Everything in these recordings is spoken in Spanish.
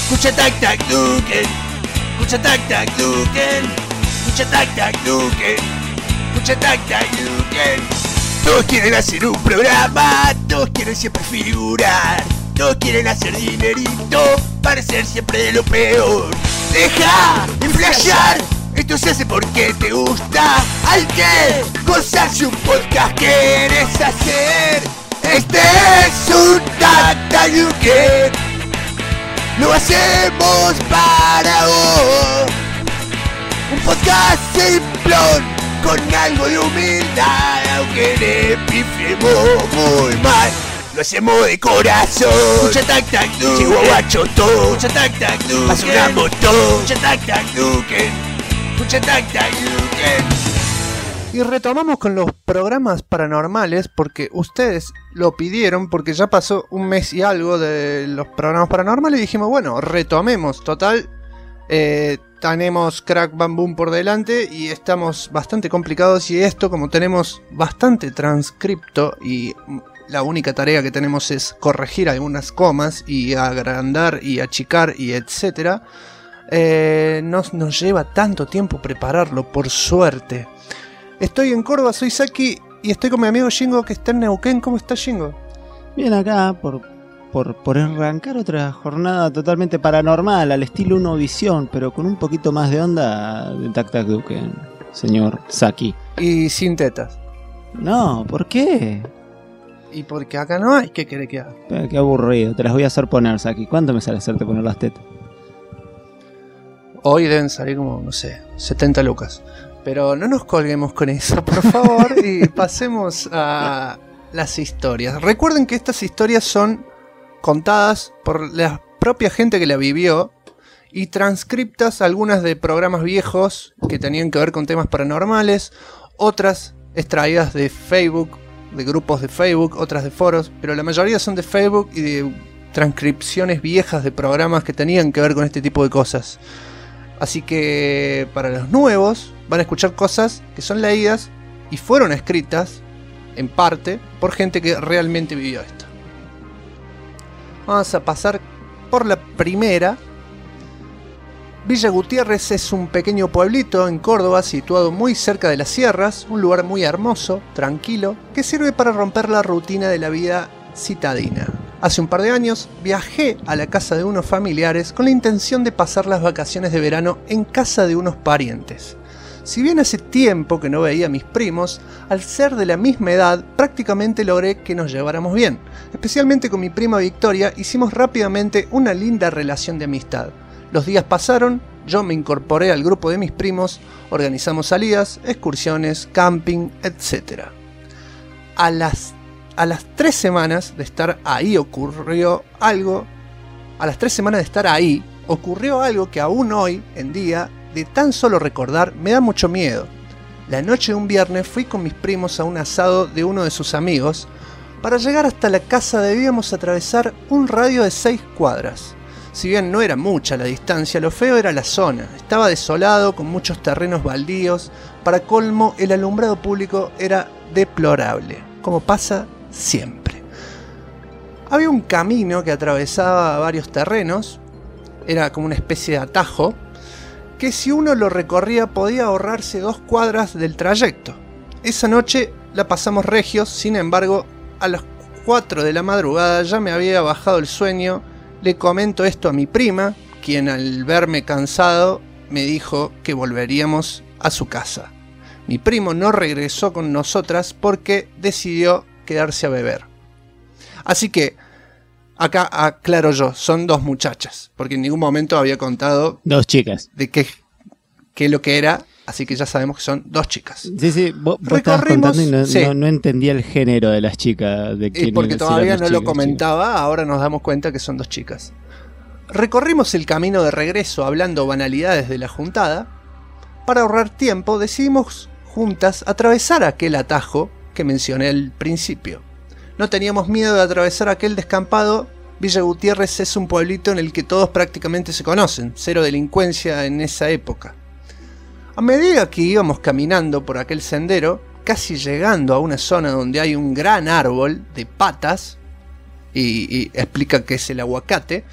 Escucha tac tac Duken. Escucha tac tac Duken. Escucha tac tac Duken. Escucha tac tac Duken. Todos quieren hacer un programa, todos quieren siempre figurar, todos quieren hacer dinerito, parecer siempre de lo peor. Deja de flashear, esto se hace porque te gusta. Hay que gozarse un podcast que quieres hacer. Este es un Tac Tac Duken. Lo hacemos para vos. Un podcast simplón con algo de humildad, aunque le pifiemos muy mal. Lo hacemos de corazón. Escucha Tac Tac Duken. Llegó guacho todo. Escucha Tac Tac Duken. Basuramos todo. Escucha Tac Tac Duken. Escucha Tac Tac Duken. Y retomamos con los programas paranormales porque ustedes lo pidieron, porque ya pasó un mes y algo de los programas paranormales y dijimos, bueno, retomemos. Total, tenemos Crack Bam Boom por delante y estamos bastante complicados, y esto, como tenemos bastante transcripto y la única tarea que tenemos es corregir algunas comas y agrandar y achicar y etcétera, nos lleva tanto tiempo prepararlo, por suerte. Estoy en Córdoba, soy Saki y estoy con mi amigo Jingo, que está en Neuquén. ¿Cómo está, Jingo? Bien, acá por arrancar otra jornada totalmente paranormal, al estilo Uno Visión, pero con un poquito más de onda de Tac Tac Duken, señor Saki. Y sin tetas. No, ¿por qué? Y porque acá no hay, ¿qué querés que haga? Qué aburrido, te las voy a hacer poner, Saki. ¿Cuánto me sale hacerte poner las tetas? Hoy deben salir como, no sé, 70 lucas. Pero no nos colguemos con eso, por favor, y pasemos a las historias. Recuerden que estas historias son contadas por la propia gente que la vivió y transcriptas, algunas de programas viejos que tenían que ver con temas paranormales, otras extraídas de Facebook, de grupos de Facebook, otras de foros, pero la mayoría son de Facebook y de transcripciones viejas de programas que tenían que ver con este tipo de cosas. Así que para los nuevos van a escuchar cosas que son leídas y fueron escritas en parte por gente que realmente vivió esto. Vamos a pasar por la primera. Villa Gutiérrez es un pequeño pueblito en Córdoba situado muy cerca de las sierras, un lugar muy hermoso, tranquilo, que sirve para romper la rutina de la vida citadina. Hace un par de años viajé a la casa de unos familiares con la intención de pasar las vacaciones de verano en casa de unos parientes. Si bien hace tiempo que no veía a mis primos, al ser de la misma edad prácticamente logré que nos lleváramos bien. Especialmente con mi prima Victoria hicimos rápidamente una linda relación de amistad. Los días pasaron, yo me incorporé al grupo de mis primos, organizamos salidas, excursiones, camping, etc. A las 3 semanas de estar ahí ocurrió algo que aún hoy en día, de tan solo recordar, me da mucho miedo. La noche de un viernes fui con mis primos a un asado de uno de sus amigos. Para llegar hasta la casa debíamos atravesar un radio de 6 cuadras. Si bien no era mucha la distancia, lo feo era la zona. Estaba desolado, con muchos terrenos baldíos. Para colmo, el alumbrado público era deplorable, como pasa siempre. Había un camino que atravesaba varios terrenos, era como una especie de atajo, que si uno lo recorría podía ahorrarse 2 cuadras del trayecto. Esa noche la pasamos regios, sin embargo, a las 4 de la madrugada ya me había bajado el sueño. Le comento esto a mi prima, quien al verme cansado me dijo que volveríamos a su casa. Mi primo no regresó con nosotras porque decidió quedarse a beber. Así que acá aclaro yo, son 2 muchachas, porque en ningún momento había contado 2 chicas de qué es lo que era, así que ya sabemos que son 2 chicas. Sí, vos estabas contando y no entendía el género de las chicas. De y porque todavía no lo comentaba, ahora nos damos cuenta que son 2 chicas. Recorrimos el camino de regreso hablando banalidades de la juntada. Para ahorrar tiempo decidimos juntas atravesar aquel atajo que mencioné al principio. No teníamos miedo de atravesar aquel descampado. Villa Gutiérrez es un pueblito en el que todos prácticamente se conocen, cero delincuencia en esa época. A medida que íbamos caminando por aquel sendero, casi llegando a una zona donde hay un gran árbol de patas, y explica que es el aguacate,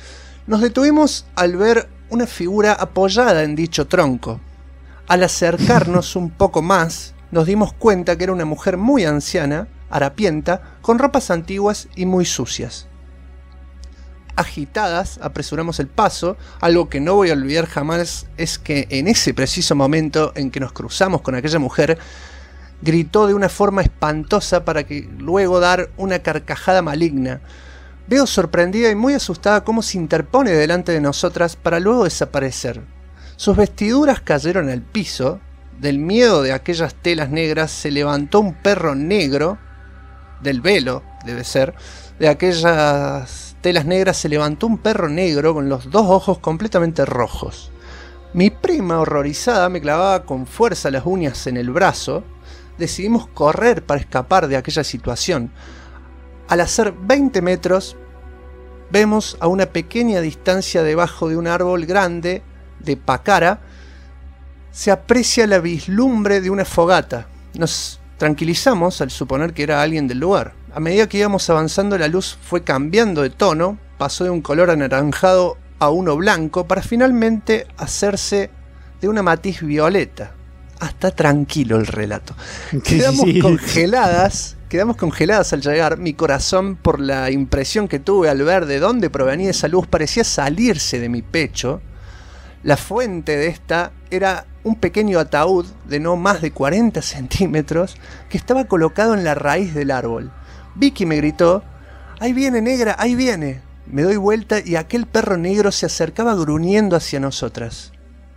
Nos detuvimos al ver una figura apoyada en dicho tronco. Al acercarnos un poco más, nos dimos cuenta que era una mujer muy anciana, harapienta, con ropas antiguas y muy sucias. Agitadas, apresuramos el paso. Algo que no voy a olvidar jamás es que en ese preciso momento en que nos cruzamos con aquella mujer, gritó de una forma espantosa para que luego dar una carcajada maligna. Veo sorprendida y muy asustada cómo se interpone delante de nosotras para luego desaparecer. Sus vestiduras cayeron al piso. Del miedo de aquellas telas negras se levantó un perro negro, del velo debe ser, de aquellas telas negras se levantó un perro negro con los dos ojos completamente rojos. Mi prima, horrorizada, me clavaba con fuerza las uñas en el brazo. Decidimos correr para escapar de aquella situación. Al hacer 20 metros, vemos a una pequeña distancia debajo de un árbol grande de pacara, se aprecia la vislumbre de una fogata. Nos tranquilizamos al suponer que era alguien del lugar. A medida que íbamos avanzando, la luz fue cambiando de tono, pasó de un color anaranjado a uno blanco, para finalmente hacerse de una matiz violeta. Hasta tranquilo el relato. Quedamos congeladas al llegar. Mi corazón, por la impresión que tuve al ver de dónde provenía esa luz, parecía salirse de mi pecho. La fuente de esta era un pequeño ataúd de no más de 40 centímetros que estaba colocado en la raíz del árbol. Vicky me gritó: ¡ahí viene, negra, ahí viene! Me doy vuelta y aquel perro negro se acercaba gruñendo hacia nosotras.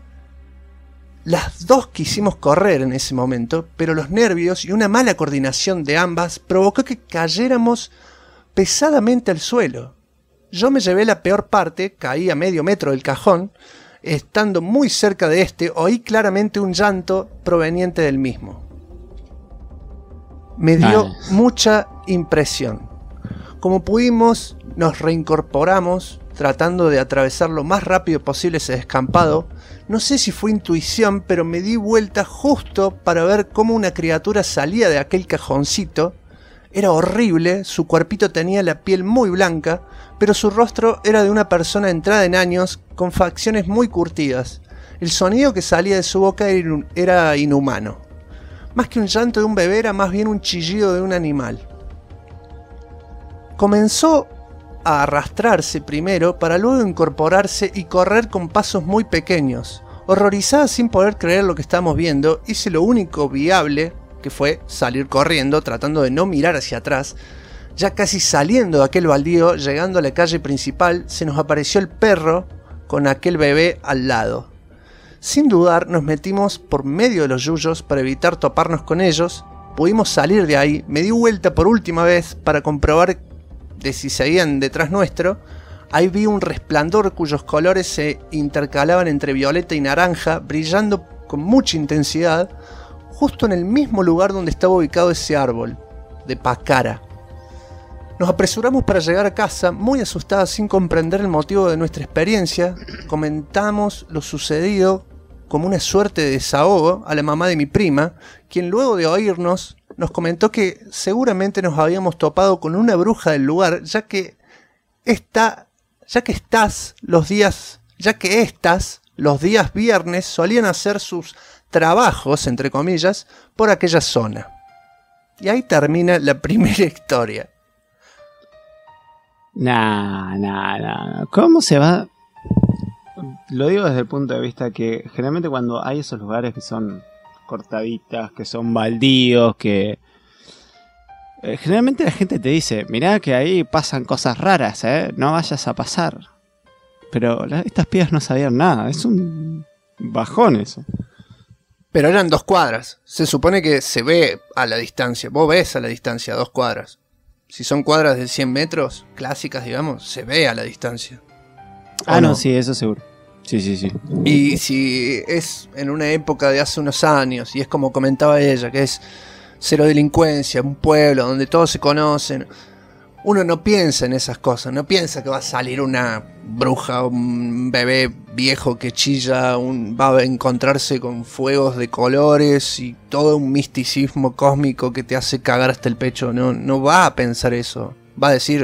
Las dos quisimos correr en ese momento, pero los nervios y una mala coordinación de ambas provocó que cayéramos pesadamente al suelo. Yo me llevé la peor parte, caí a medio metro del cajón. Estando muy cerca de este, oí claramente un llanto proveniente del mismo. Me dio mucha impresión. Como pudimos, nos reincorporamos, tratando de atravesar lo más rápido posible ese descampado. No sé si fue intuición, pero me di vuelta justo para ver cómo una criatura salía de aquel cajoncito. Era horrible, su cuerpito tenía la piel muy blanca, pero su rostro era de una persona entrada en años, con facciones muy curtidas. El sonido que salía de su boca era inhumano. Más que un llanto de un bebé, era más bien un chillido de un animal. Comenzó a arrastrarse primero para luego incorporarse y correr con pasos muy pequeños. Horrorizada sin poder creer lo que estábamos viendo, hice lo único viable, que fue salir corriendo, tratando de no mirar hacia atrás. Ya casi saliendo de aquel baldío, llegando a la calle principal, se nos apareció el perro con aquel bebé al lado. Sin dudar, nos metimos por medio de los yuyos para evitar toparnos con ellos. Pudimos salir de ahí, me di vuelta por última vez para comprobar de si seguían detrás nuestro. Ahí vi un resplandor cuyos colores se intercalaban entre violeta y naranja, brillando con mucha intensidad, justo en el mismo lugar donde estaba ubicado ese árbol, de pacara. Nos apresuramos para llegar a casa, muy asustadas sin comprender el motivo de nuestra experiencia. Comentamos lo sucedido como una suerte de desahogo a la mamá de mi prima, quien luego de oírnos nos comentó que seguramente nos habíamos topado con una bruja del lugar, ya que estas los días viernes solían hacer sus trabajos, entre comillas, por aquella zona. Y ahí termina la primera historia. ¿Cómo se va? Lo digo desde el punto de vista que generalmente cuando hay esos lugares que son cortaditas, que son baldíos, que generalmente la gente te dice: mirá que ahí pasan cosas raras, no vayas a pasar. Pero estas pibas no sabían nada, es un bajón eso. Pero eran 2 cuadras, se supone que se ve a la distancia, vos ves a la distancia 2 cuadras. Si son cuadras de 100 metros, clásicas digamos, se ve a la distancia. No, sí, eso seguro. Sí. Y si es en una época de hace unos años, y es como comentaba ella, que es cero delincuencia, un pueblo donde todos se conocen, uno no piensa en esas cosas, no piensa que va a salir una bruja, un bebé viejo que chilla, va a encontrarse con fuegos de colores y todo un misticismo cósmico que te hace cagar hasta el pecho. No va a pensar eso. Va a decir: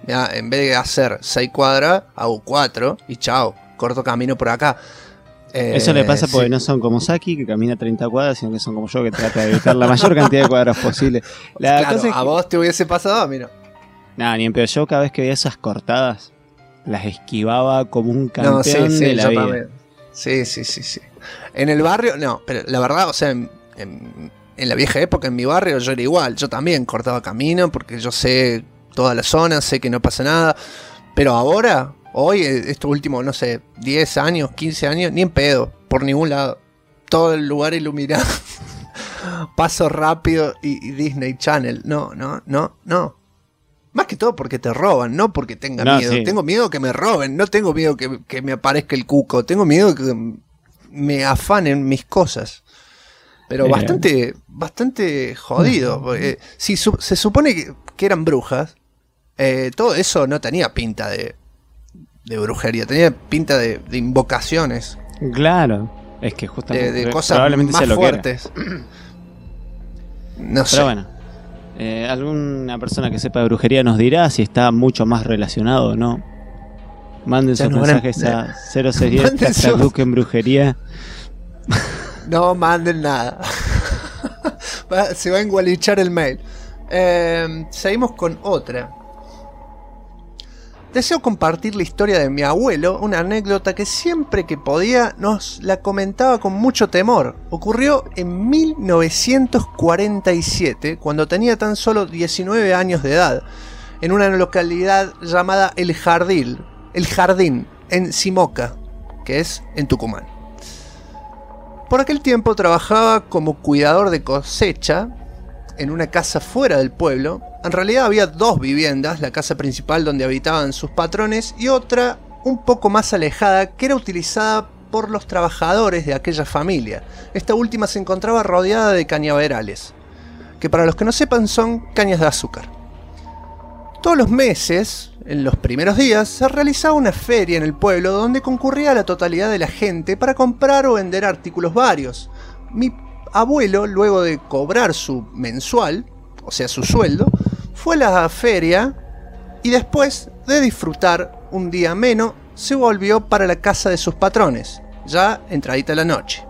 Mirá, en vez de hacer 6 cuadras, hago 4 y chao, corto camino por acá. Eso le pasa porque no son como Saki, que camina 30 cuadras, sino que son como yo, que trata de evitar la mayor cantidad de cuadras posible. Claro, a vos te hubiese pasado, a mí no. Nada, ni en peor. Yo cada vez que veía esas cortadas, las esquivaba como un campeón de la vida. También. Sí. En el barrio, no, pero la verdad, o sea, en la vieja época, en mi barrio, yo era igual. Yo también cortaba camino porque yo sé toda la zona, sé que no pasa nada. Pero ahora, hoy, estos últimos, no sé, 10 años, 15 años, ni en pedo, por ningún lado. Todo el lugar iluminado. Paso rápido y Disney Channel. No. Más que todo porque te roban, no porque tenga miedo. Sí. Tengo miedo que me roben, no tengo miedo que me aparezca el cuco. Tengo miedo que me afanen mis cosas. Pero bastante jodido. Porque si se supone que eran brujas, todo eso no tenía pinta de brujería, tenía pinta de invocaciones. Claro, es que justamente de cosas probablemente más fuertes. No sé. Pero bueno. Alguna persona que sepa de brujería nos dirá si está mucho más relacionado o no. Manden sus mensajes a 0610 Duque en brujería. No manden nada. Se va a engualichar el mail. Seguimos con otra. Deseo compartir la historia de mi abuelo, una anécdota que siempre que podía nos la comentaba con mucho temor. Ocurrió en 1947, cuando tenía tan solo 19 años de edad, en una localidad llamada El Jardín, en Simoca, que es en Tucumán. Por aquel tiempo trabajaba como cuidador de cosecha en una casa fuera del pueblo. En realidad había 2 viviendas, la casa principal donde habitaban sus patrones y otra un poco más alejada que era utilizada por los trabajadores de aquella familia. Esta última se encontraba rodeada de cañaverales, que para los que no sepan son cañas de azúcar. Todos los meses, en los primeros días, se realizaba una feria en el pueblo donde concurría la totalidad de la gente para comprar o vender artículos varios. Mi abuelo, luego de cobrar su mensual, o sea su sueldo, fue a la feria y después de disfrutar un día ameno, se volvió para la casa de sus patrones, ya entradita la noche.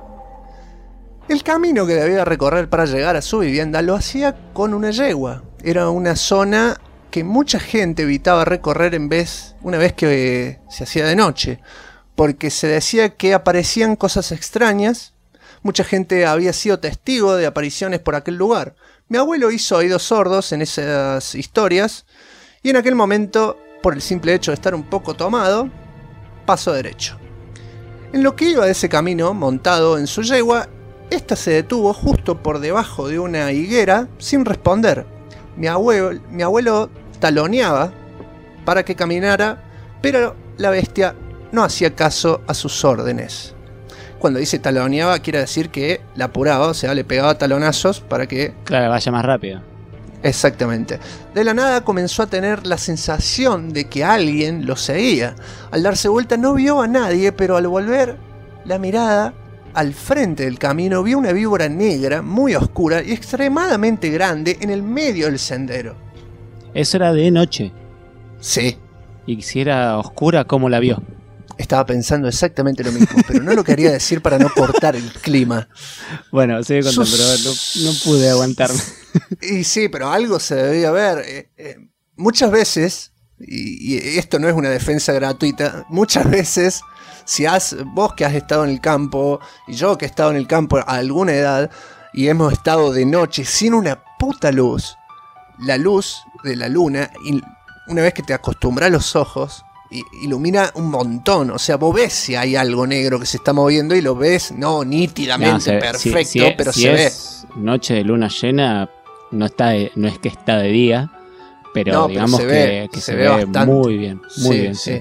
El camino que debía recorrer para llegar a su vivienda lo hacía con una yegua. Era una zona que mucha gente evitaba recorrer una vez que se hacía de noche, porque se decía que aparecían cosas extrañas. Mucha gente había sido testigo de apariciones por aquel lugar. Mi abuelo hizo oídos sordos en esas historias y en aquel momento, por el simple hecho de estar un poco tomado, pasó derecho. En lo que iba de ese camino, montado en su yegua, esta se detuvo justo por debajo de una higuera sin responder. Mi abuelo taloneaba para que caminara, pero la bestia no hacía caso a sus órdenes. Cuando dice taloneaba, quiere decir que la apuraba, o sea, le pegaba talonazos para que... Claro, vaya más rápido. Exactamente. De la nada comenzó a tener la sensación de que alguien lo seguía. Al darse vuelta no vio a nadie, pero al volver la mirada al frente del camino vio una víbora negra, muy oscura y extremadamente grande en el medio del sendero. Eso era de noche. Sí. Y si era oscura, ¿cómo la vio? Estaba pensando exactamente lo mismo, pero no lo quería decir para no cortar el clima. Bueno, sigue contando, pero no pude aguantarme. Y sí, pero algo se debía ver. Muchas veces, y esto no es una defensa gratuita, muchas veces, vos que has estado en el campo, y yo que he estado en el campo a alguna edad, y hemos estado de noche sin una puta luz, la luz de la luna, y una vez que te acostumbras los ojos, ilumina un montón. O sea, vos ves si hay algo negro que se está moviendo y lo ves, no nítidamente, perfecto, pero se ve. Noche de luna llena, no es que está de día, pero digamos que se ve bastante. Muy bien, muy bien. Sí.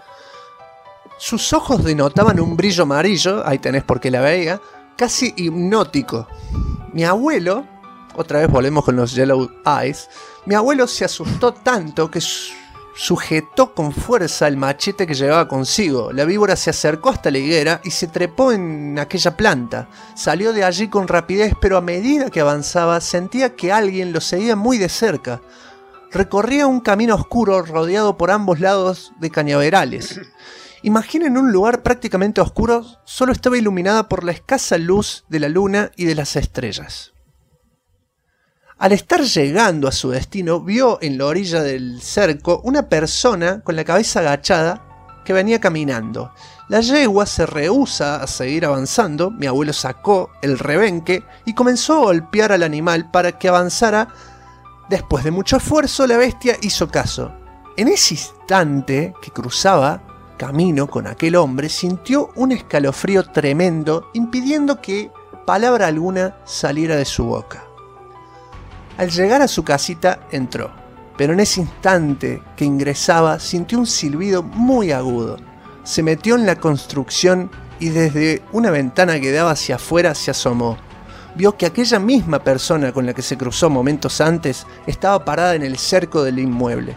Sus ojos denotaban un brillo amarillo, ahí tenés por qué la veía, casi hipnótico. Mi abuelo, otra vez volvemos con los yellow eyes, mi abuelo se asustó tanto que sujetó con fuerza el machete que llevaba consigo. La víbora se acercó hasta la higuera y se trepó en aquella planta. Salió de allí con rapidez, pero a medida que avanzaba sentía que alguien lo seguía muy de cerca. recorría un camino oscuro rodeado por ambos lados de cañaverales. Imaginen un lugar prácticamente oscuro, solo estaba iluminada por la escasa luz de la luna y de las estrellas. Al estar llegando a su destino, vio en la orilla del cerco una persona con la cabeza agachada que venía caminando. La yegua se rehúsa a seguir avanzando. Mi abuelo sacó el rebenque y comenzó a golpear al animal para que avanzara. Después de mucho esfuerzo, la bestia hizo caso. En ese instante que cruzaba camino con aquel hombre, sintió un escalofrío tremendo, impidiendo que palabra alguna saliera de su boca. Al llegar a su casita, entró, pero en ese instante que ingresaba, sintió un silbido muy agudo. Se metió en la construcción y desde una ventana que daba hacia afuera se asomó. Vio que aquella misma persona con la que se cruzó momentos antes estaba parada en el cerco del inmueble.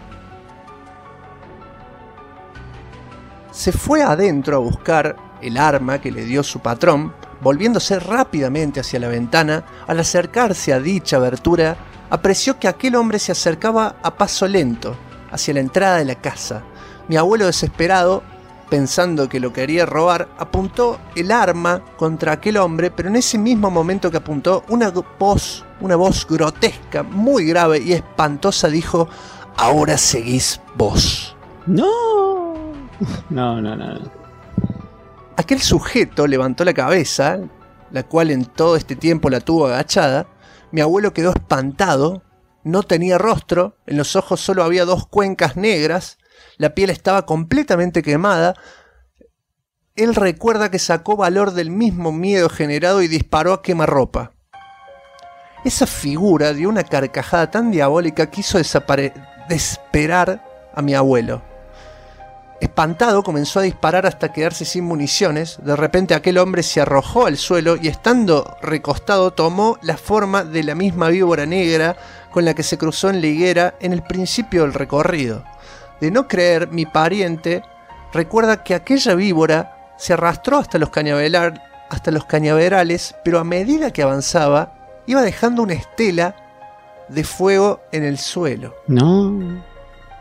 Se fue adentro a buscar el arma que le dio su patrón, volviéndose rápidamente hacia la ventana. Al acercarse a dicha abertura, apreció que aquel hombre se acercaba a paso lento hacia la entrada de la casa. Mi abuelo, desesperado, pensando que lo quería robar, apuntó el arma contra aquel hombre, pero en ese mismo momento que apuntó, una voz grotesca, muy grave y espantosa dijo: "Ahora seguís vos". No. Aquel sujeto levantó la cabeza, la cual en todo este tiempo la tuvo agachada. Mi abuelo quedó espantado, no tenía rostro, en los ojos solo había 2 cuencas negras, la piel estaba completamente quemada. Él recuerda que sacó valor del mismo miedo generado y disparó a quemarropa. Esa figura dio una carcajada tan diabólica que hizo desesperar a mi abuelo. Espantado, comenzó a disparar hasta quedarse sin municiones. De repente aquel hombre se arrojó al suelo y, estando recostado, tomó la forma de la misma víbora negra con la que se cruzó en la higuera en el principio del recorrido. De no creer, mi pariente recuerda que aquella víbora se arrastró hasta los cañaverales, pero a medida que avanzaba, iba dejando una estela de fuego en el suelo. No.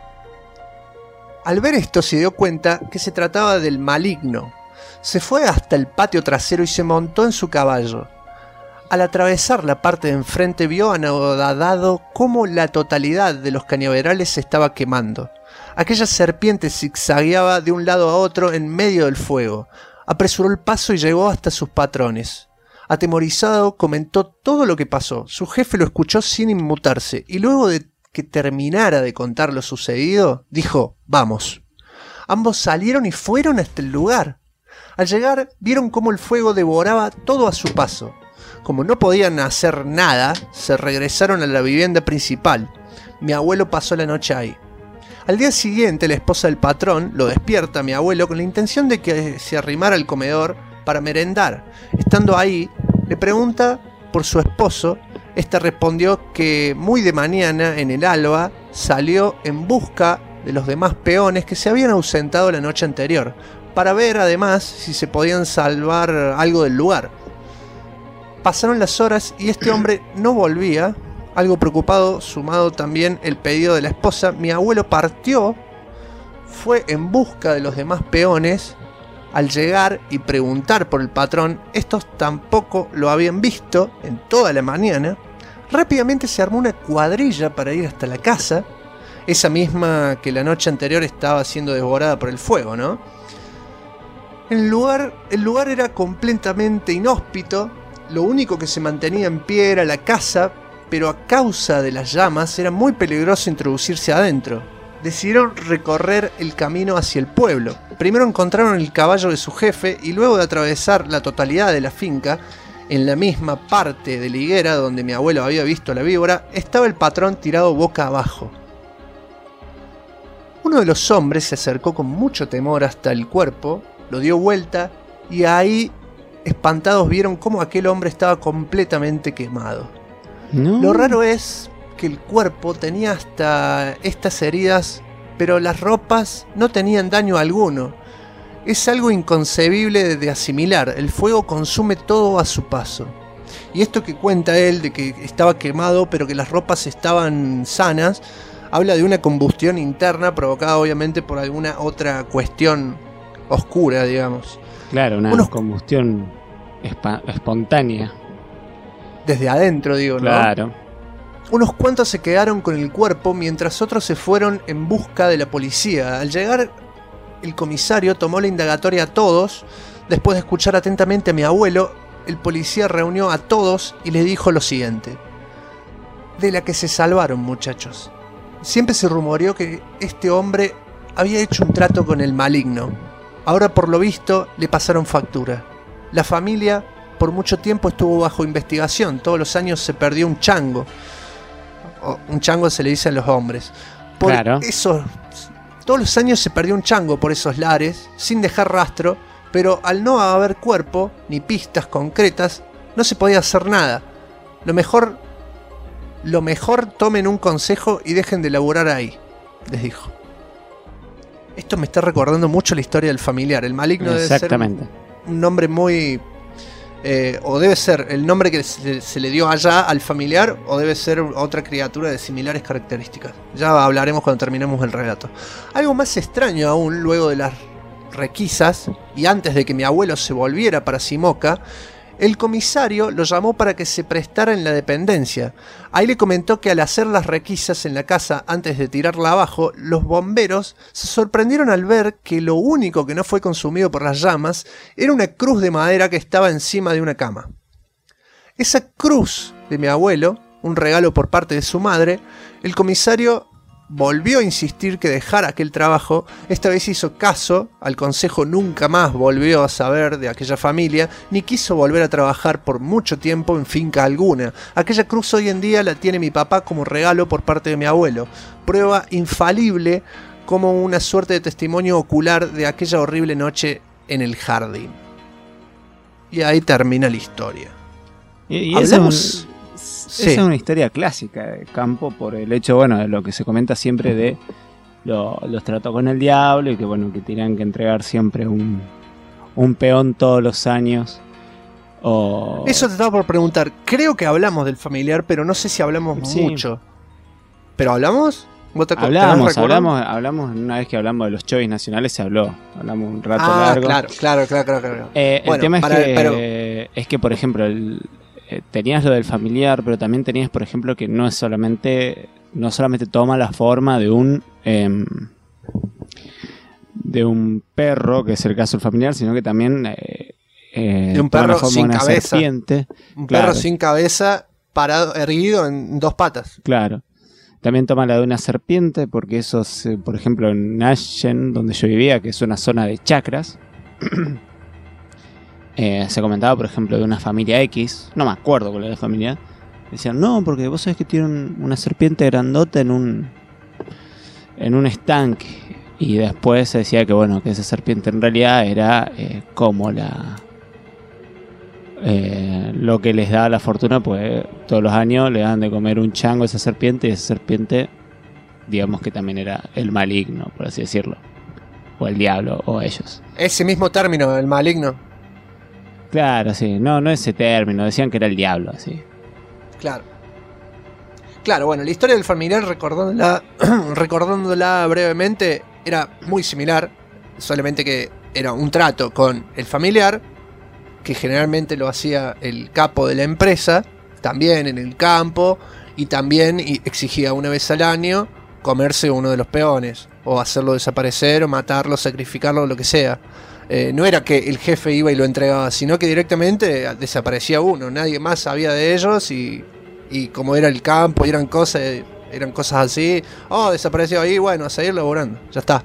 Al ver esto se dio cuenta que se trataba del maligno. Se fue hasta el patio trasero y se montó en su caballo. Al atravesar la parte de enfrente vio anodadado cómo la totalidad de los cañaverales se estaba quemando. Aquella serpiente zigzagueaba de un lado a otro en medio del fuego. Apresuró el paso y llegó hasta sus patrones. Atemorizado comentó todo lo que pasó. Su jefe lo escuchó sin inmutarse y luego de que terminara de contar lo sucedido, dijo: "Vamos". Ambos salieron y fueron hasta el lugar. Al llegar, vieron cómo el fuego devoraba todo a su paso. Como no podían hacer nada, se regresaron a la vivienda principal. Mi abuelo pasó la noche ahí. Al día siguiente, la esposa del patrón lo despierta a mi abuelo con la intención de que se arrimara al comedor para merendar. Estando ahí, le pregunta por su esposo. Esta respondió que muy de mañana, en el alba, salió en busca de los demás peones que se habían ausentado la noche anterior, para ver además si se podían salvar algo del lugar. Pasaron las horas y este hombre no volvía. Algo preocupado, sumado también el pedido de la esposa, mi abuelo partió, fue en busca de los demás peones. Al llegar y preguntar por el patrón, estos tampoco lo habían visto en toda la mañana. Rápidamente se armó una cuadrilla para ir hasta la casa, esa misma que la noche anterior estaba siendo devorada por el fuego, ¿no? El lugar era completamente inhóspito. Lo único que se mantenía en pie era la casa, pero a causa de las llamas era muy peligroso introducirse adentro. Decidieron recorrer el camino hacia el pueblo. Primero encontraron el caballo de su jefe y luego de atravesar la totalidad de la finca, en la misma parte de la higuera donde mi abuelo había visto a la víbora, estaba el patrón tirado boca abajo. Uno de los hombres se acercó con mucho temor hasta el cuerpo, lo dio vuelta y ahí, espantados, vieron cómo aquel hombre estaba completamente quemado. No. Lo raro es que el cuerpo tenía hasta estas heridas, pero las ropas no tenían daño alguno. Es algo inconcebible de asimilar. El fuego consume todo a su paso. Y esto que cuenta él de que estaba quemado pero que las ropas estaban sanas, habla de una combustión interna provocada obviamente por alguna otra cuestión oscura, digamos. Claro, una combustión espontánea. Desde adentro, digo, ¿no? Claro. Unos cuantos se quedaron con el cuerpo mientras otros se fueron en busca de la policía. Al llegar, el comisario tomó la indagatoria a todos. Después de escuchar atentamente a mi abuelo, el policía reunió a todos y les dijo lo siguiente: de la que se salvaron, muchachos. Siempre se rumoreó que este hombre había hecho un trato con el maligno. Ahora, por lo visto, le pasaron factura. La familia por mucho tiempo estuvo bajo investigación. Todos los años se perdió un chango. Un chango se le dice a los hombres. Por claro. eso, todos los años se perdió un chango por esos lares, sin dejar rastro, pero al no haber cuerpo, ni pistas concretas, no se podía hacer nada. Lo mejor tomen un consejo y dejen de laburar ahí, les dijo. Esto me está recordando mucho la historia del familiar. El maligno debe ser un nombre muy... o debe ser el nombre que se le dio allá al familiar, o debe ser otra criatura de similares características. Ya hablaremos cuando terminemos el relato. Algo más extraño aún, luego de las requisas y antes de que mi abuelo se volviera para Simoca, el comisario lo llamó para que se prestara en la dependencia. Ahí le comentó que al hacer las requisas en la casa antes de tirarla abajo, los bomberos se sorprendieron al ver que lo único que no fue consumido por las llamas era una cruz de madera que estaba encima de una cama. Esa cruz de mi abuelo, un regalo por parte de su madre, el comisario volvió a insistir que dejara aquel trabajo. Esta vez hizo caso al consejo, nunca más volvió a saber de aquella familia, ni quiso volver a trabajar por mucho tiempo en finca alguna. Aquella cruz hoy en día la tiene mi papá como regalo por parte de mi abuelo, prueba infalible como una suerte de testimonio ocular de aquella horrible noche en el jardín. Y ahí termina la historia. Y hablamos... Esa es una historia clásica de campo por el hecho, bueno, de lo que se comenta siempre de los tratos con el diablo y que, bueno, que tenían que entregar siempre un peón todos los años. Eso te estaba por preguntar. Creo que hablamos del familiar, pero no sé si hablamos mucho. ¿Pero hablamos? Hablamos una vez que hablamos de los chovis nacionales, se habló. Hablamos un rato largo. Claro. El tema es que, por ejemplo, tenías lo del familiar, pero también tenías, por ejemplo, que no solamente toma la forma de un perro, que es el caso del familiar, sino que también de un perro sin cabeza. Serpiente. Un perro sin cabeza, parado, erguido en dos patas. Claro. También toma la de una serpiente, porque eso, por ejemplo, en Ashen, donde yo vivía, que es una zona de chacras, se comentaba, por ejemplo, de una familia X, no me acuerdo cuál era la familia, decían, no, porque vos sabés que tiene una serpiente grandota en un estanque, y después se decía que, bueno, que esa serpiente en realidad era como lo que les da la fortuna, pues todos los años le dan de comer un chango a esa serpiente, y esa serpiente, digamos que también era el maligno, por así decirlo, o el diablo, o ellos. Ese mismo término, el maligno. Claro, sí, no ese término, decían que era el diablo, así. Claro, bueno, la historia del familiar, recordándola brevemente, era muy similar, solamente que era un trato con el familiar, que generalmente lo hacía el capo de la empresa, también en el campo, y también exigía una vez al año comerse uno de los peones, o hacerlo desaparecer, o matarlo, sacrificarlo, lo que sea. No era que el jefe iba y lo entregaba, sino que directamente desaparecía uno, nadie más sabía de ellos, y como era el campo y eran cosas así, desapareció ahí, bueno, a seguir laburando, ya está.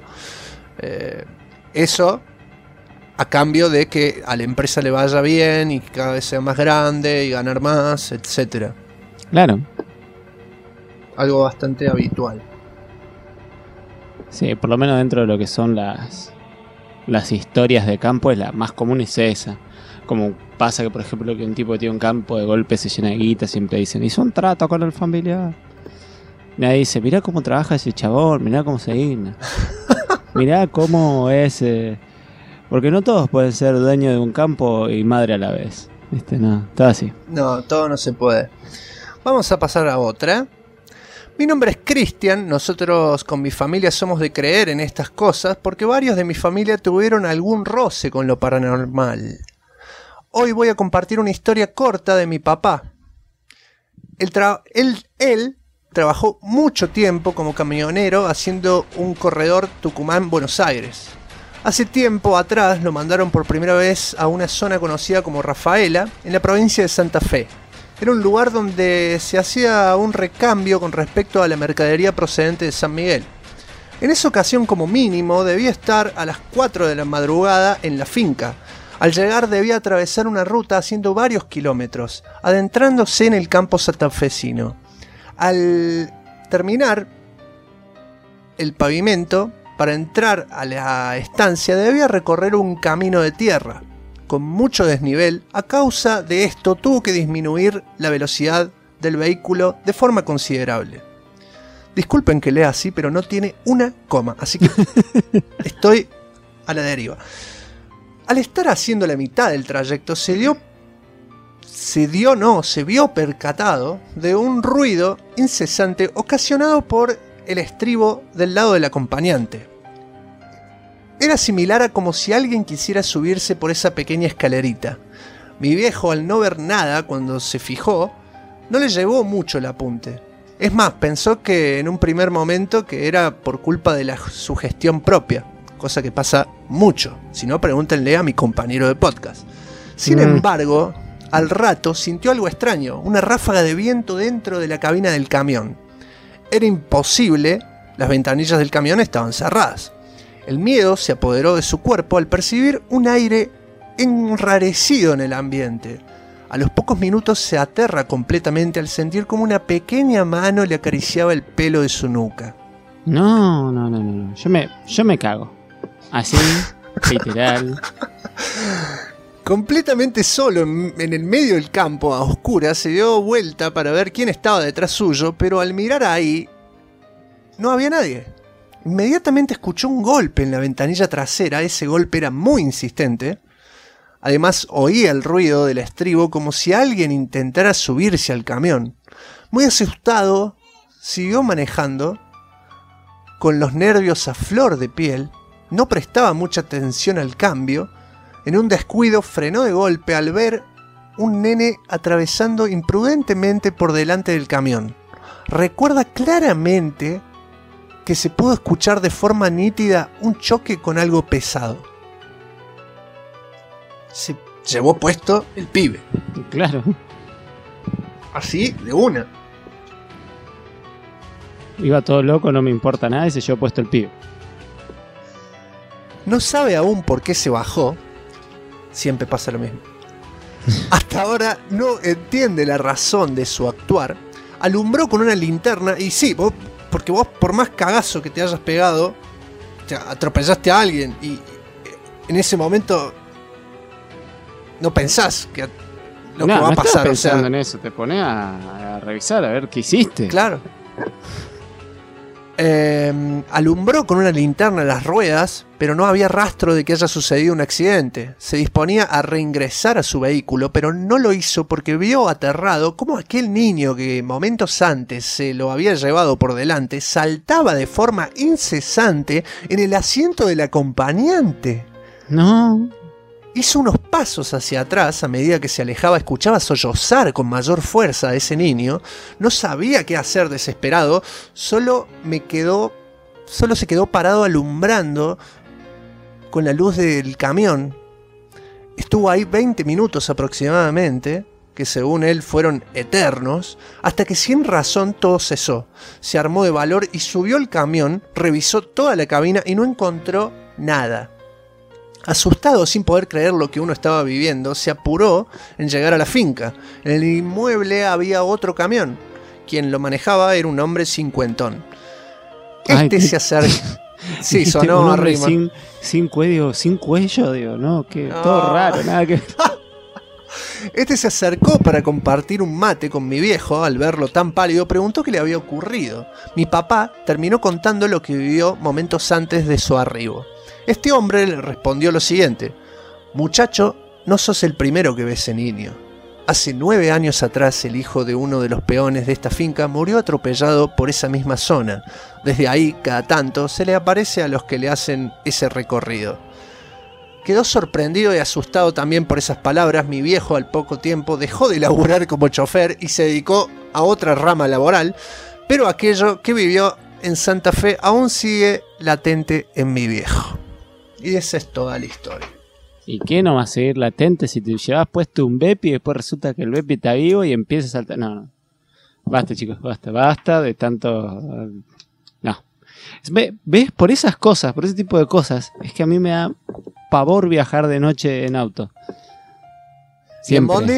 Eso a cambio de que a la empresa le vaya bien y que cada vez sea más grande y ganar más, etcétera. Claro. Algo bastante habitual. Sí, por lo menos dentro de lo que son las historias de campo, es la más común, es esa. Como pasa que, por ejemplo, que un tipo que tiene un campo de golpe se llena de guita, siempre dicen, hizo un trato con el familiar. Nadie dice, mirá cómo trabaja ese chabón, mirá cómo se digna, mirá cómo es... porque no todos pueden ser dueños de un campo y madre a la vez. No, todo así. No, todo no se puede. Vamos a pasar a otra. Mi nombre es Cristian, nosotros con mi familia somos de creer en estas cosas porque varios de mi familia tuvieron algún roce con lo paranormal. Hoy voy a compartir una historia corta de mi papá. Él trabajó mucho tiempo como camionero haciendo un corredor Tucumán-Buenos Aires. Hace tiempo atrás lo mandaron por primera vez a una zona conocida como Rafaela, en la provincia de Santa Fe. Era un lugar donde se hacía un recambio con respecto a la mercadería procedente de San Miguel. En esa ocasión, como mínimo, debía estar a las 4 de la madrugada en la finca. Al llegar debía atravesar una ruta haciendo varios kilómetros, adentrándose en el campo santafesino. Al terminar el pavimento, para entrar a la estancia debía recorrer un camino de tierra con mucho desnivel. A causa de esto tuvo que disminuir la velocidad del vehículo de forma considerable. Disculpen que lea así, pero no tiene una coma, así que estoy a la deriva. Al estar haciendo la mitad del trayecto se vio percatado de un ruido incesante ocasionado por el estribo del lado del acompañante. Era similar a como si alguien quisiera subirse por esa pequeña escalerita. Mi viejo, al no ver nada cuando se fijó, no le llevó mucho el apunte. Es más, pensó que en un primer momento que era por culpa de la sugestión propia, cosa que pasa mucho. Si no, pregúntenle a mi compañero de podcast. Sin embargo, al rato sintió algo extraño, una ráfaga de viento dentro de la cabina del camión. Era imposible, las ventanillas del camión estaban cerradas. El miedo se apoderó de su cuerpo al percibir un aire enrarecido en el ambiente. A los pocos minutos se aterra completamente al sentir como una pequeña mano le acariciaba el pelo de su nuca. No. Yo me cago. Así, literal. Completamente solo en el medio del campo, a oscuras, se dio vuelta para ver quién estaba detrás suyo, pero al mirar ahí, no había nadie. Inmediatamente escuchó un golpe en la ventanilla trasera. Ese golpe era muy insistente. Además, oía el ruido del estribo como si alguien intentara subirse al camión. Muy asustado, siguió manejando, con los nervios a flor de piel. No prestaba mucha atención al cambio. En un descuido frenó de golpe al ver un nene atravesando imprudentemente por delante del camión. Recuerda claramente que se pudo escuchar de forma nítida un choque con algo pesado. Se llevó puesto el pibe. Claro. Así, de una. Iba todo loco, no me importa nada y se llevó puesto el pibe. No sabe aún por qué se bajó. Siempre pasa lo mismo. Hasta ahora no entiende la razón de su actuar. Alumbró con una linterna y sí, porque vos por más cagazo que te hayas pegado, te atropellaste a alguien y en ese momento no pensás que lo que va a pasar. No estás pensando en eso, te pones a revisar a ver qué hiciste. Claro. Alumbró con una linterna las ruedas, pero no había rastro de que haya sucedido un accidente. Se disponía a reingresar a su vehículo, pero no lo hizo porque vio aterrado cómo aquel niño que momentos antes se lo había llevado por delante saltaba de forma incesante en el asiento del acompañante. No. Hizo unos pasos hacia atrás. A medida que se alejaba escuchaba sollozar con mayor fuerza a ese niño. No sabía qué hacer, desesperado. Solo se quedó parado alumbrando con la luz del camión. Estuvo ahí 20 minutos aproximadamente, que según él fueron eternos, hasta que sin razón todo cesó. Se armó de valor y subió al camión, revisó toda la cabina y no encontró nada. Asustado, sin poder creer lo que uno estaba viviendo, se apuró en llegar a la finca. En el inmueble había otro camión. Quien lo manejaba era un hombre cincuentón. Se acercó. Sí, sonó arriba. Sin cuello, digo, ¿no? Que todo raro, nada que... Este se acercó para compartir un mate con mi viejo. Al verlo tan pálido, preguntó qué le había ocurrido. Mi papá terminó contando lo que vivió momentos antes de su arribo. Este hombre le respondió lo siguiente: muchacho, no sos el primero que ve ese niño. Hace 9 años atrás el hijo de uno de los peones de esta finca murió atropellado por esa misma zona. Desde ahí, cada tanto, se le aparece a los que le hacen ese recorrido. Quedó sorprendido y asustado también por esas palabras. Mi viejo al poco tiempo dejó de laburar como chofer y se dedicó a otra rama laboral, pero aquello que vivió en Santa Fe aún sigue latente en mi viejo. Y esa es toda la historia. ¿Y qué no va a seguir latente si te llevas puesto un Bepi y después resulta que el Bepi está vivo y empieza a saltar? No. Basta, chicos, basta de tanto... No. ¿Ves? Por esas cosas, por ese tipo de cosas, es que a mí me da pavor viajar de noche en auto. ¿Y en bondi?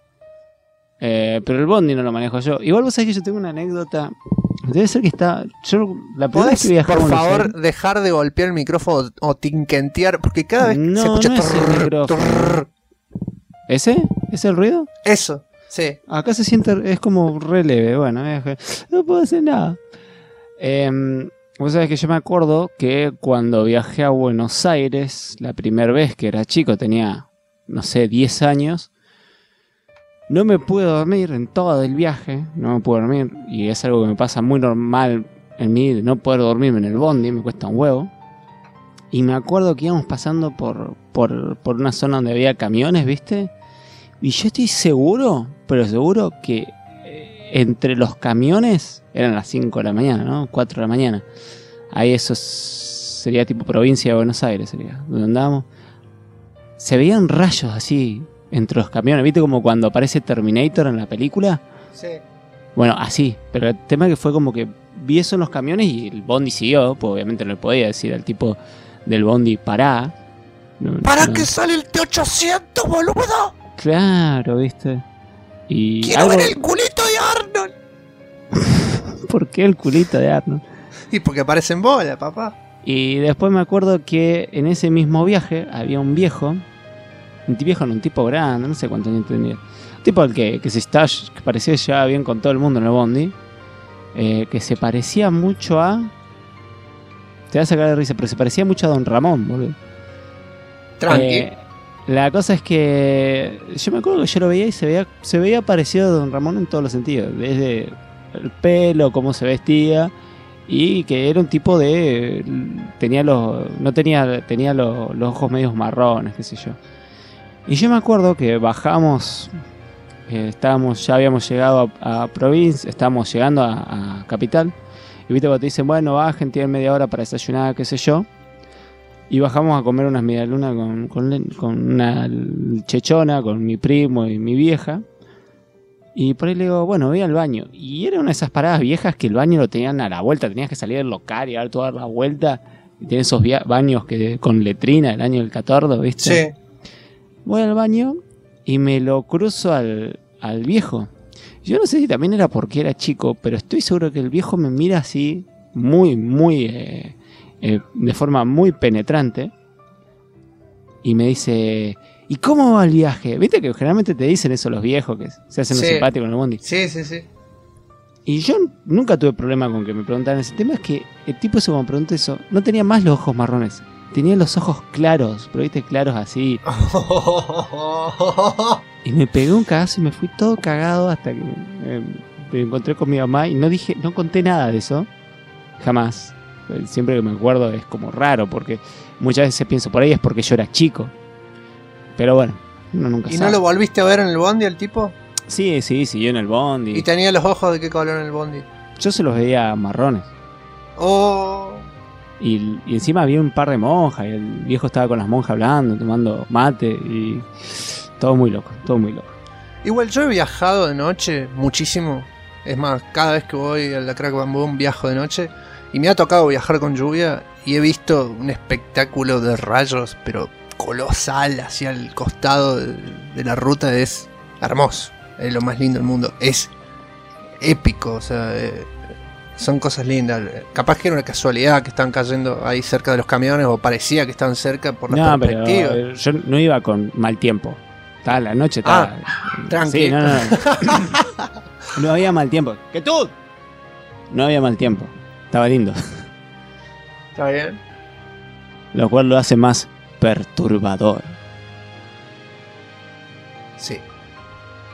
Pero el bondi no lo manejo yo. Igual vos sabés que yo tengo una anécdota. Debe ser que está... Yo la primera vez que viajé, por favor, dejar de golpear el micrófono o tinquentear? Porque cada vez se escucha... No es el micrófono. ¿Ese? ¿Es el ruido? Eso, sí. Acá se siente... Es como re leve. Bueno, no puedo hacer nada. Vos sabés que yo me acuerdo que cuando viajé a Buenos Aires, la primera vez que era chico, tenía, no sé, 10 años... No me pude dormir en todo el viaje, no me pude dormir, y es algo que me pasa muy normal en mí, de no poder dormirme en el bondi, me cuesta un huevo. Y me acuerdo que íbamos pasando por una zona donde había camiones, ¿viste? Y yo estoy seguro, pero seguro que entre los camiones, eran las 5 de la mañana, ¿no? 4 de la mañana. Ahí eso sería tipo provincia de Buenos Aires, sería donde andábamos. Se veían rayos así entre los camiones, ¿viste? Como cuando aparece Terminator en la película. Sí. Bueno, así. Pero el tema que fue como que vi eso en los camiones y el bondi siguió. Pues obviamente no le podía decir al tipo del bondi, pará. ¿Para qué sale el T-800, boludo? Claro, ¿viste? Y quiero ver el culito de Arnold. ¿Por qué el culito de Arnold? Y porque aparece en bola, papá. Y después me acuerdo que en ese mismo viaje había un viejo. Un viejo, no, un tipo grande, no sé cuántos años tenía. Un tipo al que parecía que llevaba bien con todo el mundo en el bondi. Que se parecía mucho a... Te vas a sacar de risa, pero se parecía mucho a Don Ramón, boludo. Tranqui. La cosa es que yo me acuerdo que yo lo veía y se veía parecido a Don Ramón en todos los sentidos. Desde el pelo, cómo se vestía. Y que era un tipo de... Tenía los ojos medios marrones, qué sé yo. Y yo me acuerdo que bajamos, ya habíamos llegado a provincia, estábamos llegando a capital. Y viste cuando te dicen, bueno, bajen, tienen media hora para desayunar, qué sé yo. Y bajamos a comer unas medialunas con una chechona, con mi primo y mi vieja. Y por ahí le digo, bueno, voy al baño. Y era una de esas paradas viejas que el baño lo tenían a la vuelta, tenías que salir del local y dar toda la vuelta. Y tienen esos baños con letrina del año del Catordo, ¿viste? Sí. Voy al baño y me lo cruzo al viejo. Yo no sé si también era porque era chico, pero estoy seguro que el viejo me mira así, de forma muy penetrante. Y me dice, ¿y cómo va el viaje? Viste que generalmente te dicen eso los viejos, que se hacen los simpáticos en el bondi. Sí, sí, sí. Y yo nunca tuve problema con que me preguntaran ese tema. Es que el tipo ese cuando me preguntó eso, no tenía más los ojos marrones. Tenía los ojos claros, pero viste, claros así. Y me pegué un cagazo y me fui todo cagado hasta que me encontré con mi mamá y no conté nada de eso. Jamás. Siempre que me acuerdo es como raro, porque muchas veces pienso por ahí es porque yo era chico. Pero bueno, uno nunca sabe. ¿Y no lo volviste a ver en el bondi el tipo? Sí, siguió en el bondi. ¿Y tenía los ojos de qué color en el bondi? Yo se los veía marrones. Oh... Y encima había un par de monjas y el viejo estaba con las monjas hablando, tomando mate y todo muy loco, todo muy loco. Igual yo he viajado de noche muchísimo. Es más, cada vez que voy a la Crack Bamboo viajo de noche y me ha tocado viajar con lluvia y he visto un espectáculo de rayos, pero colosal, hacia el costado de la ruta. Es hermoso, es lo más lindo del mundo, es épico, o sea... son cosas lindas. Capaz que era una casualidad que estaban cayendo ahí cerca de los camiones, o parecía que estaban cerca por la perspectiva. Pero yo no iba con mal tiempo. Estaba la noche, estaba... tranquilo. Sí, no había mal tiempo. ¡Quietud! No había mal tiempo. Estaba lindo. ¿Está bien? Lo cual lo hace más perturbador. Sí.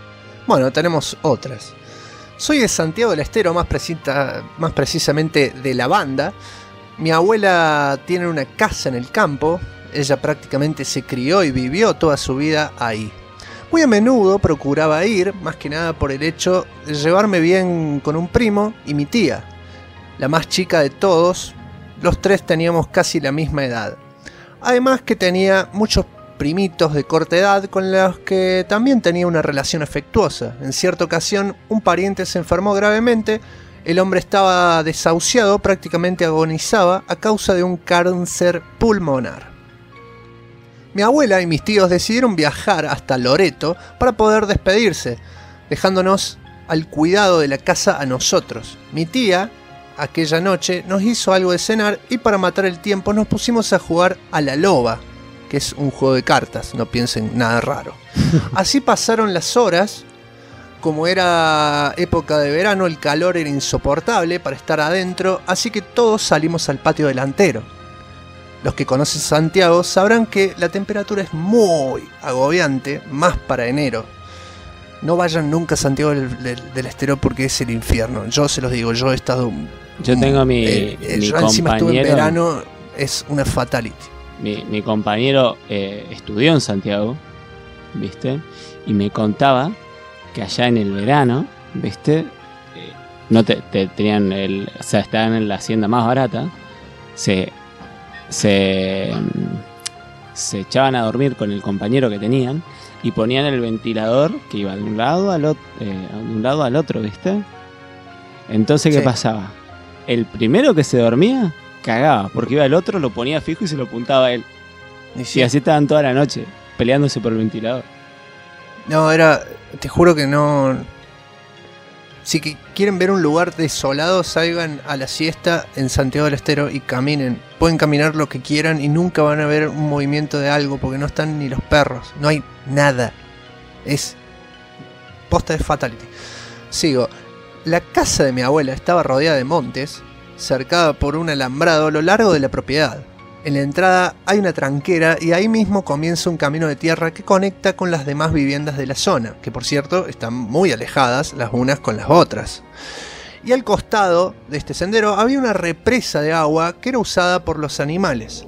Bueno, tenemos otras. Soy de Santiago del Estero, más precisamente de La Banda. Mi abuela tiene una casa en el campo. Ella prácticamente se crió y vivió toda su vida ahí. Muy a menudo procuraba ir, más que nada por el hecho de llevarme bien con un primo y mi tía, la más chica de todos. Los tres teníamos casi la misma edad. Además que tenía muchos primitos de corta edad con los que también tenía una relación afectuosa. En cierta ocasión, un pariente se enfermó gravemente. El hombre estaba desahuciado, prácticamente agonizaba a causa de un cáncer pulmonar. Mi abuela y mis tíos decidieron viajar hasta Loreto para poder despedirse, dejándonos al cuidado de la casa a nosotros. Mi tía, aquella noche, nos hizo algo de cenar y para matar el tiempo nos pusimos a jugar a la loba, que es un juego de cartas, no piensen nada raro. Así pasaron las horas. Como era época de verano, el calor era insoportable para estar adentro, así que todos salimos al patio delantero. Los que conocen Santiago sabrán que la temperatura es muy agobiante, más para enero. No vayan nunca a Santiago del Estero porque es el infierno. Yo se los digo, yo he estado... Yo tengo mi yo encima estuve en verano, es una fatality. Mi compañero estudió en Santiago, ¿viste? Y me contaba que allá en el verano, ¿viste? No tenían o sea, estaban en la hacienda más barata. Se echaban a dormir con el compañero que tenían y ponían el ventilador que iba de un lado al otro, ¿viste? Entonces, ¿qué pasaba? El primero que se dormía cagaba, porque iba el otro, lo ponía fijo y se lo apuntaba a él. Y así estaban toda la noche peleándose por el ventilador. No, te juro que no. Si que quieren ver un lugar desolado, salgan a la siesta en Santiago del Estero y caminen. Pueden caminar lo que quieran y nunca van a ver un movimiento de algo porque no están ni los perros. No hay nada. Es posta de fatality. Sigo. La casa de mi abuela estaba rodeada de montes, cercada por un alambrado a lo largo de la propiedad. En la entrada hay una tranquera y ahí mismo comienza un camino de tierra que conecta con las demás viviendas de la zona, que por cierto están muy alejadas las unas con las otras. Y al costado de este sendero había una represa de agua que era usada por los animales.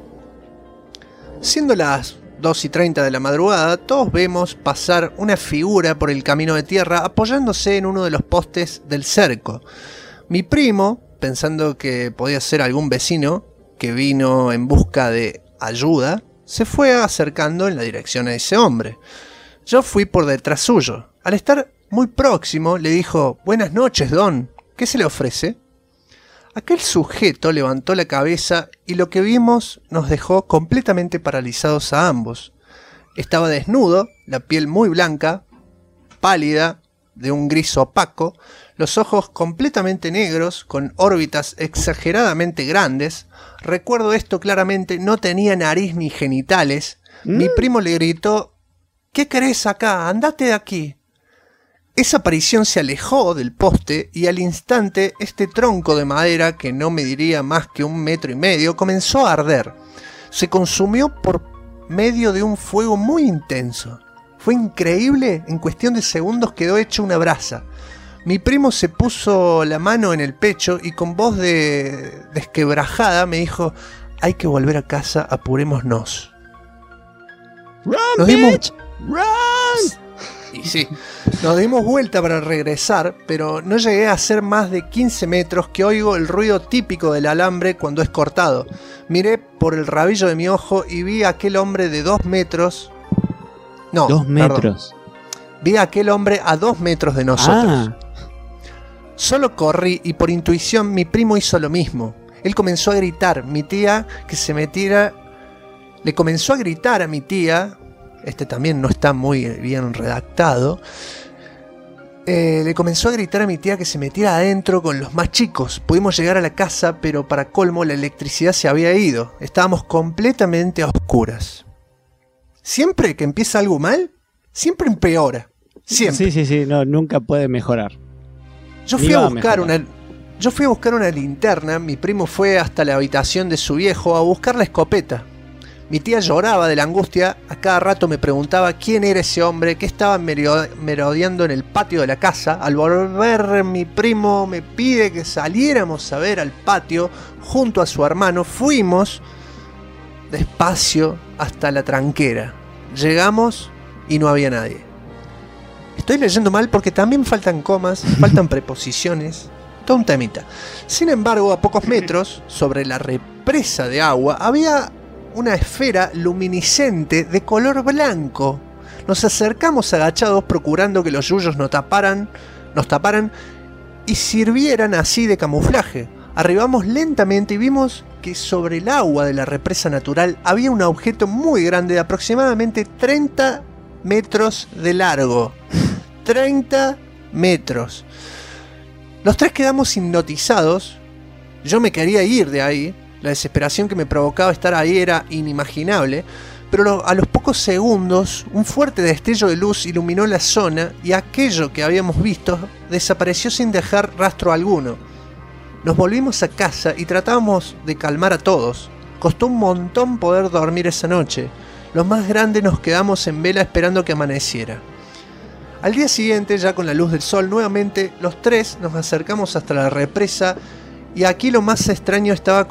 Siendo las 2:30 de la madrugada, todos vemos pasar una figura por el camino de tierra apoyándose en uno de los postes del cerco. Mi primo, pensando que podía ser algún vecino que vino en busca de ayuda, se fue acercando en la dirección a ese hombre. Yo fui por detrás suyo. Al estar muy próximo, le dijo: «Buenas noches, don. ¿Qué se le ofrece?». Aquel sujeto levantó la cabeza y lo que vimos nos dejó completamente paralizados a ambos. Estaba desnudo, la piel muy blanca, pálida, de un gris opaco, los ojos completamente negros, con órbitas exageradamente grandes. Recuerdo esto claramente, no tenía nariz ni genitales. Mi primo le gritó: «¿Qué querés acá? ¡Andate de aquí!». Esa aparición se alejó del poste y al instante este tronco de madera, que no mediría más que 1,5 metros, comenzó a arder. Se consumió por medio de un fuego muy intenso. Fue increíble, en cuestión de segundos quedó hecho una brasa. Mi primo se puso la mano en el pecho y con voz desquebrajada me dijo: «Hay que volver a casa, apurémonos». ¡Run, bitch! ¡Run! Y sí, nos dimos vuelta para regresar, pero no llegué a hacer más de 15 metros que oigo el ruido típico del alambre cuando es cortado. Miré por el rabillo de mi ojo y vi a aquel hombre de 2 metros. No, 2 metros. Perdón. Vi a aquel hombre a 2 metros de nosotros. Solo corrí y por intuición mi primo hizo lo mismo. Él comenzó a gritar. Mi tía que se metiera. Le comenzó a gritar a mi tía. Este también no está muy bien redactado. Le comenzó a gritar a mi tía que se metiera adentro con los más chicos. Pudimos llegar a la casa, pero para colmo la electricidad se había ido. Estábamos completamente a oscuras. Siempre que empieza algo mal, siempre empeora. Siempre. Sí, no, nunca puede mejorar. Yo fui a buscar una linterna. Mi primo fue hasta la habitación de su viejo a buscar la escopeta. Mi tía lloraba de la angustia, a cada rato me preguntaba quién era ese hombre que estaba merodeando en el patio de la casa. Al volver mi primo me pide que saliéramos a ver al patio junto a su hermano. Fuimos despacio hasta la tranquera. Llegamos y no había nadie. Estoy leyendo mal porque también faltan comas, faltan preposiciones, todo un temita. Sin embargo, a pocos metros, sobre la represa de agua, había una esfera luminiscente de color blanco. Nos acercamos agachados procurando que los yuyos nos taparan y sirvieran así de camuflaje. Arribamos lentamente y vimos que sobre el agua de la represa natural había un objeto muy grande de aproximadamente 30 metros de largo. 30 metros. Los tres quedamos hipnotizados. Yo me quería ir de ahí. La desesperación que me provocaba estar ahí era inimaginable, pero a los pocos segundos un fuerte destello de luz iluminó la zona y aquello que habíamos visto desapareció sin dejar rastro alguno. Nos volvimos a casa y tratábamos de calmar a todos. Costó un montón poder dormir esa noche. Los más grandes nos quedamos en vela esperando que amaneciera. Al día siguiente, ya con la luz del sol, nuevamente los tres nos acercamos hasta la represa. Y aquí lo más extraño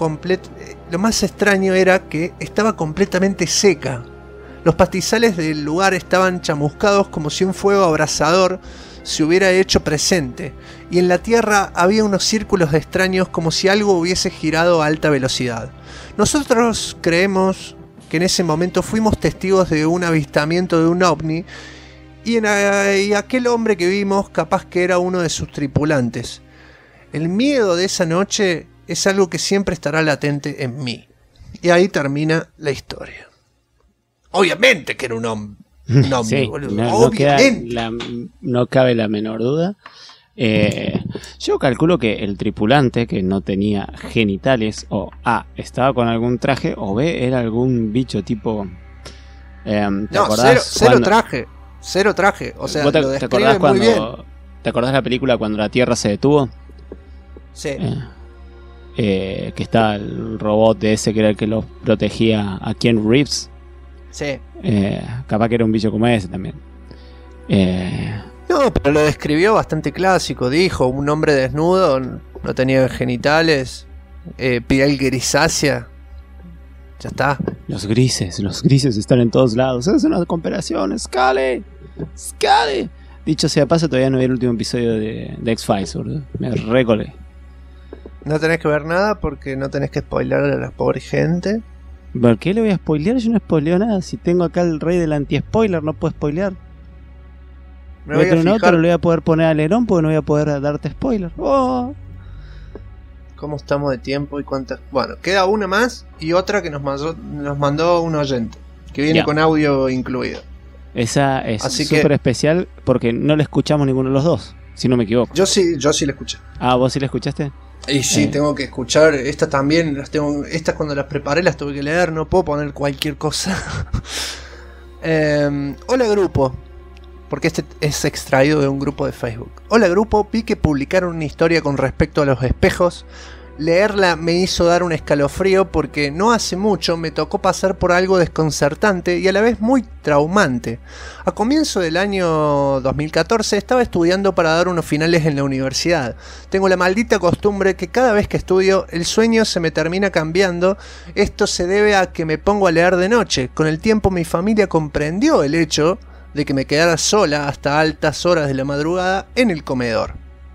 era que estaba completamente seca. Los pastizales del lugar estaban chamuscados como si un fuego abrasador se hubiera hecho presente. Y en la tierra había unos círculos extraños como si algo hubiese girado a alta velocidad. Nosotros creemos que en ese momento fuimos testigos de un avistamiento de un ovni. Y aquel hombre que vimos capaz que era uno de sus tripulantes. El miedo de esa noche es algo que siempre estará latente en mí. Y ahí termina la historia. Obviamente que era un hombre, sí, boludo. Obviamente. No cabe la menor duda. Yo calculo que el tripulante, que no tenía genitales, o A, estaba con algún traje, o B, era algún bicho tipo... cero traje. O sea, lo describe muy bien. ¿Te acordás la película cuando la Tierra se detuvo? Sí. Que está el robot de ese que era el que lo protegía a Keanu Reeves. Sí. Capaz que era un bicho como ese también. No, pero lo describió bastante clásico. Dijo, un hombre desnudo, no tenía genitales, piel grisácea. Ya está. Los grises están en todos lados. Es una comparación, Scully. Dicho sea de paso, todavía no vi el último episodio de X-Files, boludo. Me recolé. No tenés que ver nada porque no tenés que spoiler a la pobre gente. ¿Por qué le voy a spoilear? Yo no spoileo nada. Si tengo acá el rey del anti-spoiler, no puedo spoilear. Me voy a fijar. Pero le voy a poder poner alerón porque no voy a poder darte spoiler. Oh. ¿Cómo estamos de tiempo y cuántas? Bueno, queda una más y otra que nos mandó un oyente, que viene con audio incluido. Esa es súper especial porque no la escuchamos ninguno de los dos, si no me equivoco. Yo sí la escuché. Ah, ¿vos sí la escuchaste? Y sí, tengo que escuchar. Estas también, estas cuando las preparé las tuve que leer, no puedo poner cualquier cosa. Hola grupo, porque este es extraído de un grupo de Facebook. Hola grupo, vi que publicaron una historia con respecto a los espejos. Leerla me hizo dar un escalofrío porque no hace mucho me tocó pasar por algo desconcertante y a la vez muy traumante. A comienzo del año 2014 estaba estudiando para dar unos finales en la universidad. Tengo la maldita costumbre que cada vez que estudio el sueño se me termina cambiando. Esto se debe a que me pongo a leer de noche. Con el tiempo mi familia comprendió el hecho de que me quedara sola hasta altas horas de la madrugada en el comedor.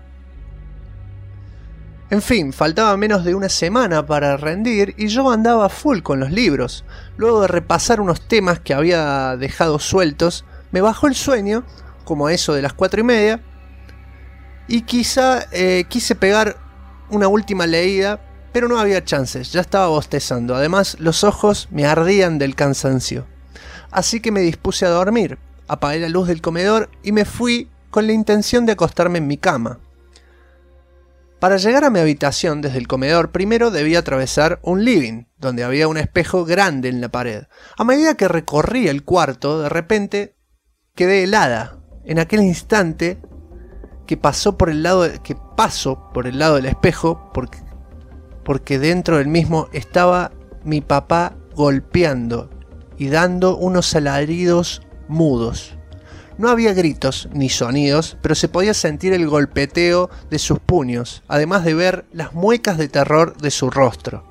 En fin, faltaba menos de una semana para rendir y yo andaba full con los libros. Luego de repasar unos temas que había dejado sueltos, me bajó el sueño, como a eso de las 4:30, y quizá quise pegar una última leída, pero no había chances, ya estaba bostezando. Además, los ojos me ardían del cansancio. Así que me dispuse a dormir, apagué la luz del comedor y me fui con la intención de acostarme en mi cama. Para llegar a mi habitación desde el comedor, primero debía atravesar un living, donde había un espejo grande en la pared. A medida que recorría el cuarto, de repente quedé helada. En aquel instante que paso por el lado del espejo, porque dentro del mismo estaba mi papá golpeando y dando unos alaridos mudos. No había gritos ni sonidos, pero se podía sentir el golpeteo de sus puños, además de ver las muecas de terror de su rostro.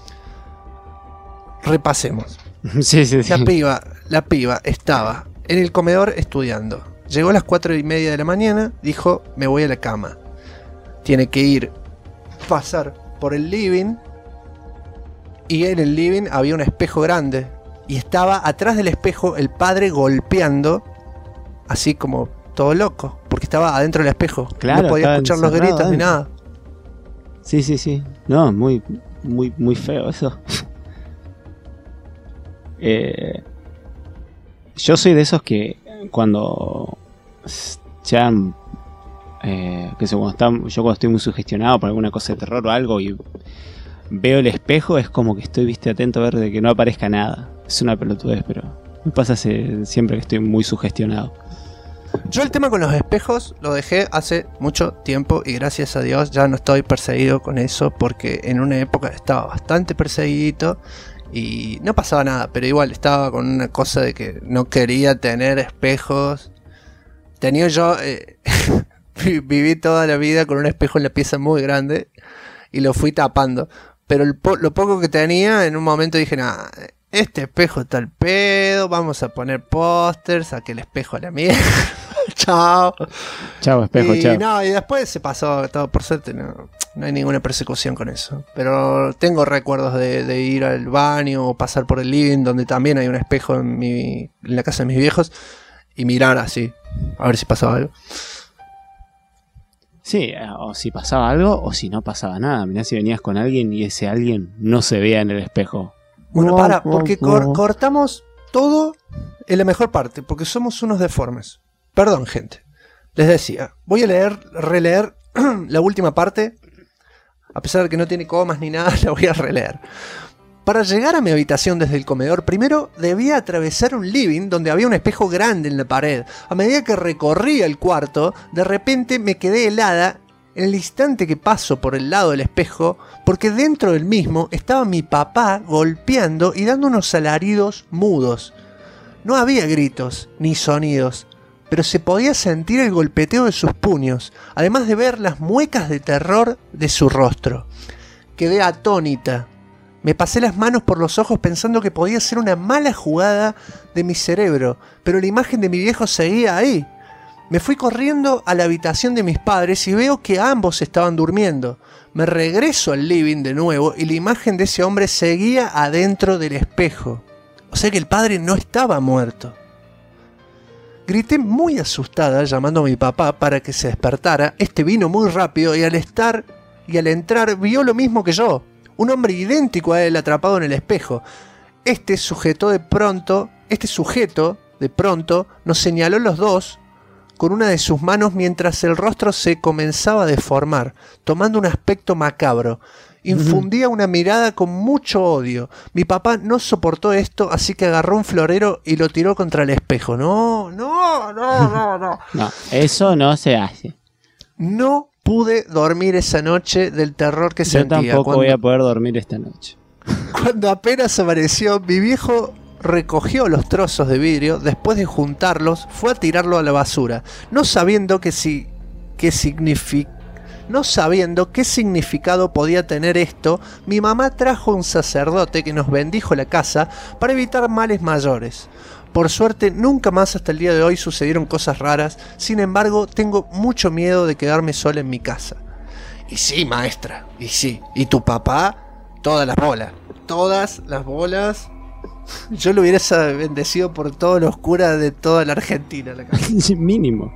Repasemos. Sí. La piba estaba en el comedor estudiando. Llegó a las 4:30 de la mañana, dijo, me voy a la cama. Tiene que pasar por el living, y en el living había un espejo grande, y estaba atrás del espejo el padre golpeando, así como todo loco, porque estaba adentro del espejo. Claro, no podía escuchar los gritos adentro. ni nada. Sí. No, muy feo eso. Yo soy de esos que cuando ya cuando estoy muy sugestionado por alguna cosa de terror o algo y veo el espejo, es como que estoy atento a ver de que no aparezca nada. Es una pelotudez, pero me pasa siempre que estoy muy sugestionado. Yo el tema con los espejos lo dejé hace mucho tiempo y gracias a Dios ya no estoy perseguido con eso, porque en una época estaba bastante perseguidito y no pasaba nada, pero igual estaba con una cosa de que no quería tener espejos. Tenía yo viví toda la vida con un espejo en la pieza muy grande y lo fui tapando, pero lo poco que tenía, en un momento dije, nah, este espejo está al pedo, vamos a poner pósters, saqué el espejo a la mierda. Chao espejo, chao. Y después se pasó todo, por suerte no hay ninguna persecución con eso, pero tengo recuerdos de ir al baño o pasar por el living, donde también hay un espejo en la casa de mis viejos, y mirar así, a ver si pasaba algo. Sí, o si pasaba algo o si no pasaba nada. Mirá si venías con alguien y ese alguien no se veía en el espejo. Bueno, porque cortamos todo en la mejor parte, porque somos unos deformes. Perdón, gente. Les decía, voy a releer la última parte. A pesar de que no tiene comas ni nada, la voy a releer. Para llegar a mi habitación desde el comedor, primero debía atravesar un living donde había un espejo grande en la pared. A medida que recorría el cuarto, de repente me quedé helada en el instante que paso por el lado del espejo, porque dentro del mismo estaba mi papá golpeando y dando unos alaridos mudos. No había gritos ni sonidos, pero se podía sentir el golpeteo de sus puños, además de ver las muecas de terror de su rostro. Quedé atónita. Me pasé las manos por los ojos pensando que podía ser una mala jugada de mi cerebro, pero la imagen de mi viejo seguía ahí. Me fui corriendo a la habitación de mis padres y veo que ambos estaban durmiendo. Me regreso al living de nuevo y la imagen de ese hombre seguía adentro del espejo. O sea que el padre no estaba muerto. Grité muy asustada llamando a mi papá para que se despertara. Este vino muy rápido y al entrar vio lo mismo que yo. Un hombre idéntico a él atrapado en el espejo. Este sujeto de pronto nos señaló los dos con una de sus manos mientras el rostro se comenzaba a deformar, tomando un aspecto macabro. Infundía una mirada con mucho odio. Mi papá no soportó esto, así que agarró un florero y lo tiró contra el espejo. No. No, eso no se hace. No pude dormir esa noche del terror que sentía. Yo tampoco voy a poder dormir esta noche. Cuando apenas amaneció, mi viejo recogió los trozos de vidrio. Después de juntarlos, fue a tirarlo a la basura, no sabiendo qué significado podía tener esto. Mi mamá trajo un sacerdote que nos bendijo la casa para evitar males mayores. Por suerte, nunca más hasta el día de hoy sucedieron cosas raras. Sin embargo, tengo mucho miedo de quedarme sola en mi casa. Y sí, maestra, y sí. ¿Y tu papá? Todas las bolas. Yo lo hubiera bendecido por todos los curas de toda la Argentina. Mínimo.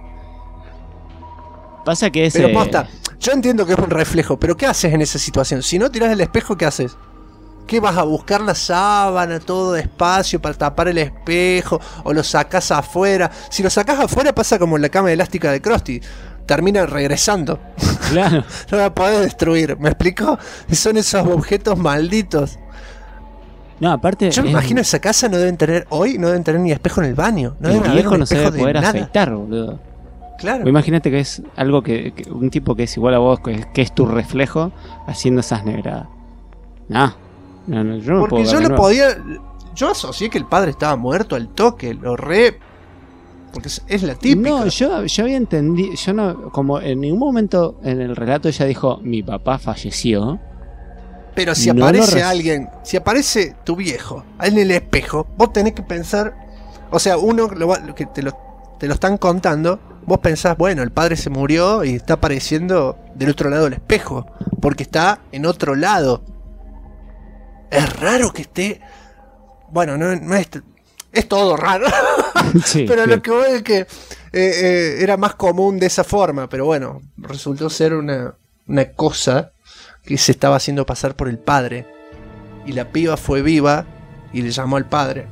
Pasa que Pero posta, yo entiendo que es un reflejo, pero ¿qué haces en esa situación? Si no tirás el espejo, ¿qué haces? ¿Qué vas a buscar la sábana todo despacio para tapar el espejo? ¿O lo sacás afuera? Si lo sacás afuera pasa como en la cama elástica de Krusty. Termina regresando. Claro. No la podés destruir, ¿me explico? Son esos objetos malditos. No, aparte... Yo me imagino esa casa no deben tener ni espejo en el baño. No el viejo no se debe poder afeitar, boludo. Claro. Imagínate que es algo que un tipo que es igual a vos, que es tu reflejo, haciendo esas negradas. No, yo no porque puedo. yo yo asocié que el padre estaba muerto al toque, lo re... Porque es la típica. No, yo había entendido, yo no, como en ningún momento en el relato ella dijo, mi papá falleció. Pero si no aparece alguien, si aparece tu viejo en el espejo, vos tenés que pensar, o sea, que te lo están contando, vos pensás, bueno, el padre se murió y está apareciendo del otro lado del espejo, porque está en otro lado. Es raro que esté, bueno, no es todo raro. Sí, pero bien. lo que voy es que era más común de esa forma, pero bueno, resultó ser una cosa que se estaba haciendo pasar por el padre, y la piba fue viva y le llamó al padre.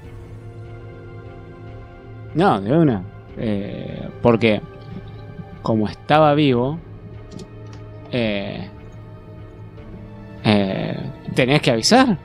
No, de una. Porque como estaba vivo, tenías que avisar.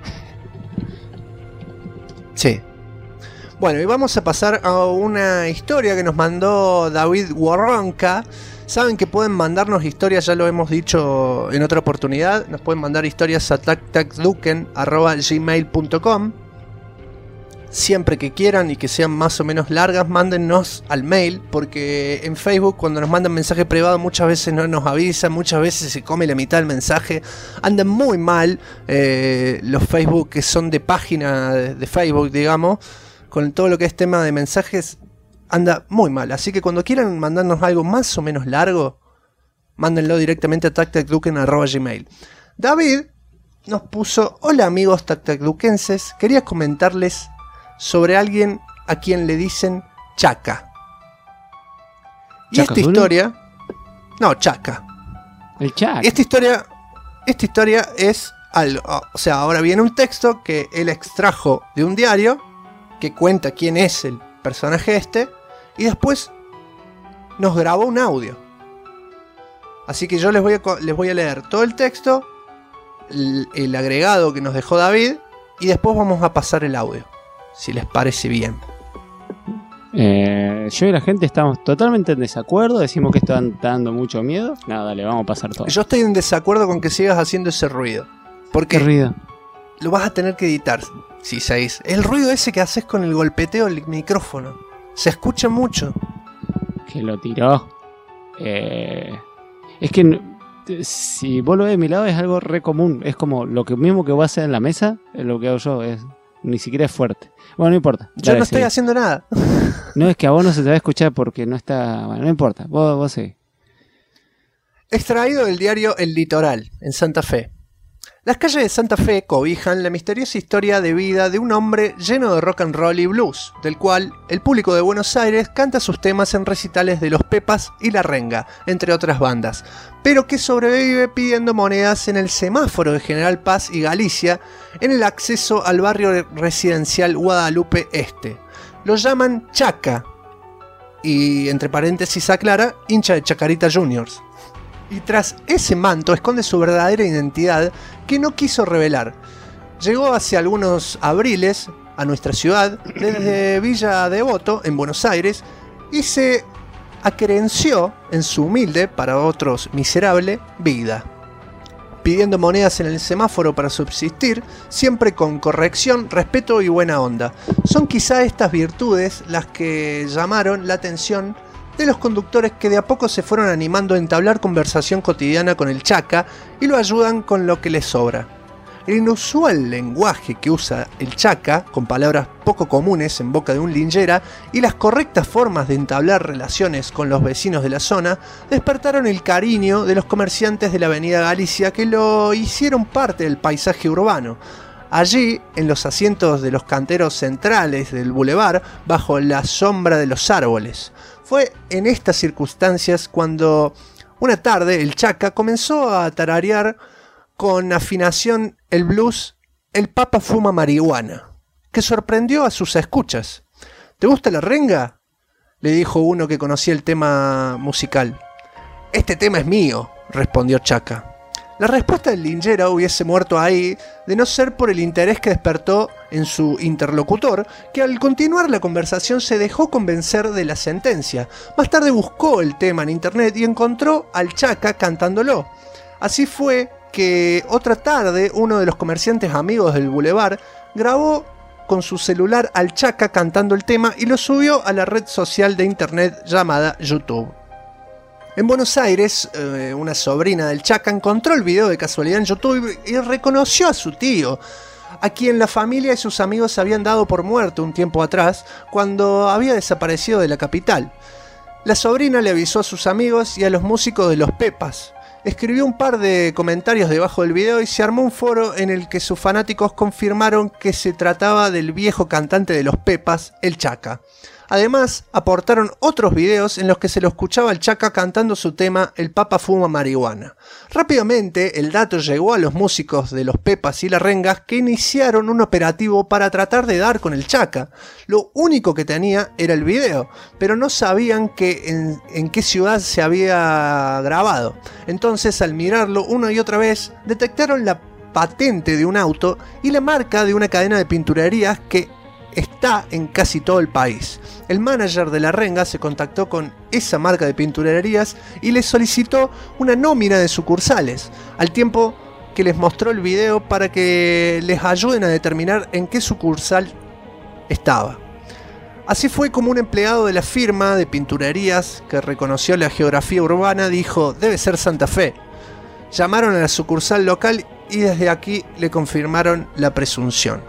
Sí. Bueno, y vamos a pasar a una historia que nos mandó David Warronca. Saben que pueden mandarnos historias, ya lo hemos dicho en otra oportunidad. Nos pueden mandar historias a tactacduken@gmail.com. Siempre que quieran y que sean más o menos largas, mándennos al mail, porque en Facebook cuando nos mandan mensaje privado muchas veces no nos avisan, muchas veces se come la mitad del mensaje. Andan muy mal los Facebook que son de página de Facebook, digamos, con todo lo que es tema de mensajes, anda muy mal. Así que cuando quieran mandarnos algo más o menos largo, mándenlo directamente a tactacduken@gmail. David nos puso: hola amigos tactacdukenses, quería comentarles sobre alguien a quien le dicen Chaca. Y ¿Chaca esta Zulu? historia... No, Chaca. El chat. Esta historia es algo... O sea, ahora viene un texto que él extrajo de un diario que cuenta quién es el personaje este, y después nos grabó un audio. Así que yo les voy a leer todo el texto, el agregado que nos dejó David, y después vamos a pasar el audio, si les parece bien. Yo y la gente estamos totalmente en desacuerdo. Decimos que esto está dando mucho miedo. Nada, dale, vamos a pasar todo. Yo estoy en desacuerdo con que sigas haciendo ese ruido, ¿Qué porque ruido? lo vas a tener que editar. Si seguís. El ruido ese que haces con el golpeteo del micrófono. Se escucha mucho. Que lo tiró. Es que si vos lo ves de mi lado es algo re común. Es como lo que mismo que vos haces en la mesa, es lo que hago yo. Ni siquiera es fuerte. Bueno, no importa. Yo Dale, no estoy seguí. haciendo nada. No, es que a vos no se te va a escuchar porque no está... Bueno, no importa. Vos seguís. Extraído del diario El Litoral, en Santa Fe. Las calles de Santa Fe cobijan la misteriosa historia de vida de un hombre lleno de rock and roll y blues, del cual el público de Buenos Aires canta sus temas en recitales de Los Pepas y La Renga, entre otras bandas, pero que sobrevive pidiendo monedas en el semáforo de General Paz y Galicia, en el acceso al barrio residencial Guadalupe Este. Lo llaman Chaca, y entre paréntesis aclara, hincha de Chacarita Juniors. Y tras ese manto esconde su verdadera identidad que no quiso revelar. Llegó hace algunos abriles a nuestra ciudad desde Villa Devoto, en Buenos Aires, y se acrenció en su humilde, para otros miserable, vida. Pidiendo monedas en el semáforo para subsistir, siempre con corrección, respeto y buena onda. Son quizá estas virtudes las que llamaron la atención de los conductores que de a poco se fueron animando a entablar conversación cotidiana con el Chaca y lo ayudan con lo que les sobra. El inusual lenguaje que usa el Chaca, con palabras poco comunes en boca de un linchera, y las correctas formas de entablar relaciones con los vecinos de la zona, despertaron el cariño de los comerciantes de la avenida Galicia que lo hicieron parte del paisaje urbano. Allí, en los asientos de los canteros centrales del bulevar, bajo la sombra de los árboles. Fue en estas circunstancias cuando una tarde el Chaca comenzó a tararear con afinación el blues El Papa fuma marihuana, que sorprendió a sus escuchas. ¿Te gusta la renga?, le dijo uno que conocía el tema musical. Este tema es mío, respondió Chaca. La respuesta del linchera hubiese muerto ahí de no ser por el interés que despertó en su interlocutor, que al continuar la conversación se dejó convencer de la sentencia. Más tarde buscó el tema en internet y encontró al Chaca cantándolo. Así fue que otra tarde uno de los comerciantes amigos del bulevar grabó con su celular al Chaka cantando el tema y lo subió a la red social de internet llamada YouTube. En Buenos Aires, una sobrina del Chaka encontró el video de casualidad en YouTube y reconoció a su tío, a quien la familia y sus amigos habían dado por muerto un tiempo atrás, cuando había desaparecido de la capital. La sobrina le avisó a sus amigos y a los músicos de Los Pepas. Escribió un par de comentarios debajo del video y se armó un foro en el que sus fanáticos confirmaron que se trataba del viejo cantante de Los Pepas, el Chaka. Además, aportaron otros videos en los que se lo escuchaba al Chaka cantando su tema El Papa fuma marihuana. Rápidamente, el dato llegó a los músicos de Los Pepas y La Rengas, que iniciaron un operativo para tratar de dar con el Chaka. Lo único que tenía era el video, pero no sabían en qué ciudad se había grabado. Entonces, al mirarlo una y otra vez, detectaron la patente de un auto y la marca de una cadena de pinturerías que está en casi todo el país. El manager de La Renga se contactó con esa marca de pinturerías y les solicitó una nómina de sucursales, al tiempo que les mostró el video para que les ayuden a determinar en qué sucursal estaba. Así fue como un empleado de la firma de pinturerías, que reconoció la geografía urbana, dijo: debe ser Santa Fe. Llamaron a la sucursal local y desde aquí le confirmaron la presunción.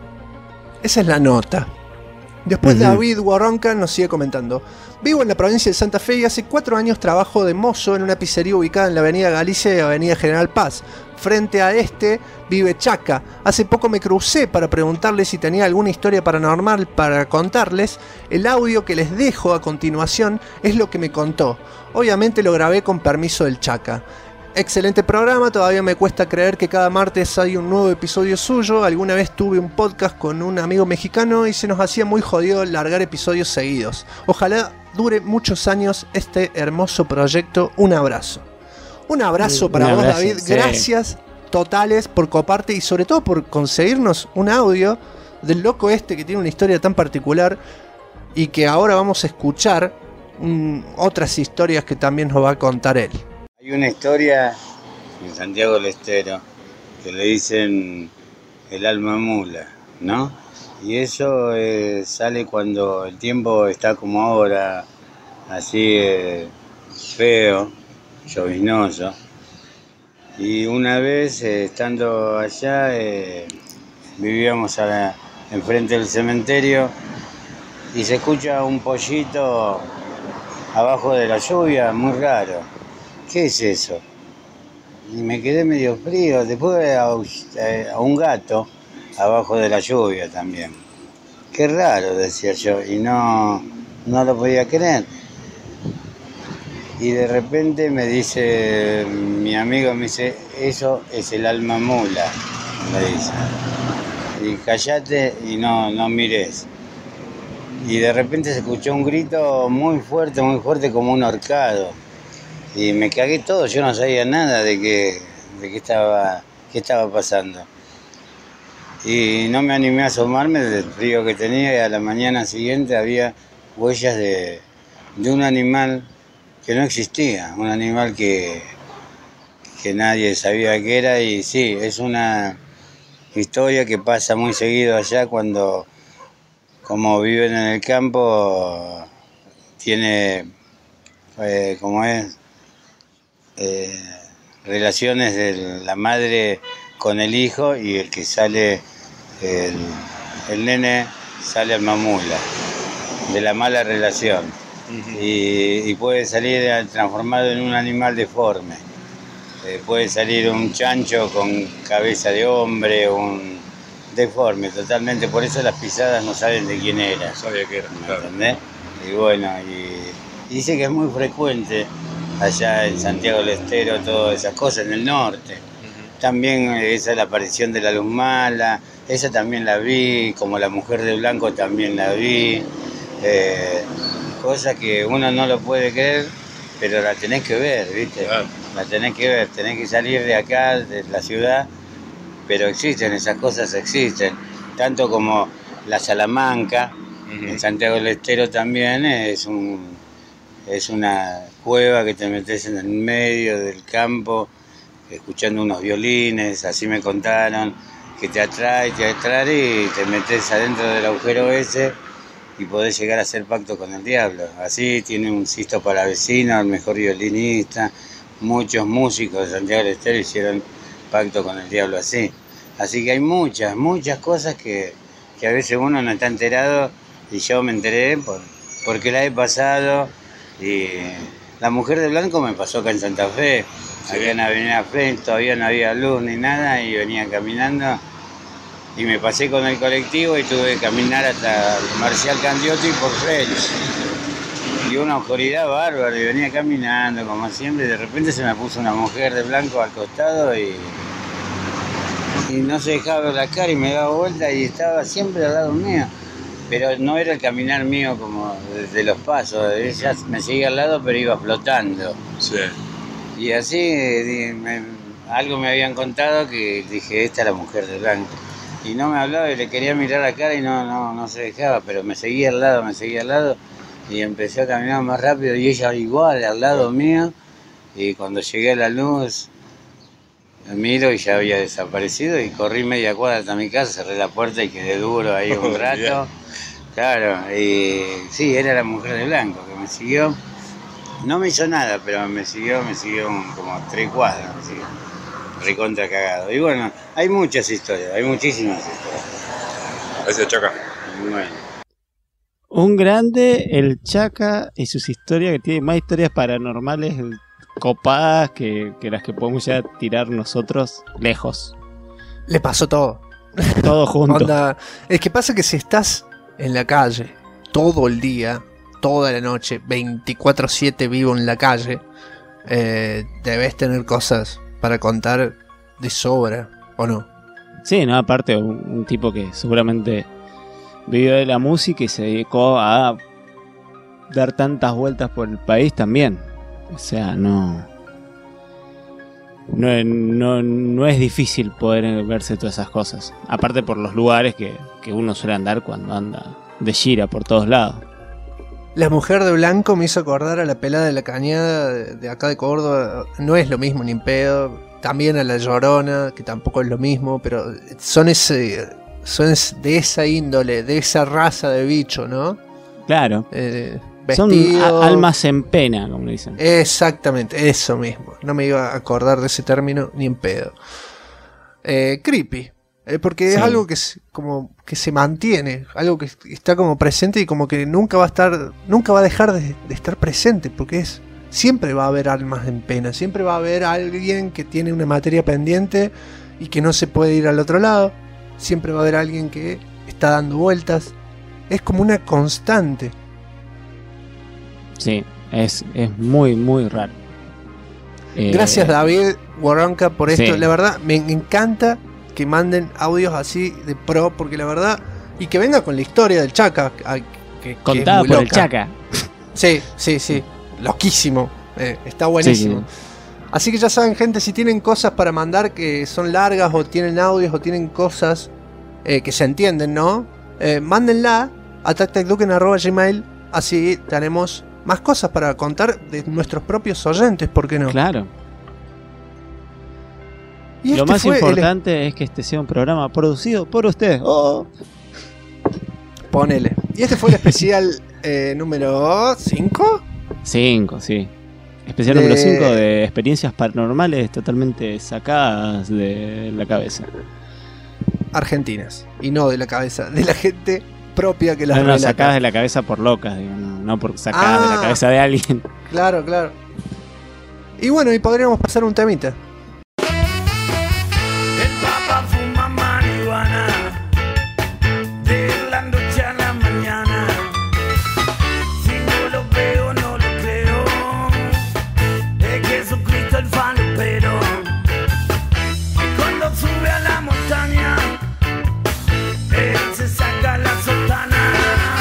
Esa es la nota. Después David Warronca nos sigue comentando: vivo en la provincia de Santa Fe y hace 4 años trabajo de mozo en una pizzería ubicada en la avenida Galicia y avenida General Paz. Frente a vive Chaka. Hace poco me crucé para preguntarle si tenía alguna historia paranormal para contarles. El audio que les dejo a continuación es lo que me contó. Obviamente lo grabé con permiso del Chaka. Excelente programa, todavía me cuesta creer que cada martes hay un nuevo episodio suyo. Alguna vez tuve un podcast con un amigo mexicano y se nos hacía muy jodido largar episodios seguidos. Ojalá dure muchos años este hermoso proyecto. Un abrazo. Un abrazo para vos, David. Sí. Gracias totales por coparte y sobre todo por conseguirnos un audio del loco que tiene una historia tan particular y que ahora vamos a escuchar otras historias que también nos va a contar él. Hay una historia en Santiago del Estero que le dicen el alma mula, ¿no? Y eso sale cuando el tiempo está como ahora, así feo, lloviznoso. Y una vez, estando allá, vivíamos enfrente del cementerio y se escucha un pollito abajo de la lluvia, muy raro. ¿Qué es eso? Y me quedé medio frío. Después a un gato abajo de la lluvia también. Qué raro, decía yo, y no lo podía creer. Y de repente me dice mi amigo, me dice: eso es el alma mula, me dice. Y callate y no mires. Y de repente se escuchó un grito muy fuerte, como un ahorcado. Y me cagué todo, yo no sabía nada de qué estaba pasando. Y no me animé a asomarme del frío que tenía, y a la mañana siguiente había huellas de un animal que no existía, un animal que nadie sabía qué era. Y sí, es una historia que pasa muy seguido allá cuando, como viven en el campo, tiene, relaciones de la madre con el hijo, y el que sale, el nene sale alma mula, de la mala relación. Y puede salir transformado en un animal deforme. Puede salir un chancho con cabeza de hombre, un deforme totalmente. Por eso las pisadas no saben de quién era. No sabía que era, claro. ¿Entendés? Y bueno, y dice que es muy frecuente allá en Santiago del Estero, todas esas cosas, en el norte. También esa es la aparición de la luz mala, esa también la vi, como la mujer de blanco también la vi. Cosas que uno no lo puede creer, pero la tenés que ver, ¿viste? Claro. La tenés que ver, tenés que salir de acá, de la ciudad, pero existen, esas cosas existen. Tanto como la Salamanca, en Santiago del Estero también es una cueva que te metes en el medio del campo, escuchando unos violines, así me contaron, que te atrae y te metes adentro del agujero ese y podés llegar a hacer pacto con el diablo. Así tiene un Sisto Palavecino, el mejor violinista, muchos músicos de Santiago del Estero hicieron pacto con el diablo así. Así que hay muchas cosas que a veces uno no está enterado, y yo me enteré porque la he pasado. Y la mujer de blanco me pasó acá en Santa Fe, acá en Avenida Fe, todavía no había luz ni nada, y venía caminando y me pasé con el colectivo y tuve que caminar hasta Marcial Candiotti por Félix. Y una oscuridad bárbara, y venía caminando como siempre, y de repente se me puso una mujer de blanco al costado y no se dejaba ver la cara y me daba vuelta y estaba siempre al lado mío. Pero no era el caminar mío como de los pasos, ella me seguía al lado pero iba flotando. Sí. Y así algo me habían contado que dije, esta es la mujer de blanco. Y no me hablaba y le quería mirar la cara y no se dejaba, pero me seguía al lado y empecé a caminar más rápido y ella igual al lado mío. Y cuando llegué a la luz, miro y ya había desaparecido y corrí media cuadra hasta mi casa, cerré la puerta y quedé duro ahí un rato. Claro, y sí, era la mujer de blanco que me siguió. No me hizo nada, pero me siguió como 3 cuadras, me siguió. Recontra cagado. Y bueno, hay muchas historias, hay muchísimas historias. Gracias, Chaca. Bueno. Un grande, el Chaca y sus historias, que tiene más historias paranormales copadas que las que podemos ya tirar nosotros lejos. Le pasó todo. Todo junto. Onda, es que pasa que si estás en la calle todo el día, toda la noche, 24/7 vivo en la calle, debes tener cosas para contar de sobra, ¿o no? Sí, no, aparte un tipo que seguramente vivió de la música y se dedicó a dar tantas vueltas por el país también. O sea, no es difícil poder verse todas esas cosas. Aparte por los lugares que uno suele andar cuando anda de gira por todos lados. La mujer de blanco me hizo acordar a la pelada de la Cañada de acá de Córdoba. No es lo mismo ni en pedo. También a la Llorona, que tampoco es lo mismo, pero son de esa índole, de esa raza de bicho, ¿no? Claro. Son Vestido. almas en pena, como le dicen. Exactamente, eso mismo. No me iba a acordar de ese término ni en pedo. Creepy. Porque Sí. es algo como que se mantiene, algo que está como presente y como que nunca va a dejar de estar presente, porque siempre va a haber almas en pena, siempre va a haber alguien que tiene una materia pendiente y que no se puede ir al otro lado, siempre va a haber alguien que está dando vueltas, es como una constante. Sí, es muy, muy raro. Gracias David Waronca por esto, Sí. la verdad me encanta que manden audios así de pro, porque la verdad, y que venga con la historia del Chaca, que Contada es muy por el loca. Chaca. Sí, loquísimo, está buenísimo. Sí. Así que ya saben, gente, si tienen cosas para mandar que son largas, o tienen audios, o tienen cosas que se entienden, ¿no? Mándenla a tactacduken@gmail, así tenemos más cosas para contar de nuestros propios oyentes, ¿por qué no? Claro. Y Lo este más fue importante es que este sea un programa producido por ustedes. ¡Oh! Ponele. Y este fue el especial número 5. 5, sí. Especial De- número 5 de experiencias paranormales totalmente sacadas de la cabeza. Argentinas. Y no de la cabeza, de la gente propia que las No, relata. sacadas de la cabeza por locas, digo, no por sacadas de la Ah. cabeza de alguien. Claro. Y bueno, y podríamos pasar un temita. El Papa fuma marihuana de la noche a la mañana. Si no lo veo, no lo creo. Es Jesucristo el falopero. Y cuando sube a la montaña, él se saca la sotana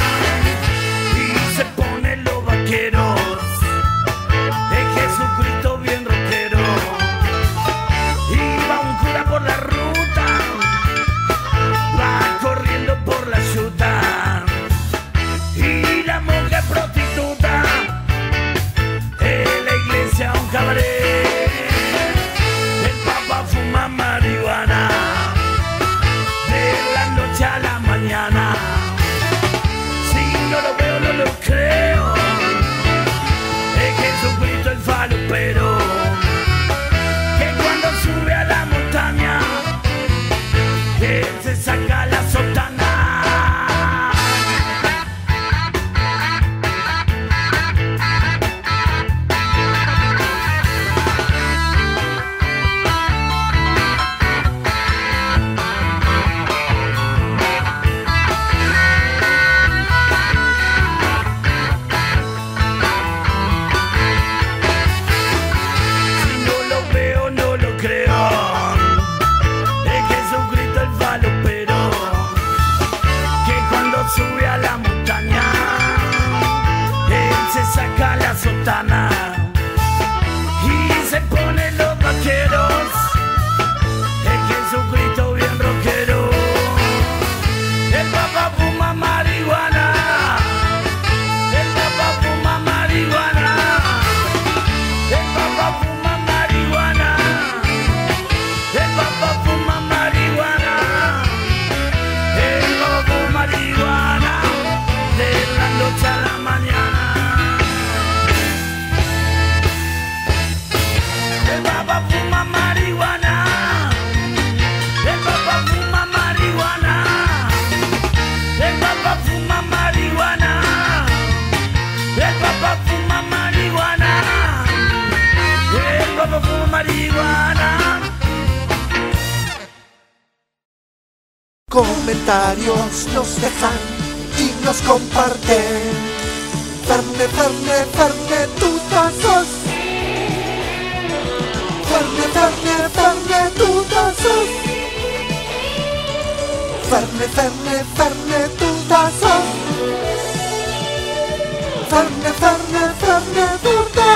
y se pone los vaqueros. Es Jesucristo bien rockero. sotana y se ponen los vaqueros. El Jesucristo bien rockero. El Papa fuma marihuana. El Papa fuma marihuana. El Papa fuma marihuana. El Papa fuma marihuana. El Papa fuma marihuana. De la noche a la mañana. El Papa fuma marihuana. El Papa fuma marihuana. El Papa fuma marihuana. El Papa fuma marihuana. El Papa fuma marihuana. Comentarios nos dejan y nos comparten. Ferne, Ferne, Ferne, tú sos. Ferne, Ferne, Ferne, tú sos. Ferne, Ferne, Ferne, tú sos. Ferne, Ferne, Ferne, tú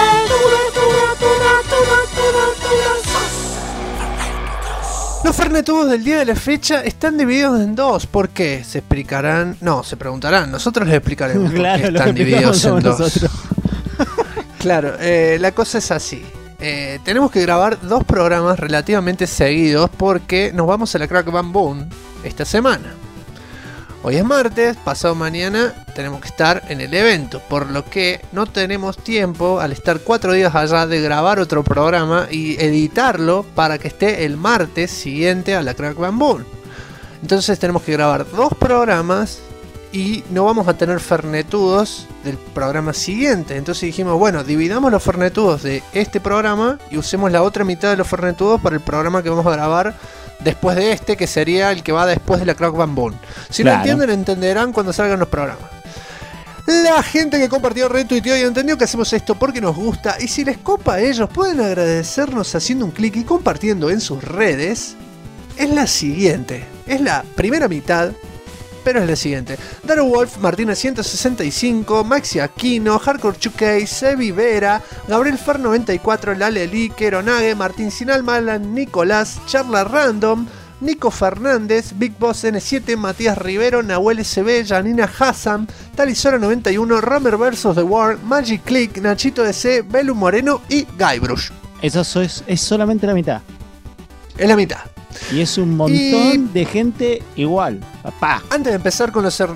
sos. Los fernetudos del día de la fecha están divididos en dos. ¿Por qué? Se explicarán. No, se preguntarán. Nosotros les explicaremos por Claro, qué lo están que divididos en explicamos dos. nosotros. Claro, la cosa es así. Tenemos que grabar 2 programas relativamente seguidos porque nos vamos a la Crack Bam Boom esta semana. Hoy es martes, pasado mañana tenemos que estar en el evento, por lo que no tenemos tiempo al estar 4 días allá de grabar otro programa y editarlo para que esté el martes siguiente a la Crack Bam Boom. Entonces tenemos que grabar 2 programas y no vamos a tener fernetudos del programa siguiente. Entonces dijimos, bueno, dividamos los fernetudos de este programa y usemos la otra mitad de los fernetudos para el programa que vamos a grabar después de este, que sería el que va después de la Crack Bam Boom. Si Claro. lo entienden, entenderán cuando salgan los programas. La gente que compartió, retuiteó y entendió que hacemos esto porque nos gusta. Y si les copa a ellos, pueden agradecernos haciendo un clic y compartiendo en sus redes. Es la siguiente. Es la primera mitad, pero es la siguiente. Daro Wolf, Martínez 165, Maxi Aquino, Hardcore 2K, Sebi Vera, Gabriel Fer 94, Lale Lee, Keronage, Martín Sinalma, Alan Nicolás, Charla Random, Nico Fernández, Big Boss N7, Matías Rivero, Nahuel SB, Janina Hassan, Talisora 91, Romer vs The War, Magic Click, Nachito DC, Belu Moreno y Guybrush. Eso es solamente la mitad. Es la mitad. Y es un montón de gente igual. Papá. Antes de empezar con los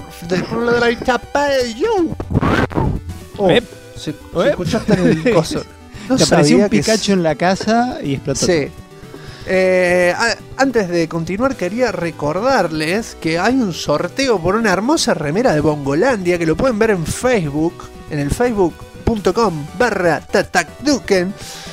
Oh, se escuchaste en el coso. No Te apareció sabía un que Pikachu en la casa y explotó. Sí. Antes de continuar quería recordarles que hay un sorteo por una hermosa remera de Bongolandia que lo pueden ver en Facebook, en el facebook.com/tatakduken,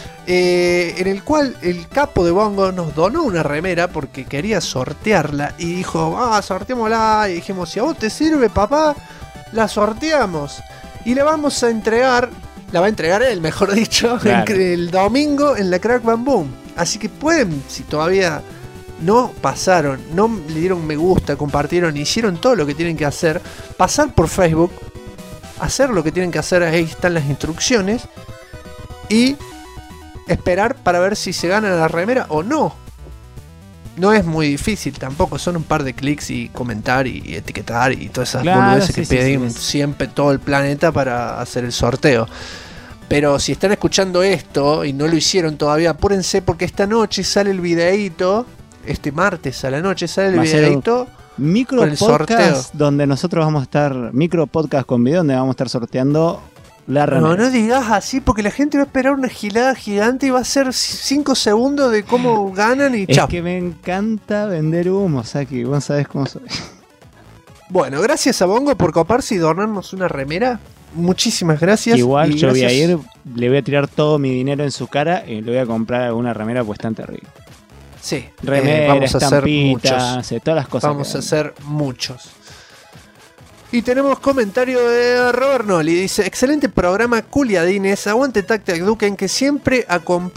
en el cual el capo de Bongo nos donó una remera porque quería sortearla y dijo, sorteémosla, y dijimos, si a vos te sirve, papá, la sorteamos y la vamos a entregar, la va a entregar él, mejor dicho, Claro. el domingo en la Crack Bam Boom. Así que pueden, si todavía no pasaron, no le dieron me gusta, compartieron, hicieron todo lo que tienen que hacer, pasar por Facebook, hacer lo que tienen que hacer, ahí están las instrucciones, y esperar para ver si se gana la remera o no. No es muy difícil tampoco, son un par de clics y comentar y etiquetar y todas esas Claro, boludeces sí, que sí, piden sí. siempre todo el planeta para hacer el sorteo. Pero si están escuchando esto y no lo hicieron todavía, apúrense porque esta noche sale el videíto. Este martes a la noche sale el Va a ser videíto. Micro Con el sorteo. podcast donde nosotros vamos a estar, micro podcast con video donde vamos a estar sorteando la remera. No digas así porque la gente va a esperar una gilada gigante y va a ser 5 segundos de cómo ganan y Es chao. que me encanta vender humo, Saki, vos sabés cómo soy. Bueno, gracias a Bongo por coparse y donarnos una remera. Muchísimas gracias. Igual y yo voy a gracias- ir, le voy a tirar todo mi dinero en su cara y le voy a comprar alguna remera pues tan terrible. Sí, Remera, vamos a hacer muchos. estampitas, todas las cosas. Vamos que a hacer muchos. Y tenemos comentario de Robert Noli. Dice, excelente programa, Culiadines. Aguante Tactac Duken, que siempre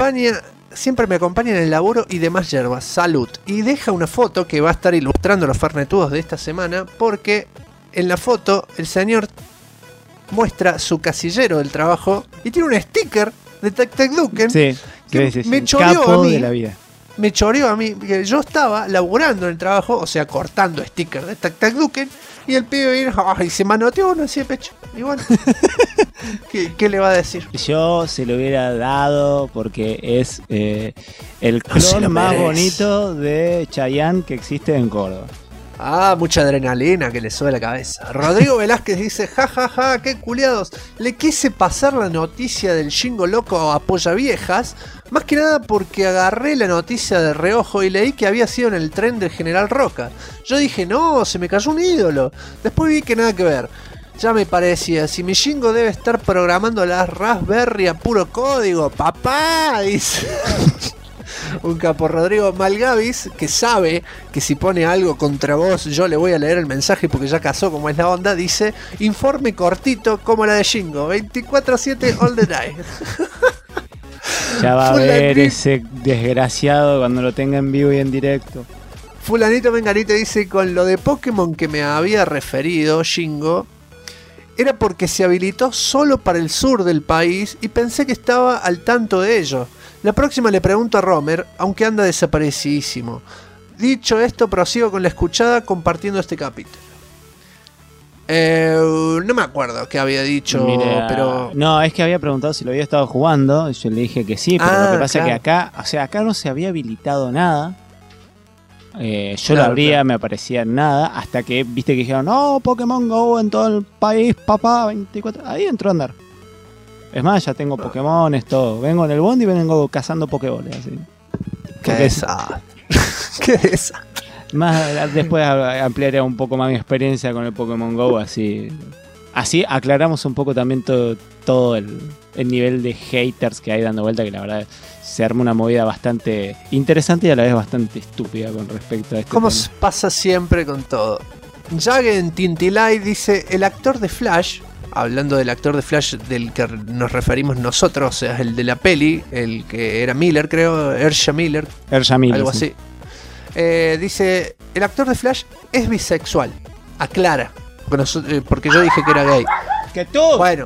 me acompaña en el laburo y demás yerbas. Salud. Y deja una foto que va a estar ilustrando los fernetudos de esta semana, porque en la foto el señor muestra su casillero del trabajo y tiene un sticker de Tac Tac Duken. Sí, que sí, me sí. choreó Capo a mí. de la vida. Me choreó a mí, que yo estaba laburando en el trabajo, o sea, cortando stickers de Tac Tac Duken, y el pibe vino y se manoteó uno así de pecho. Y bueno, ¿qué le va a decir? Yo se lo hubiera dado porque es el se lo clon más merece. bonito de Chayanne que existe en Córdoba. Ah, mucha adrenalina que le sube la cabeza. Rodrigo Velázquez dice, ja, qué culiados. Le quise pasar la noticia del Jingo Loco a Polla Viejas, más que nada porque agarré la noticia de reojo y leí que había sido en el tren del General Roca. Yo dije, no, se me cayó un ídolo. Después vi que nada que ver. Ya me parecía, si mi Jingo debe estar programando las Raspberry a puro código, papá, dice. Un capo Rodrigo Malgavis que sabe que si pone algo contra vos yo le voy a leer el mensaje porque ya casó como es la onda. Dice, informe cortito como la de Jingo, 24/7 all the night. Ya va a ver Fulanito- ese desgraciado cuando lo tenga en vivo y en directo. Fulanito Menganito dice, con lo de Pokémon que me había referido Jingo, era porque se habilitó solo para el sur del país y pensé que estaba al tanto de ello. La próxima le pregunto a Romer, aunque anda desaparecidísimo. Dicho esto, prosigo con la escuchada compartiendo este capítulo. No me acuerdo qué había dicho, Mira, pero... no, es que había preguntado si lo había estado jugando. Yo le dije que sí, pero lo que pasa claro. es que acá, o sea, acá no se había habilitado nada. Yo Claro, lo abría, claro. me aparecía nada, hasta que viste que dijeron, no, Pokémon Go en todo el país, papá, 24. Ahí entró a andar. Es más, ya tengo Pokémon, todo. Vengo en el bondi y vengo cazando Pokéboles. Así. Qué Porque- desastre. Qué desastre. Más después ampliaré un poco más mi experiencia con el Pokémon Go, así aclaramos un poco también todo el nivel de haters que hay dando vuelta, que la verdad se arma una movida bastante interesante y a la vez bastante estúpida con respecto a este Como tema. pasa siempre con todo. Jagen Tintilay dice, el actor de Flash, hablando del actor de Flash del que nos referimos nosotros, o sea, el de la peli, el que era Miller, creo, Ezra Miller, Ezra Miller, algo sí. así. Dice, el actor de Flash es bisexual. Aclara, porque yo dije que era gay. ¡Que tú! Bueno,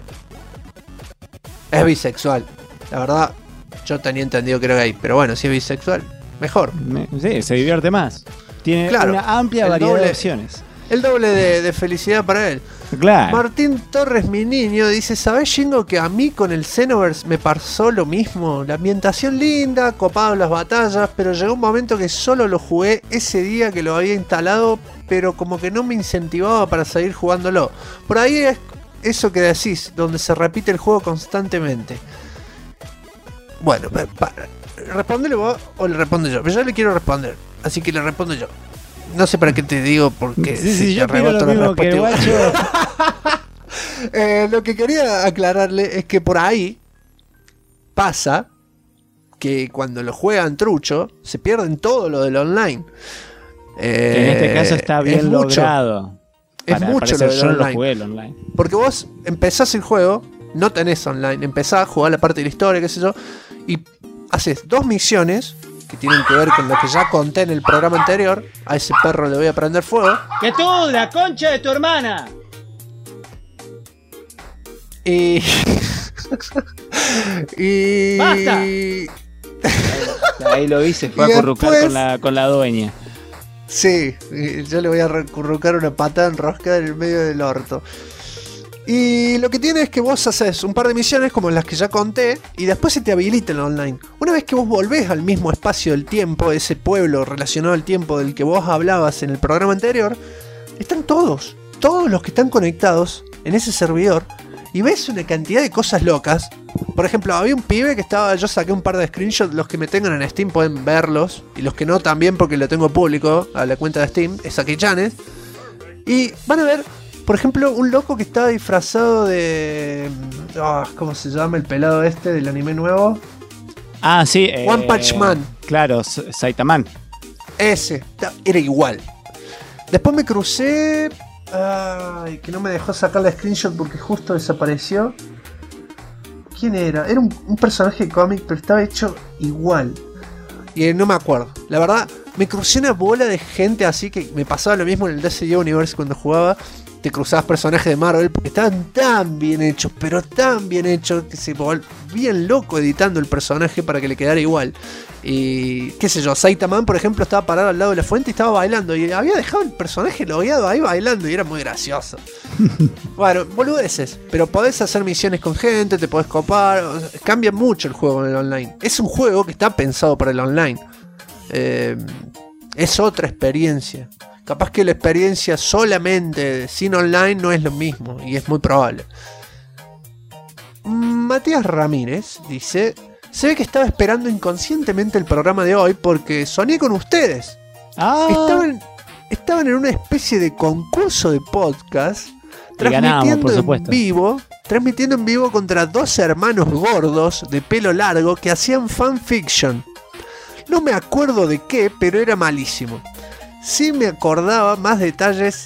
es bisexual. La verdad, yo tenía entendido que era gay, pero bueno, si es bisexual, mejor. Sí, se divierte más. Tiene Claro, una amplia el variedad doble- de opciones. El doble de felicidad para él. Claro. Martín Torres, mi niño, dice, ¿sabés, Jingo, que a mí con el Xenoverse me pasó lo mismo? La ambientación linda, copado las batallas, pero llegó un momento que solo lo jugué ese día que lo había instalado, pero como que no me incentivaba para seguir jugándolo. Por ahí es eso que decís, donde se repite el juego constantemente. Bueno, respondele vos o le respondo yo, pero yo le quiero responder, así que le respondo yo. No sé para qué te digo, porque Sí, si yo te opino reboto lo la mismo que el respuesta igual. guacho. Lo que quería aclararle es que por ahí pasa que cuando lo juegan trucho se pierden todo lo del online. Que en este caso está bien es mucho, logrado. Es mucho lo del yo no lo online. jugué el online. Porque vos empezás el juego, no tenés online, empezás a jugar la parte de la historia, qué sé yo, y haces 2 misiones que tienen que ver con lo que ya conté en el programa anterior. A ese perro le voy a prender fuego. ¡Que tú, la concha de tu hermana! Y... y... ¡Basta! Ahí lo vi, se fue Y a currucar después- con la dueña. Sí, yo le voy a recurrucar una patada enroscada en el medio del orto. Y lo que tiene es que vos haces un par de misiones como las que ya conté y después se te habilita el online. Una vez que vos volvés al mismo espacio del tiempo, ese pueblo relacionado al tiempo del que vos hablabas en el programa anterior, están todos los que están conectados en ese servidor y ves una cantidad de cosas locas. Por ejemplo, había un pibe que estaba, yo saqué un par de screenshots, los que me tengan en Steam pueden verlos, y los que no también porque lo tengo público a la cuenta de Steam, es Sakichanes. Y van a ver, por ejemplo, un loco que estaba disfrazado de... ¿cómo se llama el pelado este del anime nuevo? Ah, sí. One Punch Man. Claro, Saitaman. Ese, era igual. Después me crucé... Ay, que no me dejó sacar la screenshot porque justo desapareció. ¿Quién era? Era un personaje de cómic, pero estaba hecho igual. Y no me acuerdo. La verdad, me crucé una bola de gente así que me pasaba lo mismo en el DCU Universe cuando jugaba. te cruzabas personajes de Marvel porque estaban tan bien hechos, pero tan bien hechos que se volvían loco editando el personaje para que le quedara igual. Y qué sé yo, Saitama, por ejemplo, estaba parado al lado de la fuente y estaba bailando y había dejado el personaje logueado ahí bailando y era muy gracioso. Bueno, boludeces, pero podés hacer misiones con gente, te podés copar, cambia mucho el juego en el online. Es un juego que está pensado para el online. Es otra experiencia. Capaz que la experiencia solamente sin online no es lo mismo, y es muy probable. Matías Ramírez dice: se ve que estaba esperando inconscientemente el programa de hoy porque soñé con ustedes. Estaban en una especie de concurso de podcast, transmitiendo en vivo contra dos hermanos gordos de pelo largo que hacían fanfiction. No me acuerdo de qué, pero era malísimo. Si me acordaba más detalles,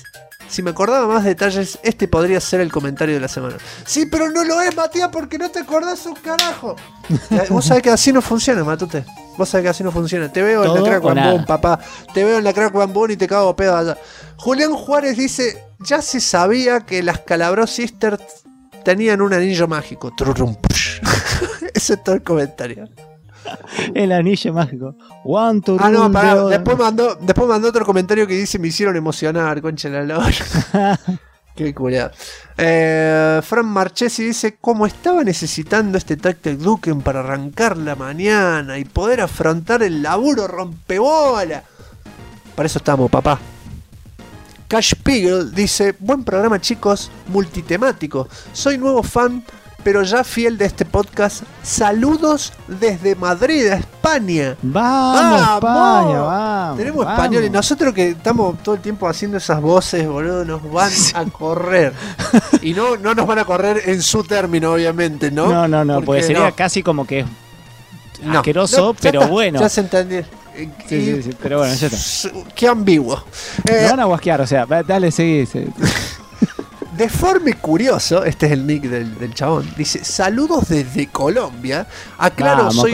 este podría ser el comentario de la semana. Sí, pero no lo es, Matías, porque no te acordás un carajo. Vos sabés que así no funciona, Matute. Vos sabés que así no funciona. Te veo en la Crack One Boom, papá. Te veo en la Crack One Boom y te cago a pedo allá. Julián Juárez dice: ya se sabía que las Calabro Sisters tenían un anillo mágico. Ese es todo el comentario. El anillo mágico. Después mandó otro comentario que dice: me hicieron emocionar, concha la lora. Qué cuidado. Fran Marchesi dice: como estaba necesitando este Tactic Duken para arrancar la mañana y poder afrontar el laburo rompebola. Para eso estamos, papá. Cash Pigel dice: buen programa, chicos, multitemático. Soy nuevo fan, pero ya fiel de este podcast. Saludos desde Madrid, España. ¡Vamos, España! ¡Vamos! Tenemos español y nosotros que estamos todo el tiempo haciendo esas voces, boludo, nos van a correr. Y no nos van a correr en su término, obviamente, ¿no? No, porque sería casi como que asqueroso, pero está, bueno. Ya se entendió. Sí, pero bueno, ya está. Qué ambiguo. Me van a guasquear, o sea, dale, seguí. Deforme Curioso, este es el nick del chabón, dice: saludos desde Colombia. Aclaro, soy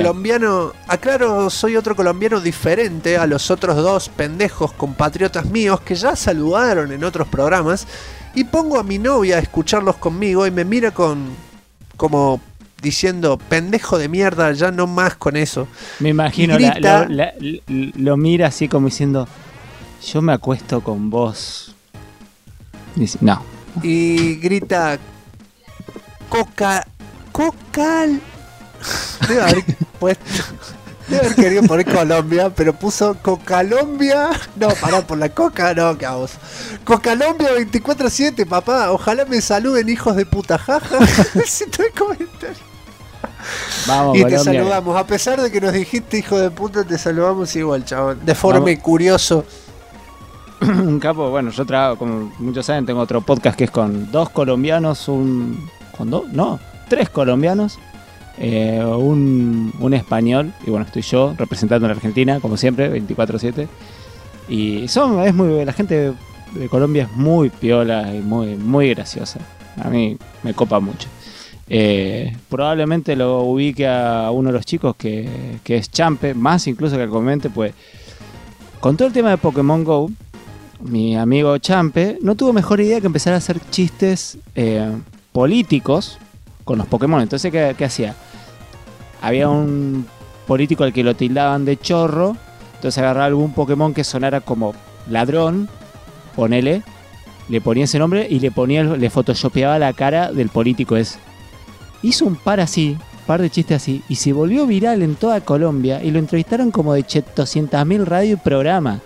otro colombiano diferente a los otros dos pendejos compatriotas míos que ya saludaron en otros programas. Y pongo a mi novia a escucharlos conmigo y me mira como diciendo: pendejo de mierda, ya no más con eso. Me imagino, grita, lo mira así como diciendo: yo me acuesto con vos. Y dice: no. Y grita: Cocal. Debe haber querido poner Colombia, pero puso Cocalombia. No, pará, por la coca, no, que vos. Cocalombia 24/7, papá. Ojalá me saluden, hijos de puta, jaja. Necesito el comentario. Vamos, y Colombia. Te saludamos, a pesar de que nos dijiste hijo de puta, te saludamos igual, chabón. Deforme Curioso. Un capo, bueno, yo trabajo, como muchos saben, tengo otro podcast que es con dos colombianos, tres colombianos, un español, y bueno, estoy yo representando a la Argentina, como siempre, 24/7. Y la gente de Colombia es muy piola y muy, muy graciosa. A mí me copa mucho. Probablemente lo ubique a uno de los chicos que es Champe, más incluso que al comente, pues con todo el tema de Pokémon GO. Mi amigo Champe no tuvo mejor idea que empezar a hacer chistes políticos con los Pokémon. Entonces, ¿qué hacía? Había un político al que lo tildaban de chorro. Entonces agarraba algún Pokémon que sonara como ladrón, ponele, le ponía ese nombre y le photoshopeaba la cara del político ese. Hizo un par de chistes así, y se volvió viral en toda Colombia y lo entrevistaron como de 200.000 radio y programa.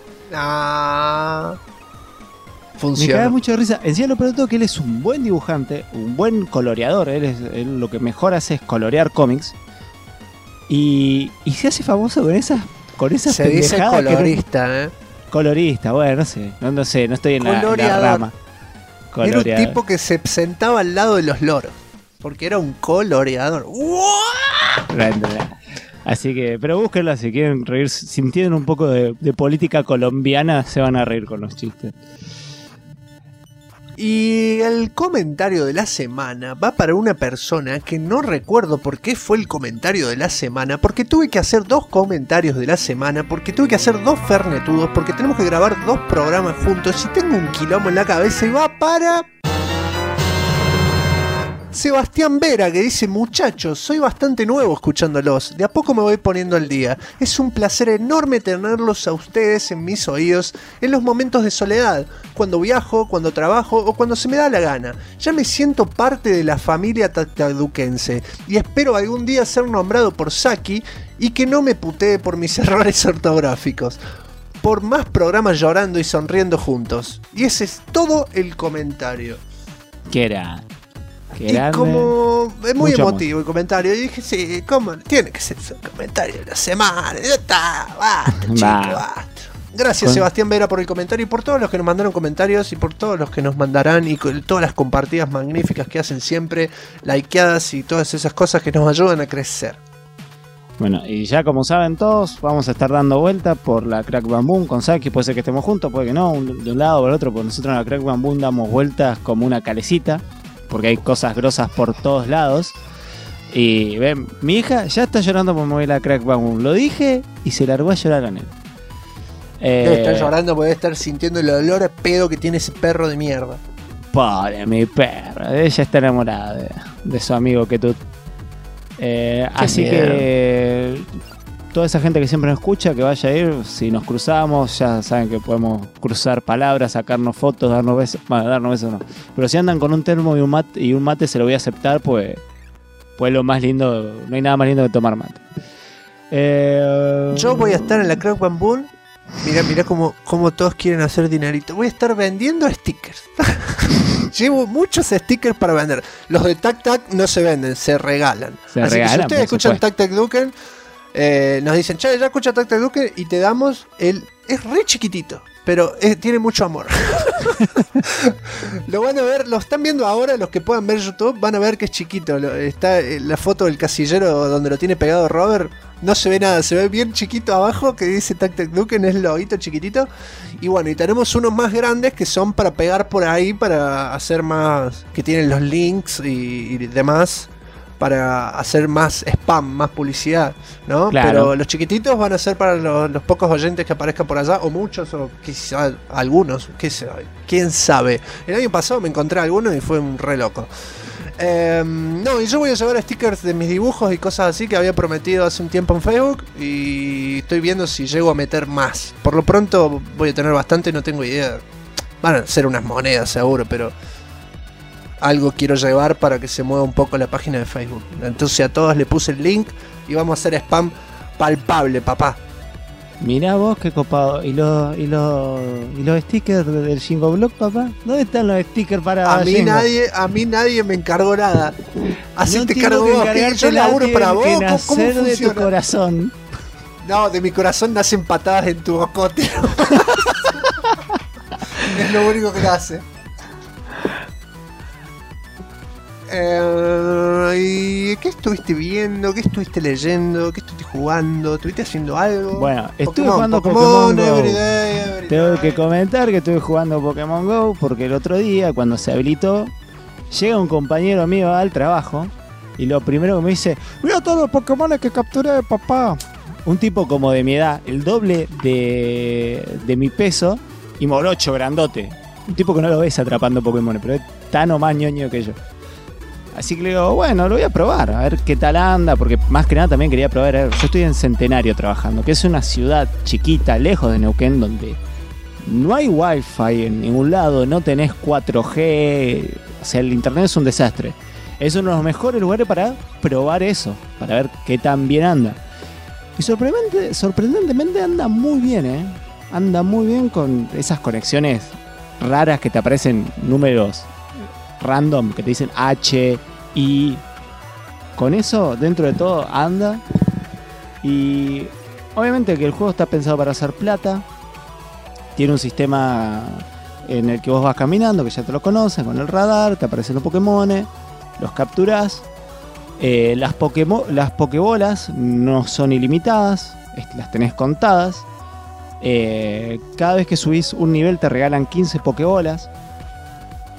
Funciona. Me cae mucho de risa. Encima lo peor de todo que él es un buen dibujante, un buen coloreador. Él lo que mejor hace es colorear cómics. Y se hace famoso con esas se dice colorista, Colorista, bueno, no sé, no estoy en la rama. Era un tipo que se sentaba al lado de los loros, porque era un coloreador. Así que, pero búsquenlo si quieren reír, si entienden un poco de política colombiana, se van a reír con los chistes. Y el comentario de la semana va para una persona que no recuerdo por qué fue el comentario de la semana, porque tuve que hacer 2 comentarios de la semana, porque tuve que hacer 2 fernetudos, porque tenemos que grabar 2 programas juntos y tengo un quilombo en la cabeza y va para... Sebastián Vera, que dice: muchachos, soy bastante nuevo escuchándolos, de a poco me voy poniendo al día. Es un placer enorme tenerlos a ustedes en mis oídos en los momentos de soledad, cuando viajo, cuando trabajo o cuando se me da la gana. Ya me siento parte de la familia tactaduquense y espero algún día ser nombrado por Saki y que no me putee por mis errores ortográficos. Por más programas llorando y sonriendo juntos. Y ese es todo el comentario. ¿Qué era? Y como es muy emotivo el comentario, y dije, sí, ¿cómo? Tiene que ser un comentario de la semana. Ya está, basta, chico, basta. Gracias, Sebastián Vera, por el comentario y por todos los que nos mandaron comentarios y por todos los que nos mandarán y todas las compartidas magníficas que hacen siempre, likeadas y todas esas cosas que nos ayudan a crecer. Bueno, y ya como saben todos, vamos a estar dando vuelta por la Crack Bam Boom con Saki. Puede ser que estemos juntos, puede que no, de un lado o del otro, porque nosotros en la Crack Bam Boom damos vueltas como una calecita, porque hay cosas grosas por todos lados. Y ven, mi hija ya está llorando por mover la Crack Bam Boom. Lo dije y se largó a llorar con él. Debe estar llorando porque debe estar sintiendo el olor a pedo que tiene ese perro de mierda. Pobre mi perro, ella está enamorada de su amigo que tú. Así miedo. Que toda esa gente que siempre nos escucha, que vaya a ir, si nos cruzamos, ya saben que podemos cruzar palabras, sacarnos fotos, darnos besos. Bueno, darnos besos no. Pero si andan con un termo y un mate, se lo voy a aceptar, pues lo más lindo, no hay nada más lindo que tomar mate. Yo voy a estar en la Crack Bam Boom. Mirá cómo todos quieren hacer dinerito. Voy a estar vendiendo stickers. Llevo muchos stickers para vender. Los de Tac Tac no se venden, se regalan. Así que si ustedes escuchan Tac Tac Duken, nos dicen, che, ya escucha Tac Tac Duken y te damos el... Es re chiquitito, pero tiene mucho amor. Lo van a ver, lo están viendo ahora, los que puedan ver YouTube van a ver que es chiquito. Está la foto del casillero donde lo tiene pegado Robert. No se ve nada, se ve bien chiquito abajo que dice Tac Tac Duken, es el lobito chiquitito. Y bueno, y tenemos unos más grandes que son para pegar por ahí, para hacer más, que tienen los links y demás, para hacer más spam, más publicidad, ¿no? Claro. Pero los chiquititos van a ser para los pocos oyentes que aparezcan por allá, o muchos, o quizá algunos, quién sabe. El año pasado me encontré algunos y fue un re loco. No, y yo voy a llevar stickers de mis dibujos y cosas así que había prometido hace un tiempo en Facebook, y estoy viendo si llego a meter más. Por lo pronto voy a tener bastante, no tengo idea. Van a ser unas monedas seguro, pero algo quiero llevar para que se mueva un poco la página de Facebook. Entonces a todos le puse el link y vamos a hacer spam palpable, papá. Mirá vos qué copado. ¿Y los stickers del Jingo Blog, papá? ¿Dónde están los stickers para a mí nadie me encargó nada. Así no te cargo vos, que yo laburo para vos. ¿Cómo de tu corazón? No, de mi corazón nacen patadas en tu bocote. Es lo único que hace. ¿Y qué estuviste viendo? ¿Qué estuviste leyendo? ¿Qué estuviste jugando? ¿Estuviste haciendo algo? Bueno, estuve jugando Pokémon Go. Everyday. Tengo que comentar que estuve jugando Pokémon Go porque el otro día, cuando se habilitó, llega un compañero mío al trabajo y lo primero que me dice: mira todos los Pokémon que capturé, papá. Un tipo como de mi edad, el doble de mi peso y morocho, grandote. Un tipo que no lo ves atrapando Pokémon, pero es tan o más ñoño que yo. Así que le digo, bueno, lo voy a probar, a ver qué tal anda, porque más que nada también quería probar. Yo estoy en Centenario trabajando, que es una ciudad chiquita, lejos de Neuquén, donde no hay wifi en ningún lado, no tenés 4G, o sea, el internet es un desastre. Es uno de los mejores lugares para probar eso, para ver qué tan bien anda. Y sorprendentemente anda muy bien, anda muy bien con esas conexiones raras que te aparecen números random que te dicen H, I. Con eso, dentro de todo, anda. Y obviamente que el juego está pensado para hacer plata. Tiene un sistema en el que vos vas caminando, que ya te lo conoces, con el radar, te aparecen los Pokémones, los capturás. Las Pokébolas no son ilimitadas, las tenés contadas. Cada vez que subís un nivel te regalan 15 Pokébolas.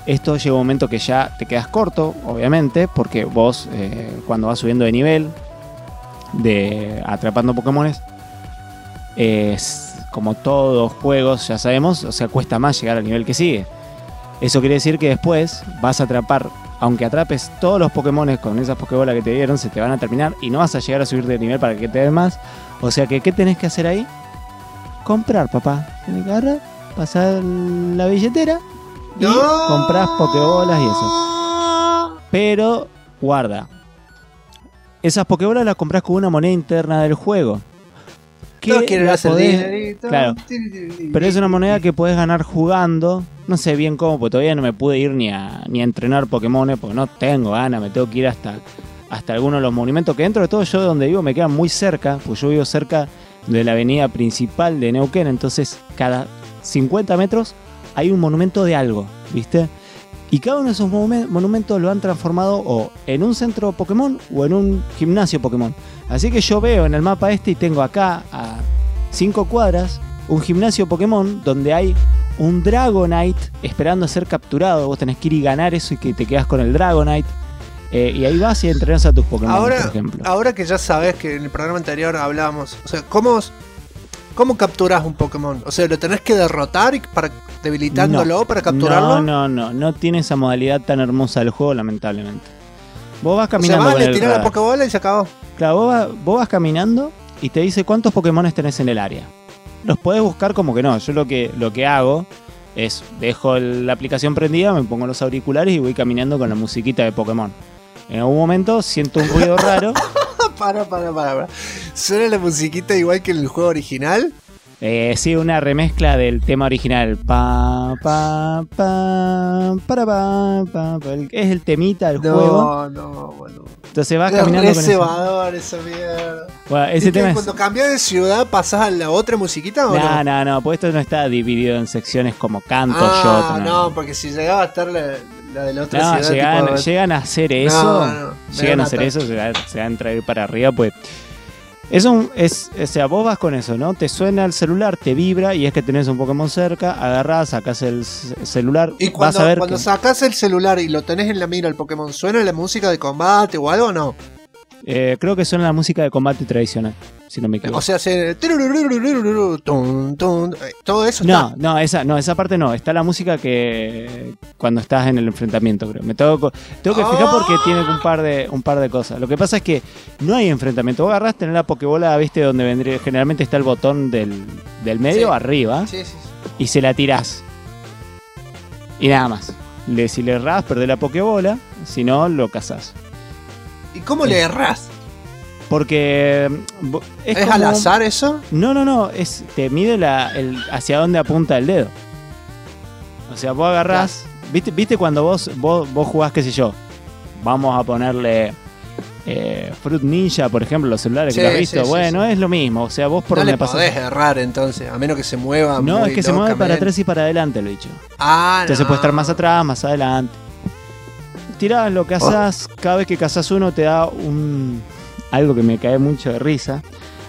Esto llega un momento que ya te quedas corto, obviamente, porque vos cuando vas subiendo de nivel, de atrapando Pokémones, es como todos juegos, ya sabemos, o sea, cuesta más llegar al nivel que sigue. Eso quiere decir que después vas a atrapar, aunque atrapes todos los Pokémones con esas Pokébolas que te dieron, se te van a terminar y no vas a llegar a subir de nivel para que te den más. O sea que, ¿qué tenés que hacer ahí? Comprar, papá. Tenés que agarrar, pasar la billetera y compras Pokébolas y eso. Pero, guarda. Esas Pokébolas las compras con una moneda interna del juego. No quieren hacer dinerito. Claro. Pero es una moneda que puedes ganar jugando. No sé bien cómo, porque todavía no me pude ir ni a entrenar Pokémon, porque no tengo ganas, me tengo que ir hasta algunos de los monumentos, que dentro de todo yo donde vivo me quedan muy cerca, pues yo vivo cerca de la avenida principal de Neuquén, entonces cada 50 metros hay un monumento de algo, ¿viste? Y cada uno de esos monumentos lo han transformado o en un centro Pokémon o en un gimnasio Pokémon. Así que yo veo en el mapa y tengo acá a 5 cuadras un gimnasio Pokémon donde hay un Dragonite esperando a ser capturado. Vos tenés que ir y ganar eso y que te quedas con el Dragonite. Y ahí vas y entrenas a tus Pokémon, por ejemplo. Ahora que ya sabes que en el programa anterior hablábamos, o sea, ¿cómo capturas un Pokémon? O sea, ¿lo tenés que derrotar debilitándolo para capturarlo? No tiene esa modalidad tan hermosa del juego, lamentablemente. Vos vas caminando. O sea, le tirás la Pokébola y se acabó. Claro, vos vas caminando y te dice cuántos Pokémones tenés en el área. Los podés buscar como que no. Yo lo que hago es dejo la aplicación prendida, me pongo los auriculares y voy caminando con la musiquita de Pokémon. En algún momento siento un ruido raro. Para. ¿Suena la musiquita igual que en el juego original? Sí, una remezcla del tema original. Es el temita del juego. No, bueno. Entonces vas caminando con cebador esa mierda. Bueno, ese tema cuando cambias de ciudad pasás a la otra musiquita o no? No, pues esto no está dividido en secciones como canto, shot. No, porque si llegaba a estar la de la otra ciudad. Llegan a hacer eso. Llegan a hacer eso, se van a entrar para arriba, pues. O sea, vos vas con eso, ¿no? Te suena el celular, te vibra y es que tenés un Pokémon cerca, agarrás, sacás el celular. Y cuando sacás el celular y lo tenés en la mira el Pokémon, ¿suena la música de combate o algo o no? Creo que suena la música de combate tradicional, si no me equivoco. O sea, todo eso está. No, esa parte no. Está la música que cuando estás en el enfrentamiento, creo. Tengo que fijar porque tiene un par de cosas. Lo que pasa es que no hay enfrentamiento. Vos agarrás, tenés la Pokébola, viste, donde vendría, generalmente está el botón del medio arriba. Sí. Y se la tirás. Y nada más. Si le errás, perdés la Pokébola. Si no, lo cazás. ¿Y cómo le errás? Porque ¿Es como al azar eso? No, te mide hacia dónde apunta el dedo. O sea, vos agarrás, ¿viste cuando vos jugás, qué sé yo? Vamos a ponerle Fruit Ninja, por ejemplo, los celulares que lo has visto. Bueno, es lo mismo. O sea, vos por donde pasás. No le podés errar entonces, a menos que se mueva. No, es que se mueve para atrás y para adelante, lo he dicho. Entonces puede estar más atrás, más adelante. Tirás lo que cazás, cada vez que cazás uno te da algo que me cae mucho de risa,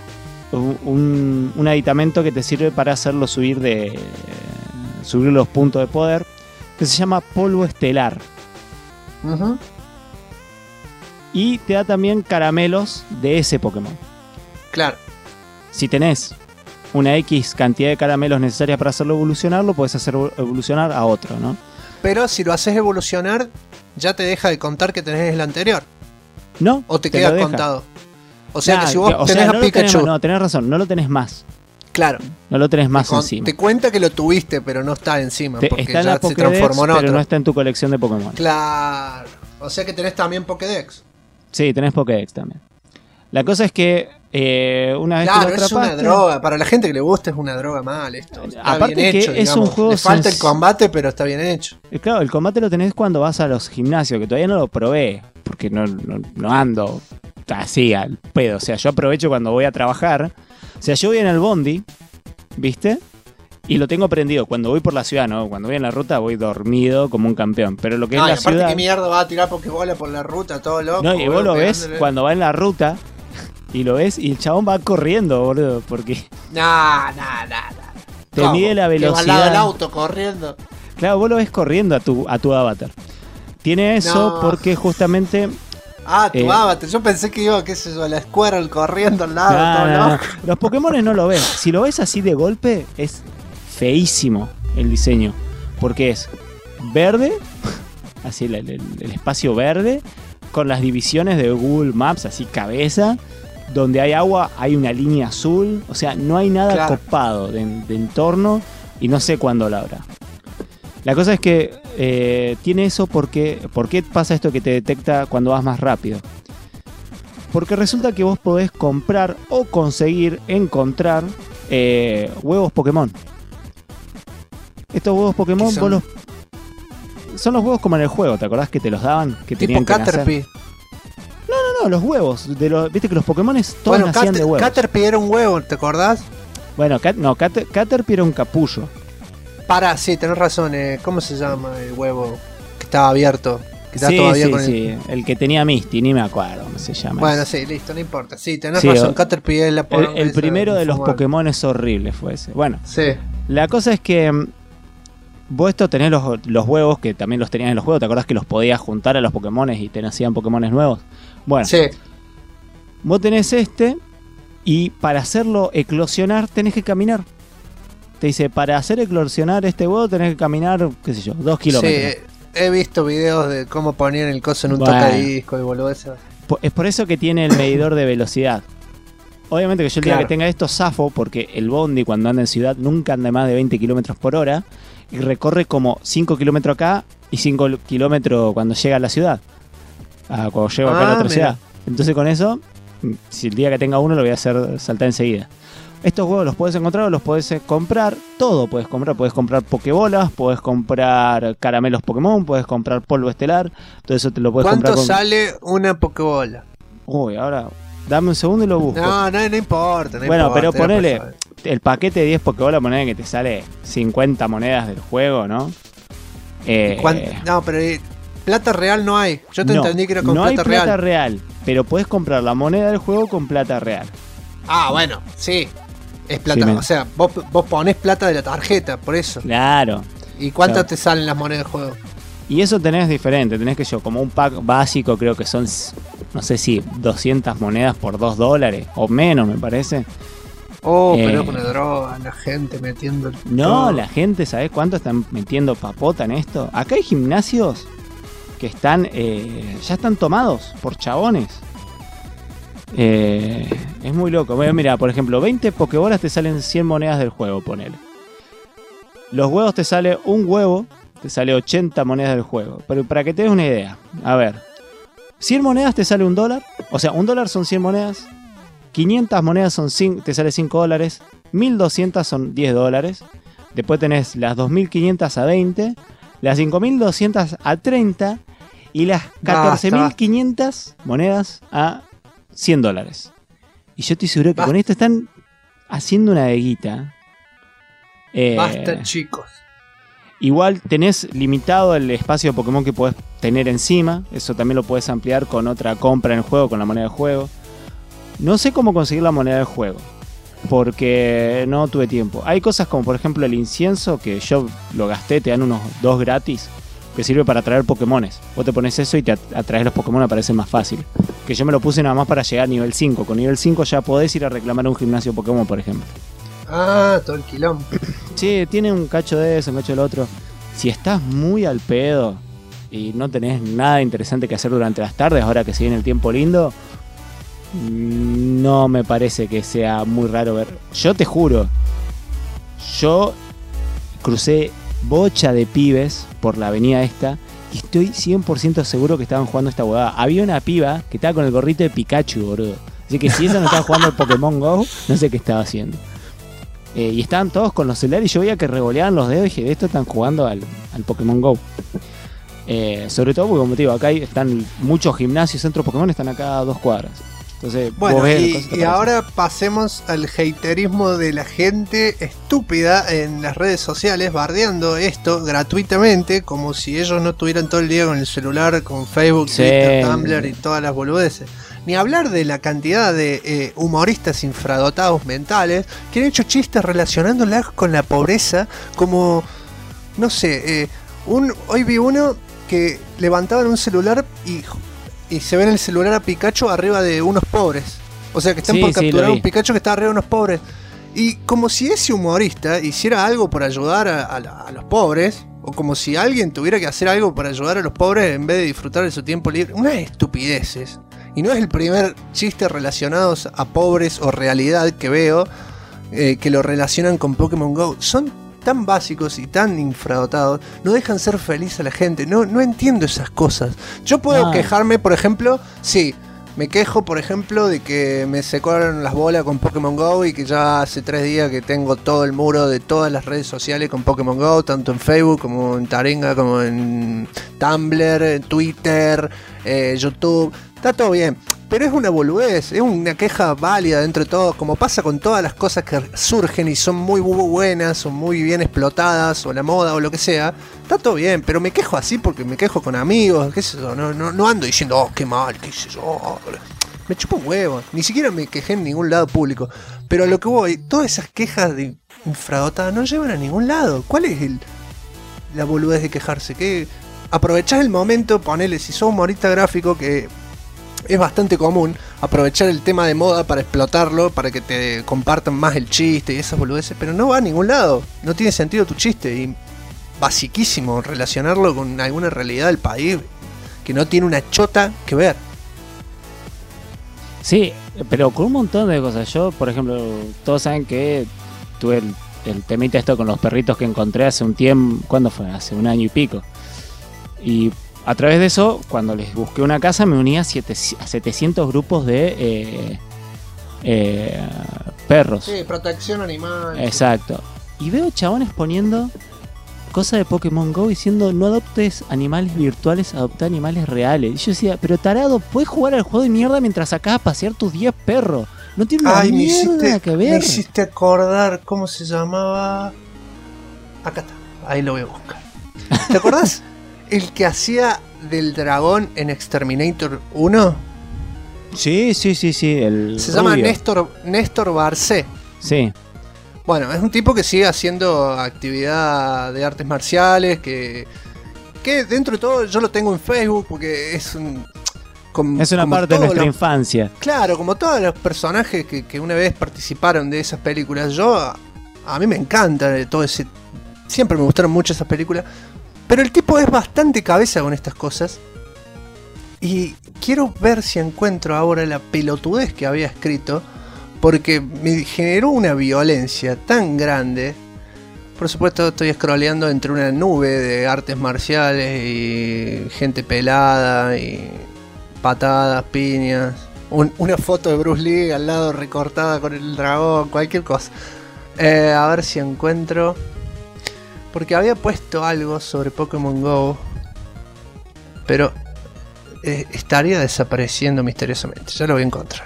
un aditamento que te sirve para hacerlo subir los puntos de poder, que se llama polvo estelar. Uh-huh. Y te da también caramelos de ese Pokémon. Claro. Si tenés una X cantidad de caramelos necesarias para hacerlo evolucionar, lo podés hacer evolucionar a otro, ¿no? Pero si lo haces evolucionar, ya te deja de contar que tenés el anterior. ¿No? ¿O te queda contado? O sea, que si vos tenés a Pikachu... No, tenés razón, no lo tenés más. Claro. No lo tenés más encima. Te cuenta que lo tuviste, pero no está encima. Porque está en ya la Pokédex, se transformó en otro. pero no está en tu colección de Pokémon. Claro. O sea que tenés también Pokédex. Sí, tenés Pokédex también. La cosa es que una vez que lo atrapaste... es una droga. Para la gente que le gusta es una droga mal esto. Está aparte bien hecho, que es un juego... Le falta el combate, pero está bien hecho. Claro, el combate lo tenés cuando vas a los gimnasios, que todavía no lo probé, porque no ando así al pedo. O sea, yo aprovecho cuando voy a trabajar. O sea, yo voy en el bondi, ¿viste? Y lo tengo prendido. Cuando voy por la ciudad, ¿no? Cuando voy en la ruta voy dormido como un campeón. Pero lo que es la ciudad... ¿Qué mierda va a tirar Pokébola por la ruta? Todo loco. No, y vos lo ves cuando va en la ruta... Y lo ves y el chabón va corriendo, boludo, porque... No. Te mide la velocidad. Que va al lado del auto corriendo. Claro, vos lo ves corriendo a tu avatar. Tiene eso No. porque justamente... Ah, tu avatar. Yo pensé que iba, qué sé yo, la Squirrel corriendo al lado. todo No. loco. Los Pokémones no lo ves. Si lo ves así de golpe, es feísimo el diseño. Porque es verde, así el espacio verde, con las divisiones de Google Maps, así cabeza. Donde hay agua, hay una línea azul. O sea, no hay nada Claro. copado de entorno. Y no sé cuándo la habrá. La cosa es que tiene eso porque... ¿Por qué pasa esto que te detecta cuando vas más rápido? Porque resulta que vos podés comprar o conseguir encontrar huevos Pokémon. Estos huevos Pokémon ¿Qué son? vos son los huevos como en el juego, ¿te acordás que te los daban? Que tenían Tipo que nacer? Caterpie. No, los huevos. Viste que los Pokémones todos Bueno, nacían de huevos. Caterpie era un huevo, ¿te acordás? Bueno, Caterpie era un capullo. Sí, tenés razón. ¿Cómo se llama el huevo que estaba abierto? Que está Sí, todavía sí, con sí. El que tenía Misty, ni me acuerdo cómo se llama. Bueno, ese. sí, listo, no importa. Sí, tenés Sí, razón. Caterpie es la El primero de los Pokémon es horrible, fue ese. Bueno, Sí. la cosa es que vos esto tenés los huevos, que también los tenías en los juegos. ¿Te acordás que los podías juntar a los Pokémones y te nacían Pokémones nuevos? Bueno, Sí. vos tenés este y para hacerlo eclosionar tenés que caminar. Te dice, para hacer eclosionar este huevo tenés que caminar, qué sé yo, 2 kilómetros. Sí, he visto videos de cómo ponían el coso en un Bueno. tocadisco y boludeces. Es por eso que tiene el medidor de velocidad. Obviamente que yo el día Claro. que tenga esto zafo, porque el bondi cuando anda en ciudad nunca anda más de 20 kilómetros por hora y recorre como 5 kilómetros acá y 5 kilómetros cuando llega a la ciudad. Cuando llego acá a la otra mira. ciudad. Entonces con eso, si el día que tenga uno lo voy a hacer saltar enseguida. Estos huevos los puedes encontrar o los puedes comprar. Todo puedes comprar. Puedes comprar pokebolas, puedes comprar caramelos Pokémon, puedes comprar polvo estelar. Todo eso te lo puedes comprar ¿Cuánto con... sale una pokebola? Uy, ahora dame un segundo y lo busco. No importa. No Bueno, importa, pero era ponele para saber. el paquete de 10 Pokébolas, ponele que te sale 50 monedas del juego, ¿no? No, pero plata real no hay. Yo te no, entendí que era con no hay plata plata real. real, pero puedes comprar la moneda del juego con plata real. Ah, bueno, sí. Es plata. Sí, o sea, vos ponés plata de la tarjeta, por eso. Claro. ¿Y cuántas Claro. te salen las monedas del juego? Y eso tenés diferente, tenés que yo, como un pack básico, creo que son, no sé si 200 monedas por $2 o menos, me parece. Oh, pero Eh. es una droga, la gente metiendo. No, todo. la gente, ¿sabés cuánto están metiendo papota en esto? Acá hay gimnasios que están ya están tomados por chabones. Es muy loco. Bueno, mira, por ejemplo, 20 pokebolas te salen 100 monedas del juego, ponele. Los huevos te sale un huevo, te sale 80 monedas del juego. Pero para que te des una idea, a ver, 100 monedas te sale $1, o sea, $1 son 100 monedas, 500 monedas son te sale $5, 1200 son $10, después tenés las 2500 a 20, las 5200 a 30 y las 14500 monedas a $100. Y yo estoy seguro que Basta. con esto están haciendo una veguita. Basta, chicos. Igual tenés limitado el espacio de Pokémon que podés tener encima. Eso también lo podés ampliar con otra compra en el juego, con la moneda del juego. No sé cómo conseguir la moneda del juego, porque no tuve tiempo. Hay cosas como por ejemplo el incienso, que yo lo gasté, te dan unos 2 gratis, que sirve para atraer Pokémones. Vos te pones eso y te atraes los Pokémon, aparece más fácil. Que yo me lo puse nada más para llegar a nivel 5. Con nivel 5 ya podés ir a reclamar un gimnasio Pokémon, por ejemplo. Ah, todo el quilombo. Sí, tiene un cacho de eso, un cacho del otro. Si estás muy al pedo y no tenés nada interesante que hacer durante las tardes, ahora que se viene el tiempo lindo, no me parece que sea muy raro ver. Yo te juro, yo crucé bocha de pibes por la avenida esta y estoy 100% seguro que estaban jugando esta huevada. Había una piba que estaba con el gorrito de Pikachu, boludo. Así que si esa no estaba jugando al Pokémon GO, no sé qué estaba haciendo. Y estaban todos con los celulares y yo veía que revoleaban los dedos y dije, de esto están jugando al Pokémon GO. Sobre todo porque, como te digo, acá están muchos gimnasios, centros Pokémon, están acá a 2 cuadras. Entonces, Bueno, vos ves y, cosas que y aparecen. ahora pasemos al haterismo de la gente estúpida en las redes sociales, bardeando esto gratuitamente, como si ellos no estuvieran todo el día con el celular, con Facebook, Sí. Twitter, Tumblr y todas las boludeces. Ni hablar de la cantidad de humoristas infradotados mentales que han hecho chistes relacionándolas con la pobreza como no sé, hoy vi uno que levantaban un celular y se ve en el celular a Pikachu arriba de unos pobres. O sea que están Sí, por sí, capturar lo un vi. Pikachu que está arriba de unos pobres. Y como si ese humorista hiciera algo por ayudar a los pobres, o como si alguien tuviera que hacer algo para ayudar a los pobres en vez de disfrutar de su tiempo libre. Unas estupideces. Y no es el primer chiste relacionado a pobres o realidad que veo que lo relacionan con Pokémon GO. Son tan básicos y tan infradotados, no dejan ser feliz a la gente. No entiendo esas cosas. Yo puedo No. quejarme, por ejemplo, sí. Me quejo, por ejemplo, de que me secaron las bolas con Pokémon GO y que ya hace 3 días que tengo todo el muro de todas las redes sociales con Pokémon GO, tanto en Facebook como en Taringa, como en Tumblr, en Twitter, YouTube. Está todo bien, pero es una boludez, es una queja válida dentro de todo, como pasa con todas las cosas que surgen y son muy buenas, son muy bien explotadas, o la moda o lo que sea. Está todo bien, pero me quejo así porque me quejo con amigos, qué sé yo, no ando diciendo, oh, qué mal, qué sé yo. Me chupo un huevo, ni siquiera me quejé en ningún lado público. Pero a lo que voy, todas esas quejas de infradotadas no llevan a ningún lado. ¿Cuál es la boludez de quejarse? Que aprovechás el momento, ponele, si sos humorista gráfico, que es bastante común aprovechar el tema de moda para explotarlo, para que te compartan más el chiste y esas boludeces, pero no va a ningún lado, no tiene sentido tu chiste, y basiquísimo relacionarlo con alguna realidad del país que no tiene una chota que ver. Sí, pero con un montón de cosas. Yo, por ejemplo, todos saben que tuve el temita esto con los perritos que encontré hace un tiempo. ¿Cuándo fue? Hace un año y pico. Y a través de eso, cuando les busqué una casa, me uní a 700 grupos de perros. Sí, protección animal. Exacto. Y veo chabones poniendo cosas de Pokémon GO diciendo no adoptes animales virtuales, adopta animales reales. Y yo decía, pero tarado, puedes jugar al juego de mierda mientras sacás a pasear tus 10 perros. No tiene una Ay, mierda que me ver. hiciste acordar, ¿cómo se llamaba? Acá está, ahí lo voy a buscar. ¿Te acordás? El que hacía del dragón en Exterminator 1. Sí. El Se llama rubio. Néstor Barcé. Sí. Bueno, es un tipo que sigue haciendo actividad de artes marciales, que dentro de todo yo lo tengo en Facebook porque es un... Es una como parte de todos nuestra los- infancia. Claro, como todos los personajes que una vez participaron de esas películas, a mí me encanta todo ese... Siempre me gustaron mucho esas películas, pero el tipo es bastante cabeza con estas cosas. Y quiero ver si encuentro ahora la pelotudez que había escrito, porque me generó una violencia tan grande. Por supuesto estoy scrolleando entre una nube de artes marciales y gente pelada y patadas, piñas. Una foto de Bruce Lee al lado recortada con el dragón, cualquier cosa. A ver si encuentro... Porque había puesto algo sobre Pokémon GO, pero estaría desapareciendo misteriosamente. Ya lo voy a encontrar.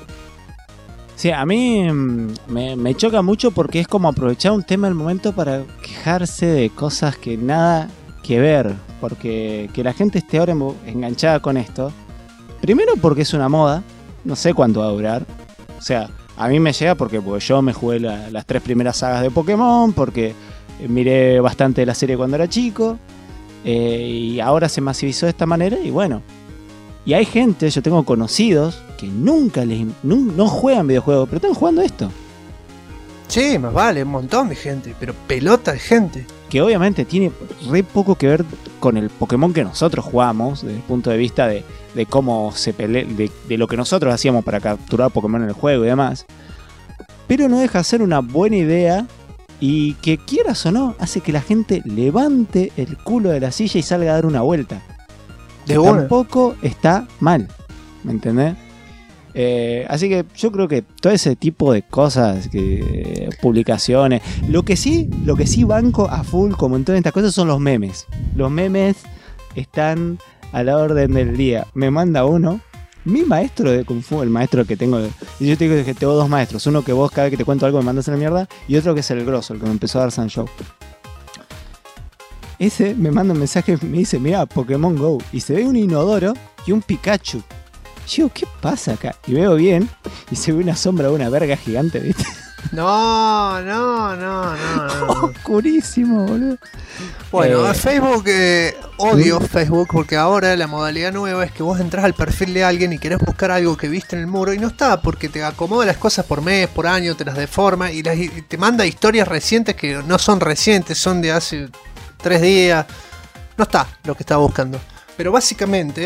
Sí, a mí me choca mucho porque es como aprovechar un tema del momento para quejarse de cosas que nada que ver. Porque que la gente esté ahora enganchada con esto. Primero porque es una moda, no sé cuánto va a durar. O sea, a mí me llega porque yo me jugué las 3 primeras sagas de Pokémon, porque miré bastante de la serie cuando era chico, y ahora se masivizó de esta manera y bueno. Y hay gente, yo tengo conocidos que nunca no juegan videojuegos, pero están jugando esto. Sí, más vale, un montón de gente, pero pelota de gente. Que obviamente tiene re poco que ver con el Pokémon que nosotros jugamos, desde el punto de vista de cómo se pelea, de lo que nosotros hacíamos para capturar Pokémon en el juego y demás. Pero no deja de ser una buena idea y que quieras o no, hace que la gente levante el culo de la silla y salga a dar una vuelta. De una. Tampoco está mal, ¿me entendés? Así que yo creo que todo ese tipo de cosas, publicaciones, lo que sí banco a full, como en todas estas cosas, son los memes. Los memes están a la orden del día. Me manda uno, mi maestro de Kung Fu, el maestro que tengo, y yo te digo que tengo 2 maestros, uno que vos cada vez que te cuento algo me mandas a la mierda, y otro que es el grosso, el que me empezó a dar Sanshou. Ese me manda un mensaje, me dice, mira, Pokémon GO, y se ve un inodoro y un Pikachu. Yo digo, ¿qué pasa acá? Y veo bien, y se ve una sombra de una verga gigante, ¿viste? No. Oscurísimo, boludo. Bueno, Facebook, odio Facebook porque ahora la modalidad nueva es que vos entras al perfil de alguien y querés buscar algo que viste en el muro y no está, porque te acomoda las cosas por mes, por año, te las deforma y te manda historias recientes que no son recientes, son de hace 3 días. No está lo que estaba buscando. Pero básicamente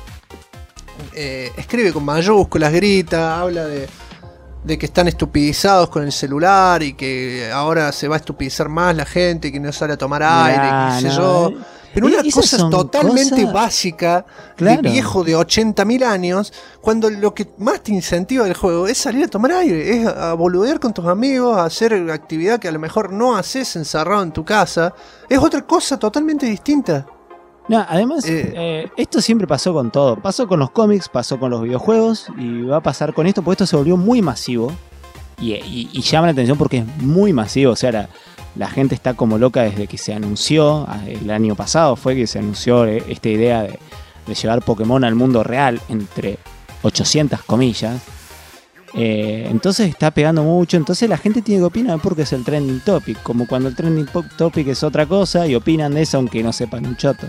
escribe con mayúsculas, grita, habla de que están estupidizados con el celular y que ahora se va a estupidizar más la gente, que no sale a tomar aire, qué sé yo. Pero una cosa totalmente básica, claro, de viejo de 80.000 años, cuando lo que más te incentiva del juego es salir a tomar aire, es a boludear con tus amigos, a hacer actividad que a lo mejor no haces encerrado en tu casa. Es otra cosa totalmente distinta. No, además, esto siempre pasó con todo. Pasó con los cómics, pasó con los videojuegos y va a pasar con esto, porque esto se volvió muy masivo y llama la atención porque es muy masivo. O sea, la gente está como loca desde que se anunció, el año pasado fue que se anunció esta idea de llevar Pokémon al mundo real, entre 800 comillas. Entonces está pegando mucho. Entonces la gente tiene que opinar porque es el trending topic, como cuando el trending topic es otra cosa y opinan de eso aunque no sepan un choto.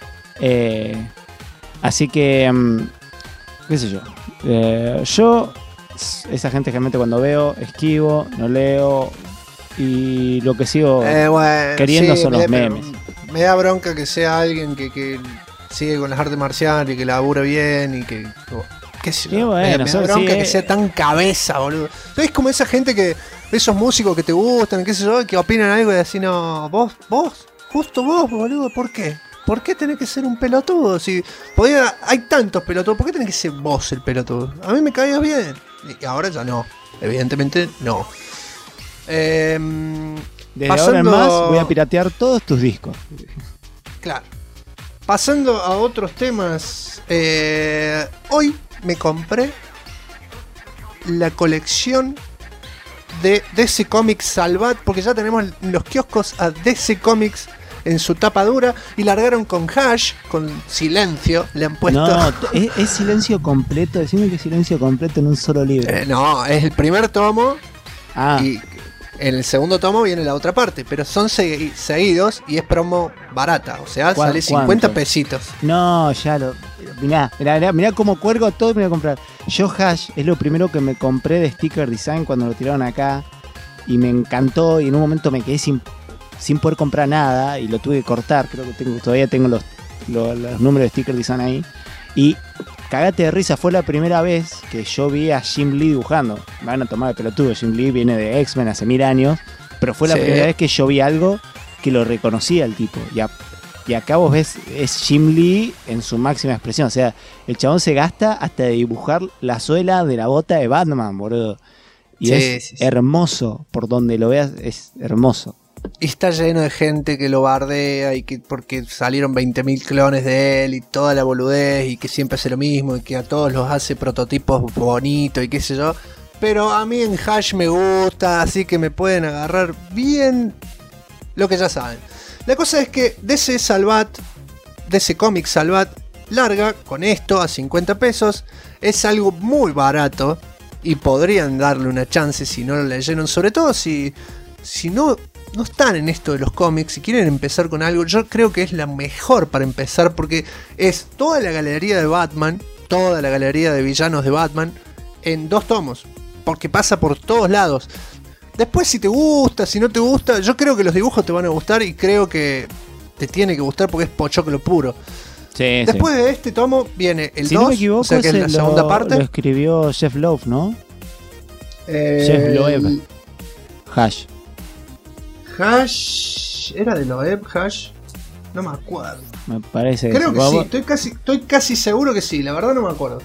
Así que qué sé yo, yo esa gente realmente cuando veo esquivo, no leo y lo que sigo queriendo son los memes. Me da bronca que sea alguien que sigue con las artes marciales y que labura bien y que qué sé yo, bueno, me da bronca que sea tan cabeza, boludo. Es como esa gente que, esos músicos que te gustan, qué sé yo, que opinan algo y decís, no, vos, justo vos, boludo, ¿por qué? ¿Por qué tenés que ser un pelotudo? Si hay tantos pelotudos, ¿por qué tenés que ser vos el pelotudo? A mí me caías bien. Y ahora ya no. Evidentemente no. Desde ahora en más voy a piratear todos tus discos. Claro. Pasando a otros temas. Hoy me compré la colección de DC Comics Salvat, porque ya tenemos los kioscos a DC Comics en su tapa dura y largaron con hash, con silencio, le han puesto. No, es silencio completo, decime que es silencio completo en un solo libro. No, es el primer tomo y en el segundo tomo viene la otra parte, pero son seguidos y es promo barata, o sea, sale 50 pesitos. No, ya lo... Mirá cómo cuelgo todo y me voy a comprar. Yo hash es lo primero que me compré de Sticker Design cuando lo tiraron acá y me encantó y en un momento me quedé sin poder comprar nada y lo tuve que cortar. Creo que todavía tengo los números de Sticker Design ahí. Y cagate de risa, fue la primera vez que yo vi a Jim Lee dibujando. Me van a tomar de pelotudo, Jim Lee viene de X-Men hace 1000 años, pero fue la primera vez que yo vi algo que lo reconocía el tipo. Y acá vos ves, es Jim Lee en su máxima expresión. O sea, el chabón se gasta hasta de dibujar la suela de la bota de Batman, boludo. Y es hermoso, por donde lo veas, es hermoso. Y está lleno de gente que lo bardea y que porque salieron 20.000 clones de él y toda la boludez y que siempre hace lo mismo y que a todos los hace prototipos bonitos y qué sé yo. Pero a mí en hash me gusta, así que me pueden agarrar bien lo que ya saben. La cosa es que DC Comics Salvat larga con esto a 50 pesos. Es algo muy barato y podrían darle una chance si no lo leyeron, sobre todo si no están en esto de los cómics y quieren empezar con algo. Yo creo que es la mejor para empezar porque es toda la galería de Batman, toda la galería de villanos de Batman en 2 tomos, porque pasa por todos lados. Después si te gusta, si no te gusta, yo creo que los dibujos te van a gustar y creo que te tiene que gustar porque es pochoclo puro. Sí, después de este tomo viene el 2, no me equivoco, o sea que es la segunda parte. Lo escribió Jeff Loeb, ¿no? Jeff Loeb. Hash, ¿era de Loeb Hash? No me acuerdo. Me parece. Creo que sí, estoy casi seguro que sí, la verdad no me acuerdo.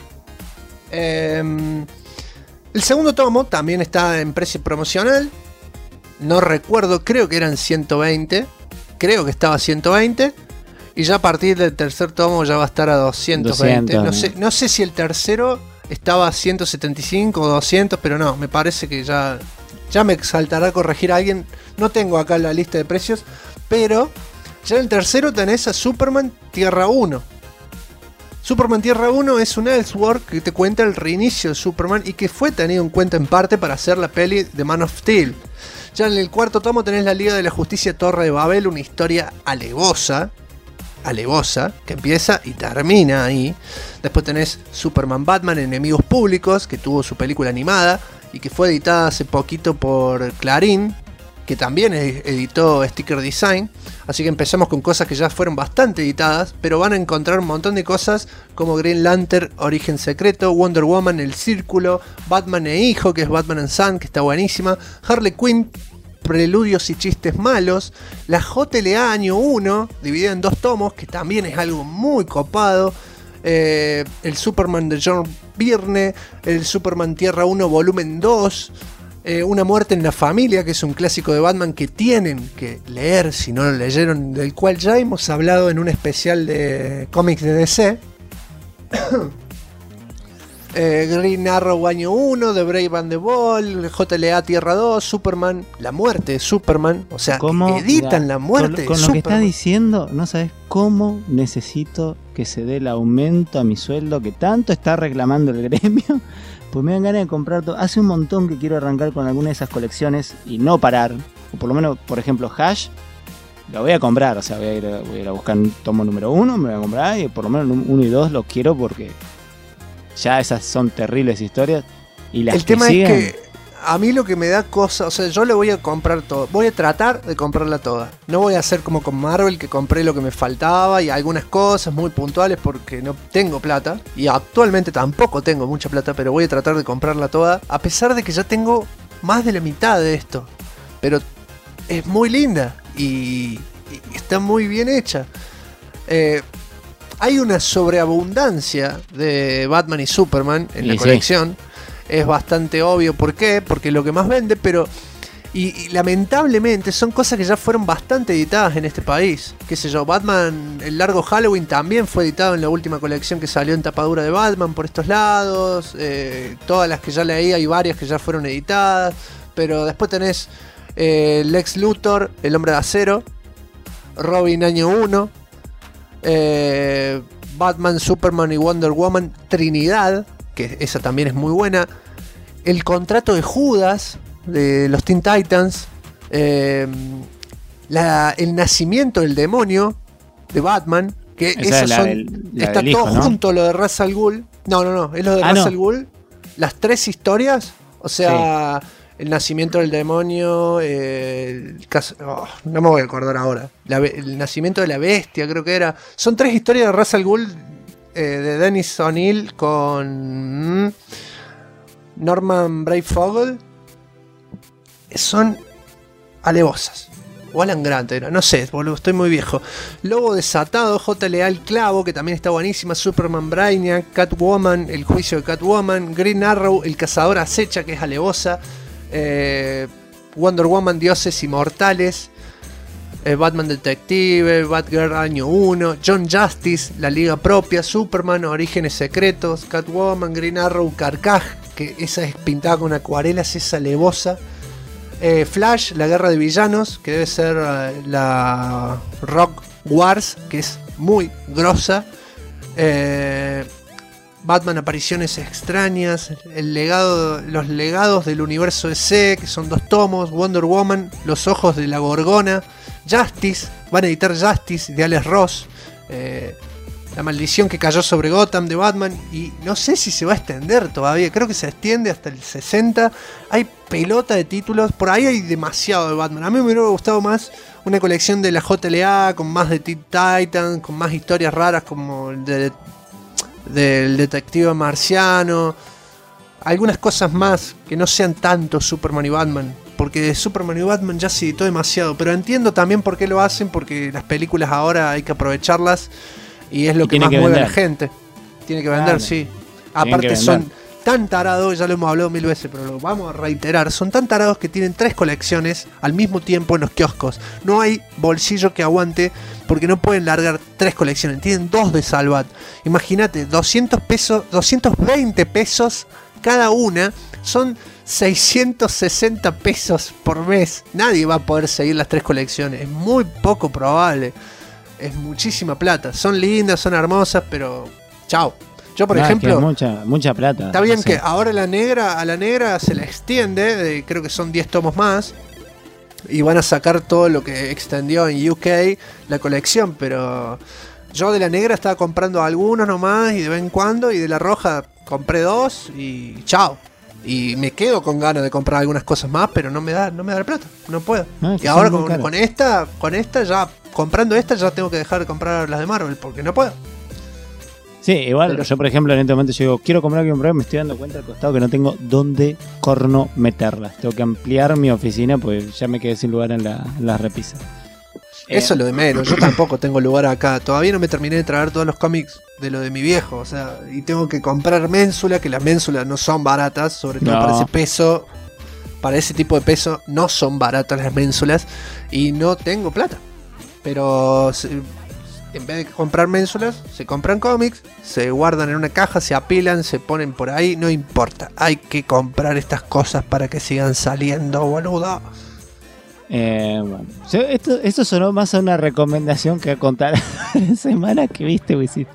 El segundo tomo también está en precio promocional. No recuerdo, creo que eran 120. Creo que estaba a 120. Y ya a partir del tercer tomo ya va a estar a 220. 200, no sé si el tercero estaba a 175 o 200, pero no, me parece que ya me saltará a corregir a alguien. No tengo acá la lista de precios, pero ya en el tercero tenés a Superman Tierra 1. Superman Tierra 1 es un Elseworld que te cuenta el reinicio de Superman y que fue tenido en cuenta en parte para hacer la peli de Man of Steel. Ya en el cuarto tomo tenés la Liga de la Justicia Torre de Babel, una historia alevosa, que empieza y termina ahí. Después tenés Superman Batman, Enemigos Públicos, que tuvo su película animada y que fue editada hace poquito por Clarín, que también editó Sticker Design. Así que empezamos con cosas que ya fueron bastante editadas, pero van a encontrar un montón de cosas como Green Lantern, Origen Secreto, Wonder Woman, El Círculo, Batman e Hijo, que es Batman and Son, que está buenísima, Harley Quinn, Preludios y Chistes Malos, la JLA Año 1, dividida en 2 tomos, que también es algo muy copado, el Superman de John Byrne, el Superman Tierra 1 Volumen 2, Una muerte en la familia, que es un clásico de Batman que tienen que leer si no lo leyeron, del cual ya hemos hablado en un especial de cómics de DC. Green Arrow Año 1, The Brave and the Bold, JLA Tierra 2, Superman, la muerte de Superman, o sea, editan la muerte de con lo Superman. que estás diciendo, no sabes cómo necesito que se dé el aumento a mi sueldo que tanto está reclamando el gremio. Pues me dan ganas de comprar todo. Hace un montón que quiero arrancar con alguna de esas colecciones y no parar. O por lo menos, por ejemplo, Hash, lo voy a comprar. O sea, voy a ir a buscar un tomo número 1, me voy a comprar y por lo menos 1 y 2 los quiero porque ya esas son terribles historias. Y las el tema sigan, es que a mí lo que me da cosa, o sea, yo le voy a comprar todo. Voy a tratar de comprarla toda. No voy a hacer como con Marvel, que compré lo que me faltaba y algunas cosas muy puntuales porque no tengo plata. Y actualmente tampoco tengo mucha plata, pero voy a tratar de comprarla toda. A pesar de que ya tengo más de la mitad de esto. Pero es muy linda y está muy bien hecha. Hay una sobreabundancia de Batman y Superman en la colección. Es bastante obvio por qué, porque es lo que más vende, pero y lamentablemente son cosas que ya fueron bastante editadas en este país. Qué sé yo, Batman, el largo Halloween también fue editado en la última colección que salió en tapadura de Batman por estos lados. Todas las que ya leí, hay varias que ya fueron editadas, pero después tenés Lex Luthor, El Hombre de Acero, Robin Año 1, Batman, Superman y Wonder Woman Trinidad, que esa también es muy buena. El contrato de Judas de los Teen Titans, el nacimiento del demonio de Batman, que esa esas son, está todo hijo, ¿no? junto, lo de Ra's al Ghul. No, es lo de Ra's al Ghul. Las 3 historias, o sea, el nacimiento del demonio, no me voy a acordar ahora, el nacimiento de la bestia, creo que era. Son 3 historias de Ra's al Ghul, de Dennis O'Neill con Norman Brayfogle. Son alevosas. O Alan Grant era, no sé, boludo, estoy muy viejo. Lobo Desatado, JLA El Clavo, que también está buenísima. Superman Brainiac, Catwoman, El Juicio de Catwoman, Green Arrow, El Cazador Acecha, que es alevosa. Wonder Woman, Dioses Inmortales, Batman Detective, Batgirl Año 1, John Justice, La Liga Propia, Superman, Orígenes Secretos, Catwoman, Green Arrow, Carcaj, que esa es pintada con acuarelas, esa alevosa. Flash, La Guerra de Villanos, que debe ser la Rock Wars, que es muy grosa. Batman, Apariciones Extrañas, los legados del universo DC, que son 2 tomos. Wonder Woman, Los Ojos de la Gorgona. Justice, van a editar Justice de Alex Ross. La maldición que cayó sobre Gotham de Batman. Y no sé si se va a extender todavía. Creo que se extiende hasta el 60. Hay pelota de títulos. Por ahí hay demasiado de Batman. A mí me hubiera gustado más una colección de la JLA con más de Teen Titans, con más historias raras como el del detective marciano. Algunas cosas más que no sean tanto Superman y Batman. Porque de Superman y Batman ya se editó demasiado. Pero entiendo también por qué lo hacen. Porque las películas ahora hay que aprovecharlas. Y es lo que más mueve a la gente. Tiene que vender, sí. Aparte son tan tarados, ya lo hemos hablado 1000 veces, pero lo vamos a reiterar. Son tan tarados que tienen 3 colecciones al mismo tiempo en los kioscos. No hay bolsillo que aguante porque no pueden largar 3 colecciones. Tienen 2 de Salvat. Imagínate, 200 pesos, 220 pesos cada una. Son 660 pesos por mes. Nadie va a poder seguir las 3 colecciones. Es muy poco probable. Es muchísima plata. Son lindas, son hermosas, pero chao. Yo, por ejemplo, mucha plata. Está bien que ahora a la negra se la extiende, creo que son 10 tomos más. y van a sacar todo lo que extendió en UK la colección, pero yo de la negra estaba comprando algunos nomás y de vez en cuando, y de la roja compré 2 y chao. Y me quedo con ganas de comprar algunas cosas más, pero no me da la plata, no puedo. No, es Y que ahora son muy con esta ya, comprando esta ya tengo que dejar de comprar las de Marvel, porque no puedo. Sí, igual Pero- yo, por ejemplo, en este momento yo digo, quiero comprar, me estoy dando cuenta al costado que no tengo dónde corno meterlas. Tengo que ampliar mi oficina, pues ya me quedé sin lugar en las repisas. Eso es lo de menos, yo tampoco tengo lugar acá. Todavía no me terminé de traer todos los cómics de lo de mi viejo, o sea, y tengo que comprar ménsula, que las ménsulas no son baratas, sobre todo No. para ese peso, para ese tipo de peso, no son baratas las ménsulas, y no tengo plata. Pero en vez de comprar ménsulas, se compran cómics, se guardan en una caja, se apilan, se ponen por ahí, no importa. Hay que comprar estas cosas para que sigan saliendo, boludo. Bueno. Esto sonó más a una recomendación que a contar la semana que viste o hiciste.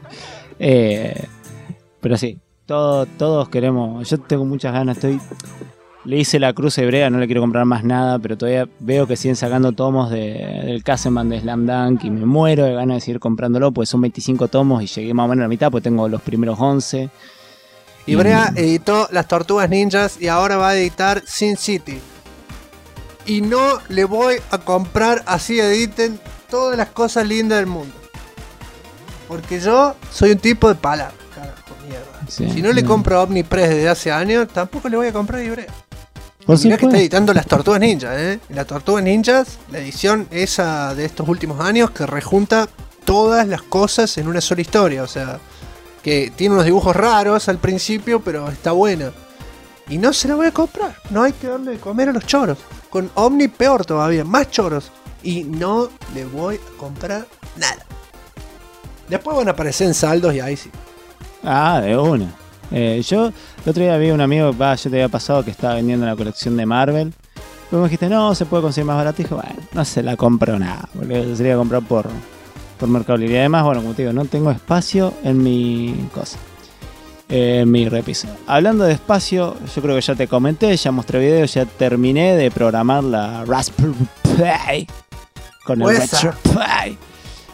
Pero sí, todos queremos. Yo tengo muchas ganas. Le hice la cruz hebrea, no le quiero comprar más nada, pero todavía veo que siguen sacando tomos del Kasseman de Slam Dunk y me muero de ganas de seguir comprándolo, pues son 25 tomos y llegué más o menos a la mitad, pues tengo los primeros 11. Y Brea editó Las Tortugas Ninjas y ahora va a editar Sin City. Y no le voy a comprar, así editen, todas las cosas lindas del mundo. Porque yo soy un tipo de palabras, carajo, mierda. Sí, Si no le sí. compro a Omnipress desde hace años, tampoco le voy a comprar a Ibrea. Por Mirá que está supuesto. editando Las Tortugas Ninjas, Las Tortugas Ninjas, la edición esa de estos últimos años que rejunta todas las cosas en una sola historia. O sea, que tiene unos dibujos raros al principio, pero está buena. Y no se la voy a comprar. No hay que darle de comer a los choros. Con Omni peor todavía, más choros. Y no le voy a comprar nada. Después van a aparecer en saldos y ahí sí. Ah, de una. Yo el otro día vi un amigo, yo te había pasado que estaba vendiendo la colección de Marvel. Luego me dijiste, no, se puede conseguir más barato. Y dije, bueno, no se la compro nada, porque sería comprar por Mercado Libre. Y además, bueno, como te digo, no tengo espacio en mi cosa. En mi repisa. Hablando de espacio, yo creo que ya te comenté, ya mostré video, ya terminé de programar la Raspberry Pi con el Huesa. Raspberry Pi.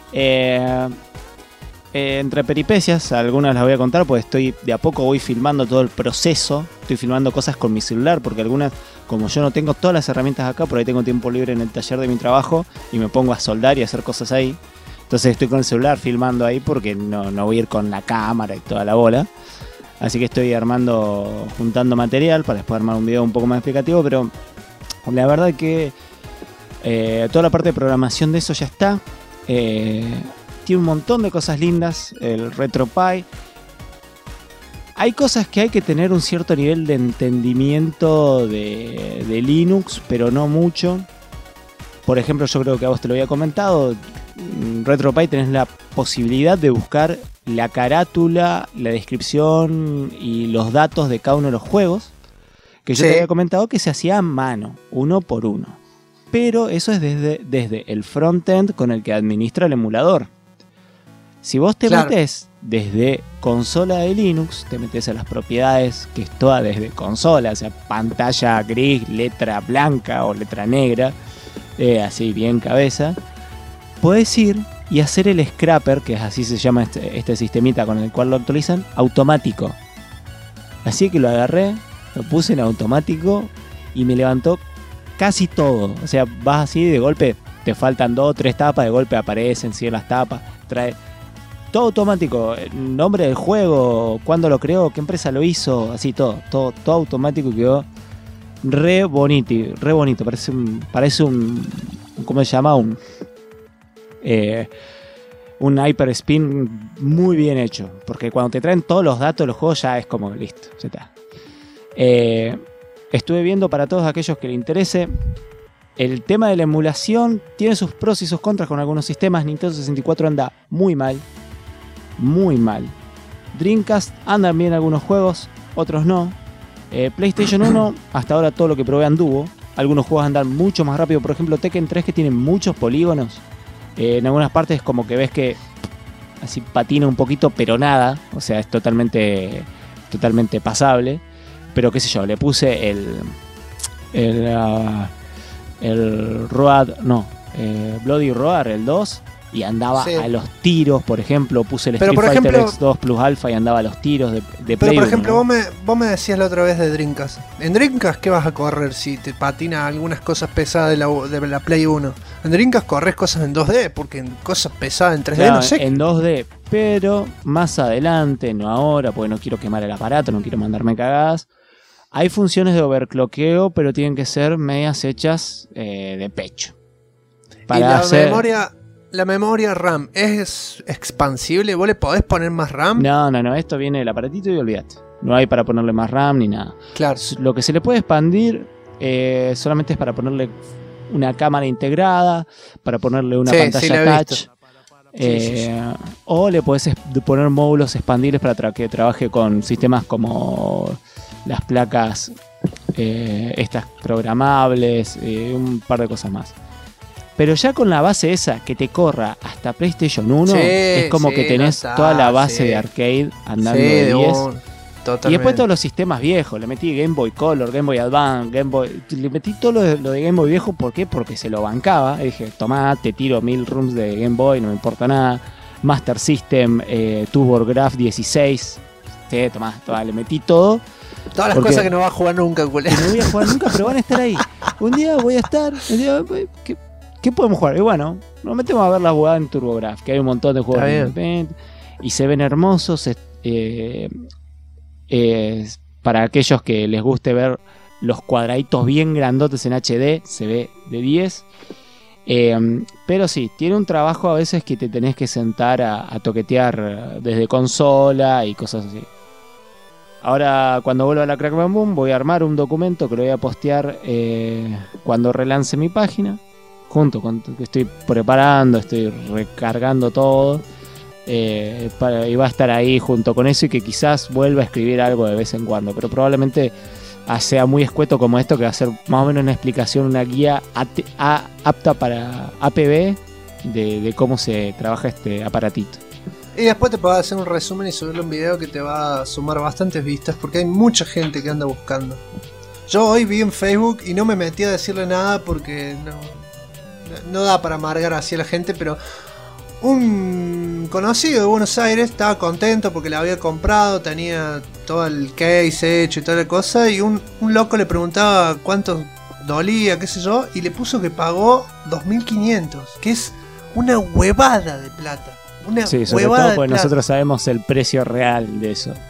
Entre peripecias, algunas las voy a contar, pues estoy de a poco voy filmando todo el proceso. Estoy filmando cosas con mi celular, porque algunas, como yo no tengo todas las herramientas acá, por ahí tengo tiempo libre en el taller de mi trabajo y me pongo a soldar y a hacer cosas ahí. Entonces estoy con el celular filmando ahí porque no voy a ir con la cámara y toda la bola. Así que estoy juntando material para después armar un video un poco más explicativo, pero la verdad que toda la parte de programación de eso ya está. Tiene un montón de cosas lindas, el RetroPie. Hay cosas que hay que tener un cierto nivel de entendimiento de Linux, pero no mucho. Por ejemplo, yo creo que a vos te lo había comentado, en RetroPie tenés la posibilidad de buscar la carátula, la descripción y los datos de cada uno de los juegos, que yo Sí. te había comentado que se hacía a mano, uno por uno. Pero eso es desde el frontend con el que administra el emulador. Si vos te Claro. metés desde consola de Linux, te metés a las propiedades, que es toda desde consola, o sea, pantalla gris, letra blanca o letra negra, así bien cabeza, podés ir y hacer el scrapper, que es así se llama este sistemita con el cual lo actualizan, automático. Así que lo agarré, lo puse en automático y me levantó casi todo. O sea, vas así de golpe, te faltan 2 o 3 tapas, de golpe aparecen, siguen las tapas, trae todo automático, el nombre del juego, cuándo lo creó, qué empresa lo hizo, así todo automático y quedó re bonito, parece un ¿cómo se llama? Un hyperspin muy bien hecho, porque cuando te traen todos los datos de los juegos ya es como listo, ya está. Estuve viendo para todos aquellos que les interese. El tema de la emulación tiene sus pros y sus contras con algunos sistemas. Nintendo 64 anda muy mal. Dreamcast andan bien algunos juegos, otros no. PlayStation 1, hasta ahora todo lo que probé anduvo. Algunos juegos andan mucho más rápido. Por ejemplo, Tekken 3, que tiene muchos polígonos. En algunas partes como que ves que así patina un poquito, pero nada. O sea, es totalmente pasable. Pero qué sé yo, le puse el Bloody Roar, el 2, y andaba Sí. a los tiros, por ejemplo. Puse el Pero, Street por Fighter ejemplo- X2 Plus Alpha y andaba a los tiros de Pero Play por 1, ejemplo, ¿no? vos me decías la otra vez de Dreamcast. En Dreamcast, ¿qué vas a correr si te patina algunas cosas pesadas de la Play 1? En Dreamcast corres cosas en 2D, porque en cosas pesadas en 3D Claro, no sé. en 2D, pero más adelante, no ahora, porque no quiero quemar el aparato, no quiero mandarme cagadas. Hay funciones de overclockeo, pero tienen que ser medias hechas de pecho. Y la memoria RAM es expansible. ¿Vos le podés poner más RAM? No, esto viene del aparatito y olvídate. No hay para ponerle más RAM ni nada. Claro. Lo que se le puede expandir solamente es para ponerle una cámara integrada, para ponerle una Sí, sí, pantalla la he touch. visto. Sí. O le podés poner módulos expandibles para que trabaje con sistemas como las placas estas programables, un par de cosas más. Pero ya con la base esa que te corra hasta PlayStation 1, Sí, es como sí, que tenés no está, toda la base sí. de arcade andando Sí, de 10. totalmente. Y después todos los sistemas viejos, le metí Game Boy Color, Game Boy Advance, le metí todo lo de Game Boy viejo, ¿por qué? Porque se lo bancaba. Y dije, tomá, te tiro 1000 ROMs de Game Boy, no me importa nada. Master System, TurboGrafx 16, sí, tomá, le metí todo. Todas las porque- cosas que no vas a jugar nunca, culé. Que no voy a jugar nunca, pero van a estar ahí. Un día voy a estar, ¿qué podemos jugar? Y bueno, nos metemos a ver la jugada en TurboGrafx, que hay un montón de juegos Está bien. independentes, y se ven hermosos. Para aquellos que les guste ver los cuadraditos bien grandotes en HD, se ve de 10. Pero sí, tiene un trabajo a veces que te tenés que sentar a toquetear desde consola y cosas así. Ahora, cuando vuelva a la Crack Bam Boom, voy a armar un documento que lo voy a postear cuando relance mi página. Junto con que estoy preparando, estoy recargando todo. Y va a estar ahí junto con eso, y que quizás vuelva a escribir algo de vez en cuando. Pero probablemente sea muy escueto como esto, que va a ser más o menos una explicación, una guía apta para APB de cómo se trabaja este aparatito. Y después te podés hacer un resumen y subirle un video que te va a sumar bastantes vistas, porque hay mucha gente que anda buscando. Yo hoy vi en Facebook y no me metí a decirle nada porque no da para amargar así a la gente, pero un conocido de Buenos Aires estaba contento porque la había comprado, tenía todo el case hecho y toda la cosa, y un loco le preguntaba cuánto dolía, qué sé yo, y le puso que pagó 2.500, que es una huevada de plata. Una Sí, sobre huevada todo de porque plata. nosotros sabemos el precio real de eso.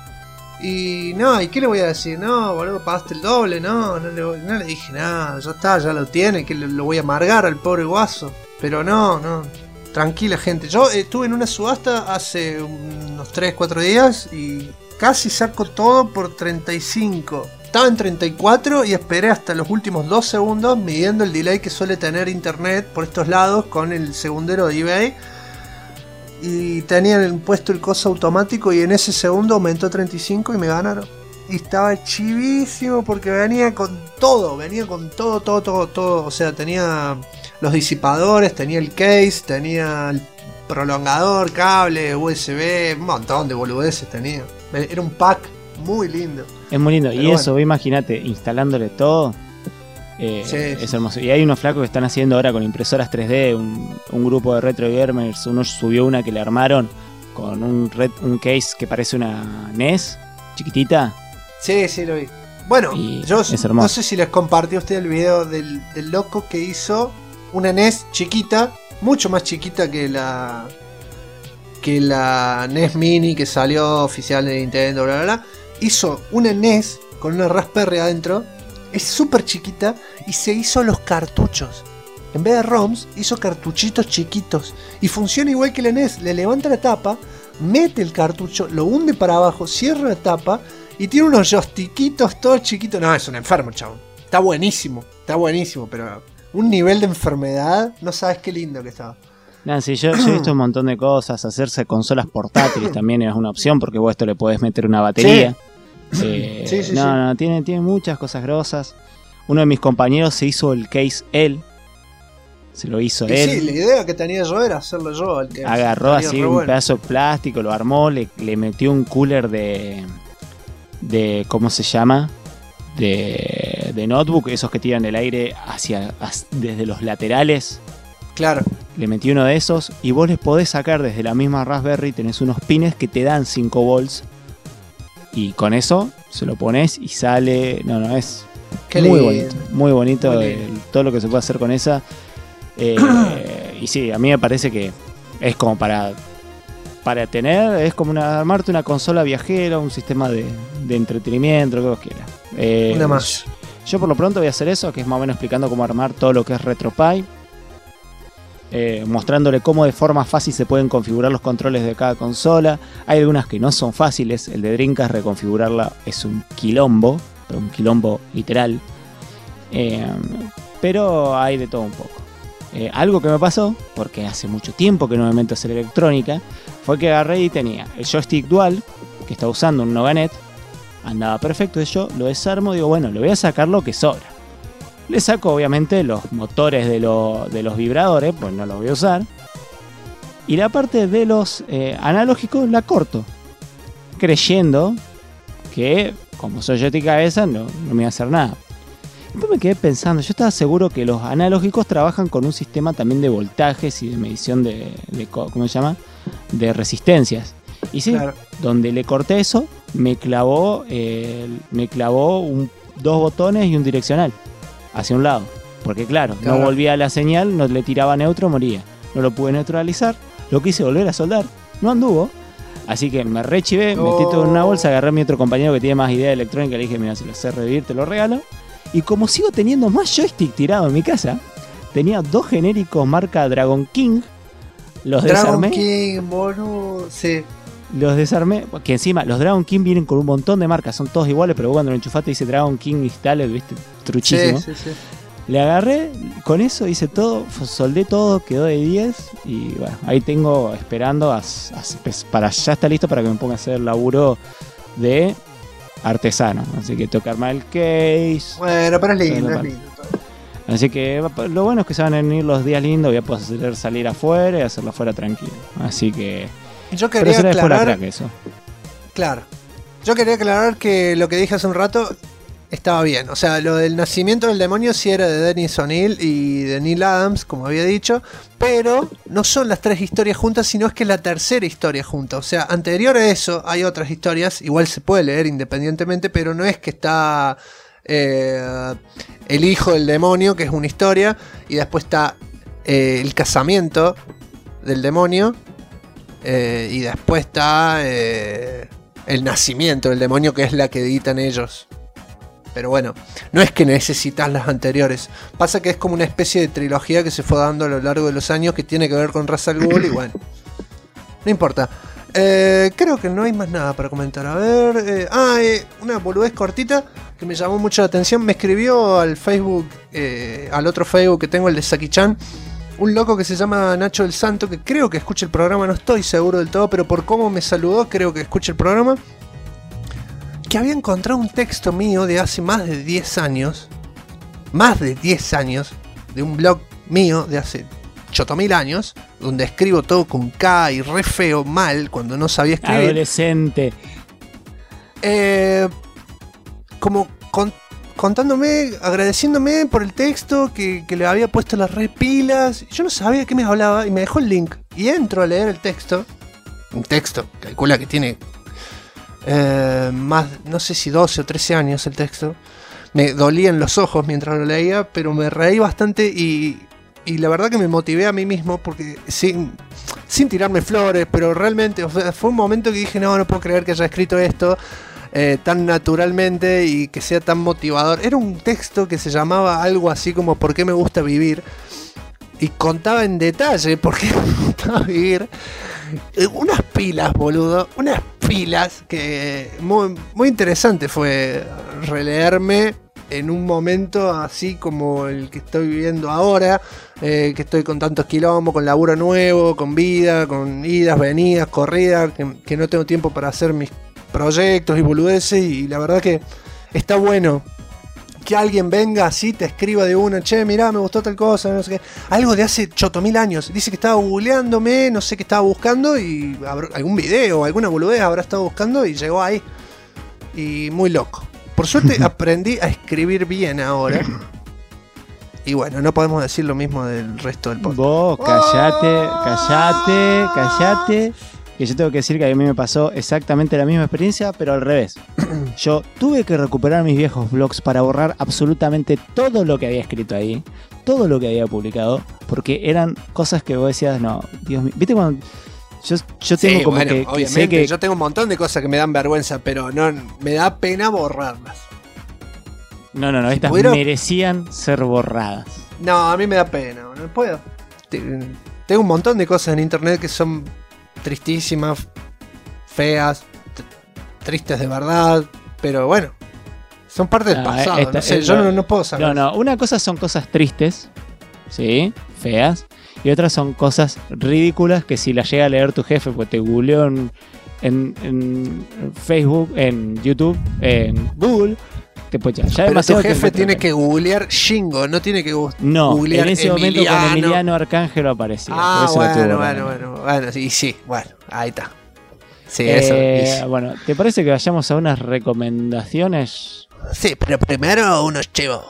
Y no, ¿y qué le voy a decir? No, boludo, pagaste el doble, no le dije nada, ya está, ya lo tiene, que lo voy a amargar al pobre guaso. Pero no, tranquila gente. Yo estuve en una subasta hace unos 3-4 días y casi saco todo por 35. Estaba en 34 y esperé hasta los últimos 2 segundos midiendo el delay que suele tener internet por estos lados con el segundero de eBay. Y tenían puesto el coso automático y en ese segundo aumentó a 35 y me ganaron. Y estaba chivísimo porque venía con todo, todo. O sea, tenía los disipadores, tenía el case, tenía el prolongador, cable, USB, un montón de boludeces tenía. Era un pack muy lindo. Es muy lindo. Pero Y bueno. eso, imagínate, instalándole todo. Sí. Es hermoso. Y hay unos flacos que están haciendo ahora con impresoras 3D, un grupo de retro gamers. Uno subió una que le armaron con un case que parece una NES chiquitita. Sí, lo vi. Bueno, Y yo es hermoso. no sé si les compartí a usted el video del loco que hizo una NES chiquita, mucho más chiquita que la NES Mini que salió oficial de Nintendo, bla bla bla. Hizo una NES con una Raspberry adentro, es súper chiquita, y se hizo los cartuchos. En vez de ROMs, hizo cartuchitos chiquitos. Y funciona igual que la NES. Le levanta la tapa, mete el cartucho, lo hunde para abajo, cierra la tapa y tiene unos joystickitos todos chiquitos. No, es un enfermo, chabón. Está buenísimo, pero un nivel de enfermedad, no sabes qué lindo que estaba. Nancy, yo he visto un montón de cosas. Hacerse consolas portátiles también es una opción, porque vos esto le podés meter una batería. Sí, No, tiene muchas cosas grosas. Uno de mis compañeros se hizo el case él. Se lo hizo Y él. sí, la idea que tenía yo era hacerlo yo. El que Agarró salía así re un bueno. pedazo de plástico, lo armó, le metió un cooler de ¿cómo se llama? De de notebook, esos que tiran el aire desde los laterales. Claro. Le metí uno de esos y vos les podés sacar desde la misma Raspberry, tenés unos pines que te dan 5 volts. Y con eso se lo pones y sale. No, es Qué muy lindo. bonito. Muy bonito Muy lindo. todo lo que se puede hacer con esa. Y sí, a mí me parece que es como para tener, es como armarte una consola viajera, un sistema de entretenimiento, lo que vos quieras. Una más. Yo por lo pronto voy a hacer eso, que es más o menos explicando cómo armar todo lo que es RetroPie. Mostrándole cómo de forma fácil se pueden configurar los controles de cada consola. Hay algunas que no son fáciles. El de Dreamcast, reconfigurarla es un quilombo, pero un quilombo literal. Pero hay de todo un poco. Algo que me pasó, porque hace mucho tiempo que no me meto a hacer electrónica, fue que agarré y tenía el joystick dual, que estaba usando un Noganet, andaba perfecto, yo lo desarmo y digo, bueno, le voy a sacar lo que sobra. Le saco obviamente los motores de los vibradores, pues no los voy a usar. Y la parte de los analógicos la corto, creyendo que como soy joystick cabeza no me iba a hacer nada. Después me quedé pensando, yo estaba seguro que los analógicos trabajan con un sistema también de voltajes y de medición de ¿cómo se llama? De resistencias. Y sí, Claro. donde le corté eso, me clavó 2 botones y un direccional hacia un lado. Porque claro, Claro. no volvía la señal, no le tiraba neutro, moría. No lo pude neutralizar, lo quise volver a soldar, no anduvo. Así que me rechivé, metí todo en una bolsa, agarré a mi otro compañero que tiene más idea de electrónica, le dije, mira, si lo sé revivir, te lo regalo. Y como sigo teniendo más joystick tirado en mi casa, tenía 2 genéricos marca Dragon King, los Dragon desarmé. King, boludo. Sí. Los desarmé, que encima los Dragon King vienen con un montón de marcas, son todos iguales, pero vos cuando lo enchufaste dice Dragon King Installed, viste, truchísimo. Sí. Le agarré, con eso hice todo, soldé todo, quedó de 10 y bueno, ahí tengo esperando para ya está listo para que me ponga a hacer el laburo de artesano. Así que tengo que armar el case. Bueno, pero es lindo, Bueno, es lindo. Así que lo bueno es que se van a venir los días lindos, voy a poder salir afuera y hacerlo afuera tranquilo. Así que... Yo Pero quería será después la aclarar, crack eso. claro. Yo quería aclarar que lo que dije hace un rato estaba bien. O sea, lo del nacimiento del demonio sí era de Dennis O'Neill y de Neil Adams, como había dicho, pero no son las 3 historias juntas, sino es que es la tercera historia junta. O sea, anterior a eso hay otras historias, igual se puede leer independientemente, pero no es que está el hijo del demonio, que es una historia, y después está el casamiento del demonio, y después está el nacimiento del demonio, que es la que editan ellos. Pero bueno, no es que necesitas las anteriores. Pasa que es como una especie de trilogía que se fue dando a lo largo de los años, que tiene que ver con Ra's al Ghul y bueno, no importa. Creo que no hay más nada para comentar. A ver, una boludez cortita que me llamó mucho la atención. Me escribió al Facebook, al otro Facebook que tengo, el de Saki-chan, un loco que se llama Nacho del Santo, que creo que escucha el programa, no estoy seguro del todo, pero por cómo me saludó creo que escucha el programa, que había encontrado un texto mío de hace más de 10 años, de un blog mío de hace 8000 años, donde escribo todo con K y re feo, mal, cuando no sabía escribir. Adolescente. Como contándome, agradeciéndome por el texto, que le había puesto las re pilas. Yo no sabía de qué me hablaba y me dejó el link. Y entro a leer el texto. Un texto, calcula que tiene más, no sé si 12 o 13 años el texto. Me dolían los ojos mientras lo leía, pero me reí bastante y la verdad que me motivé a mí mismo, porque sin tirarme flores, pero realmente, o sea, fue un momento que dije, no puedo creer que haya escrito esto tan naturalmente y que sea tan motivador. Era un texto que se llamaba algo así como ¿por qué me gusta vivir? Y contaba en detalle por qué me gustaba vivir. Unas pilas, boludo, unas pilas que muy interesante fue releerme en un momento así como el que estoy viviendo ahora, que estoy con tantos quilombos, con laburo nuevo, con vida, con idas, venidas, corridas, que no tengo tiempo para hacer mis proyectos y boludeces, y la verdad que está bueno que alguien venga así, te escriba de una, che, mirá, me gustó tal cosa, no sé qué, algo de hace 8000 años, dice que estaba googleándome, no sé qué estaba buscando, y algún video, alguna boludez habrá estado buscando y llegó ahí, y muy loco, Por suerte aprendí a escribir bien ahora. Y bueno, no podemos decir lo mismo del resto del podcast. Vos, callate. Que yo tengo que decir que a mí me pasó exactamente la misma experiencia, pero al revés. Yo tuve que recuperar mis viejos blogs para borrar absolutamente todo lo que había escrito ahí, todo lo que había publicado, porque eran cosas que vos decías, no, Dios mío. ¿Viste cuando yo tengo Sí, como bueno, que obviamente, sé que... yo tengo un montón de cosas que me dan vergüenza, pero no me da pena borrarlas. No, estas pudiera- merecían ser borradas. No, a mí me da pena, no puedo. Tengo un montón de cosas en internet que son tristísimas, feas, tristes de verdad, pero bueno, son parte del No, pasado. No sé, yo no puedo saber. No, una cosa son cosas tristes, ¿sí? Feas. Y otras son cosas ridículas que si las llega a leer tu jefe, pues te googleó en Facebook, en YouTube, en Google, te puede ya Pero tu demasiado jefe tiempo tiene atrás. que googlear Shingo, no tiene que No, googlear en ese momento Emiliano. con Emiliano Arcángelo aparecía. Ah, por eso lo tuve borrado. bueno, sí, bueno, ahí está. Sí, eso. Bueno, ¿te parece que vayamos a unas recomendaciones? Sí, pero primero unos chivos.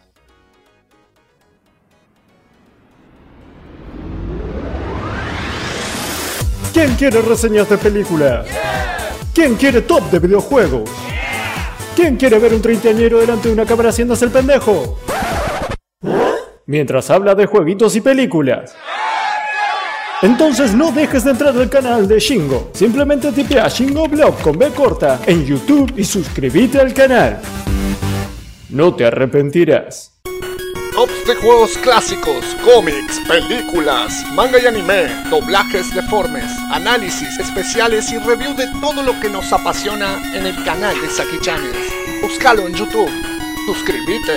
¿Quién quiere reseñas de película? ¿Quién quiere top de videojuegos? ¿Quién quiere ver un treintañero delante de una cámara haciéndose el pendejo? Mientras habla de jueguitos y películas. Entonces no dejes de entrar al canal de Shingo. Simplemente tipea Shingo Blog con B corta en YouTube y suscríbete al canal. No te arrepentirás. Tops de juegos clásicos, cómics, películas, manga y anime, doblajes deformes, análisis especiales y review de todo lo que nos apasiona en el canal de Saki Channels. Búscalo en YouTube. Suscríbete.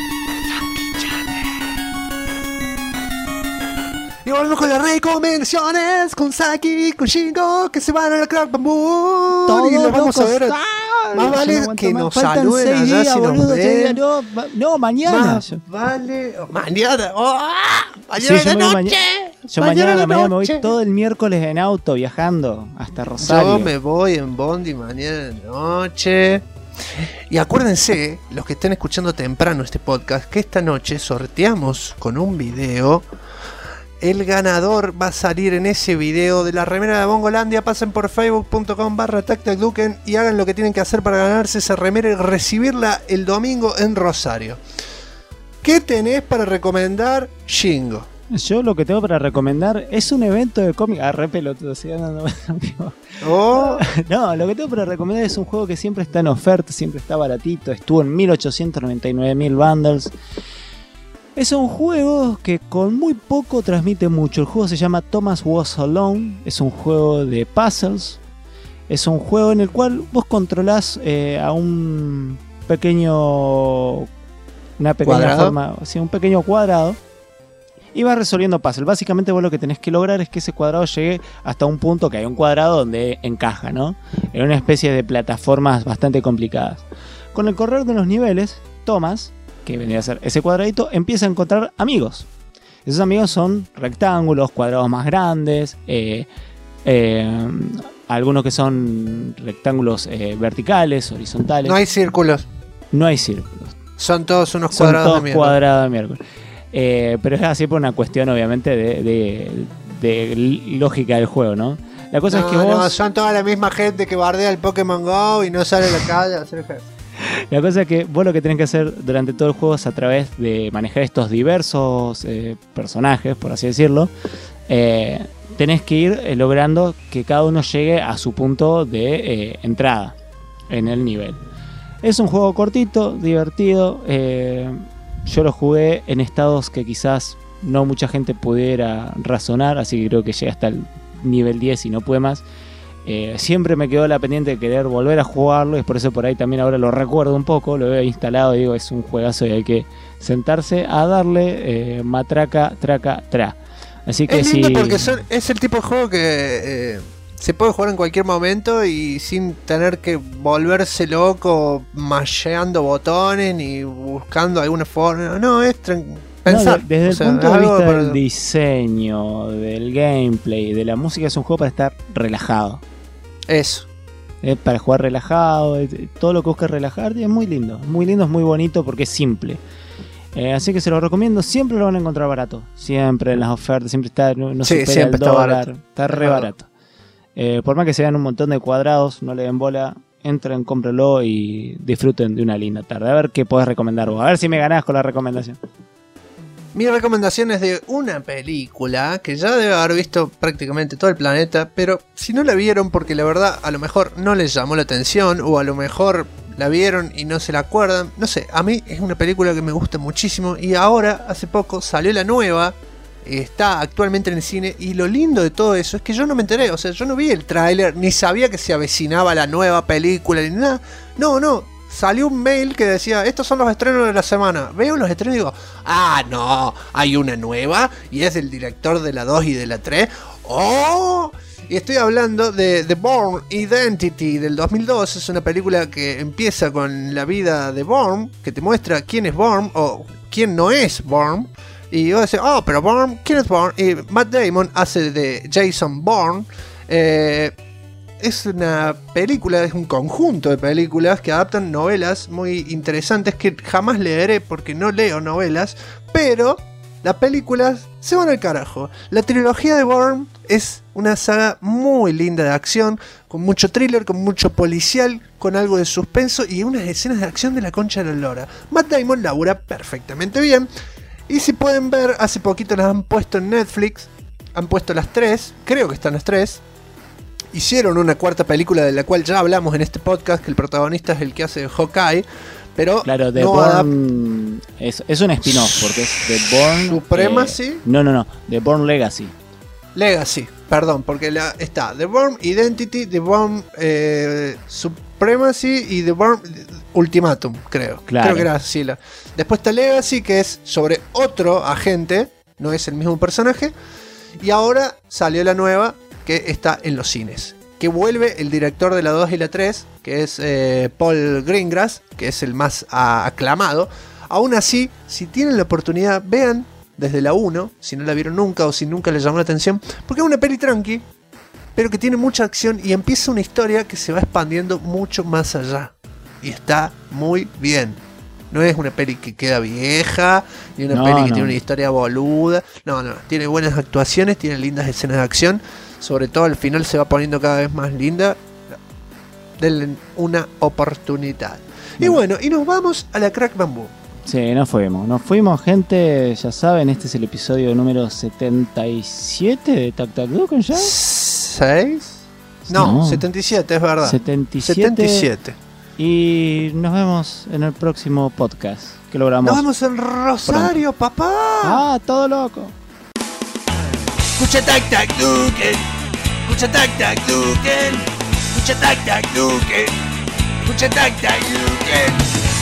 Y volvemos con las recomendaciones con Saki, con Shingo, que se van a la Crack Bamboo. Y los vamos a ver. Más vale que nos saluden allá si nos ven. No, mañana. Más vale. Mañana. Mañana Sí, de noche. Yo mañana a la mañana me voy noche. todo el miércoles en auto viajando hasta Rosario. Yo me voy en Bondi mañana de noche. Y acuérdense, los que estén escuchando temprano este podcast, que esta noche sorteamos con un video. El ganador va a salir en ese video de la remera de Bongolandia. Pasen por facebook.com/tactacduken y hagan lo que tienen que hacer para ganarse esa remera y recibirla el domingo en Rosario. ¿Qué tenés para recomendar, Shingo? Yo lo que tengo para recomendar es un evento de cómic. Re pelotudo, ¿sí? Oh, No, lo que tengo para recomendar es un juego que siempre está en oferta, siempre está baratito. Estuvo en 1899.000 bundles. Es un juego que con muy poco transmite mucho. El juego se llama Thomas Was Alone. Es un juego de puzzles. Es un juego en el cual vos controlás a un pequeño... Una pequeña ¿Cuadrado? forma... Sí, un pequeño cuadrado. Y vas resolviendo puzzles. Básicamente vos lo que tenés que lograr es que ese cuadrado llegue hasta un punto que hay un cuadrado donde encaja, ¿no? En una especie de plataformas bastante complicadas. Con el correr de los niveles, Thomas, que vendría a ser ese cuadradito, empieza a encontrar amigos. Esos amigos son rectángulos, cuadrados más grandes, algunos que son rectángulos verticales, horizontales. no hay círculos. No hay círculos. Son todos unos Son cuadrados todos de mierda. cuadrados de miércoles. Pero es así por una cuestión, obviamente, de lógica del juego, ¿no? La cosa es que vos... No, son toda la misma gente que bardea el Pokémon GO y no sale a la calle a hacer ejercicio. La cosa es que vos lo que tenés que hacer durante todo el juego es a través de manejar estos diversos personajes, por así decirlo. Tenés que ir logrando que cada uno llegue a su punto de entrada en el nivel. Es un juego cortito, divertido. Yo lo jugué en estados que quizás no mucha gente pudiera razonar, así que creo que llegué hasta el nivel 10 y no pude más. Siempre me quedó la pendiente de querer volver a jugarlo, y es por eso por ahí también ahora lo recuerdo un poco, lo he instalado y digo, es un juegazo y hay que sentarse a darle matraca, traca, tra. Así que Es lindo sí. porque es el tipo de juego que se puede jugar en cualquier momento y sin tener que volverse loco masheando botones ni buscando alguna forma. No, es pensar. No, desde O el sea, punto es de algo vista para- del diseño, del gameplay, de la música, es un juego para estar relajado. Eso. para jugar relajado, todo lo que busca relajarte, es muy lindo, es muy bonito porque es simple. Así que se lo recomiendo, siempre lo van a encontrar barato, siempre en las ofertas, siempre está, no Sí, supera siempre el está dólar, barato. está re barato. Por más que se vean un montón de cuadrados, no le den bola, entren, cómprenlo y disfruten de una linda tarde. A ver qué podés recomendar vos, a ver si me ganás con la recomendación. Mi recomendación es de una película que ya debe haber visto prácticamente todo el planeta, pero si no la vieron porque la verdad a lo mejor no les llamó la atención o a lo mejor la vieron y no se la acuerdan, no sé, a mí es una película que me gusta muchísimo y ahora hace poco salió la nueva, está actualmente en el cine y lo lindo de todo eso es que yo no me enteré, o sea, yo no vi el tráiler ni sabía que se avecinaba la nueva película ni nada, no. Salió un mail que decía, estos son los estrenos de la semana. Veo los estrenos y digo, no, hay una nueva y es del director de la 2 y de la 3. ¡Oh! Y estoy hablando de The Bourne Identity del 2002. Es una película que empieza con la vida de Bourne, que te muestra quién es Bourne o quién no es Bourne. Y vos decís, pero Bourne, ¿quién es Bourne? Y Matt Damon hace de Jason Bourne. Es una película, es un conjunto de películas que adaptan novelas muy interesantes que jamás leeré porque no leo novelas, pero las películas se van al carajo. La trilogía de Bourne es una saga muy linda de acción, con mucho thriller, con mucho policial, con algo de suspenso y unas escenas de acción de la concha de la lora. Matt Damon labura perfectamente bien. Y si pueden ver, hace poquito las han puesto en Netflix, han puesto las 3, creo que están las 3. Hicieron una cuarta película de la cual ya hablamos en este podcast, que el protagonista es el que hace de Hawkeye, pero claro, The no Bourne es un spin-off, porque es The Bourne... Supremacy. No, The Bourne Legacy. Legacy, perdón, porque está The Bourne Identity, The Bourne Supremacy y The Bourne Ultimatum, creo. Claro. Creo que era así. Después está Legacy, que es sobre otro agente, no es el mismo personaje, y ahora salió la nueva, que está en los cines, que vuelve el director de la 2 y la 3, que es Paul Greengrass, que es el más aclamado. Aún así, si tienen la oportunidad, vean desde la 1, si no la vieron nunca o si nunca les llamó la atención, porque es una peli tranqui, pero que tiene mucha acción y empieza una historia que se va expandiendo mucho más allá, y está muy bien. No es una peli que queda vieja, ni una peli que tiene una historia boluda. No, tiene buenas actuaciones, tiene lindas escenas de acción. Sobre todo al final se va poniendo cada vez más linda. Denle una oportunidad. Y bueno, y nos vamos a la Crack Bamboo. Sí, nos fuimos, gente. Ya saben, este es el episodio número 77 de Tac Tac Duken ya. ¿6? No, 77, es verdad. 77. Y nos vemos en el próximo podcast. Que logramos. Nos vemos en Rosario, papá. Todo loco. Escucha Tac Tac Duken, escucha Tac Tac Duken, escucha Tac Tac Duken, escucha Tac Tac Duken.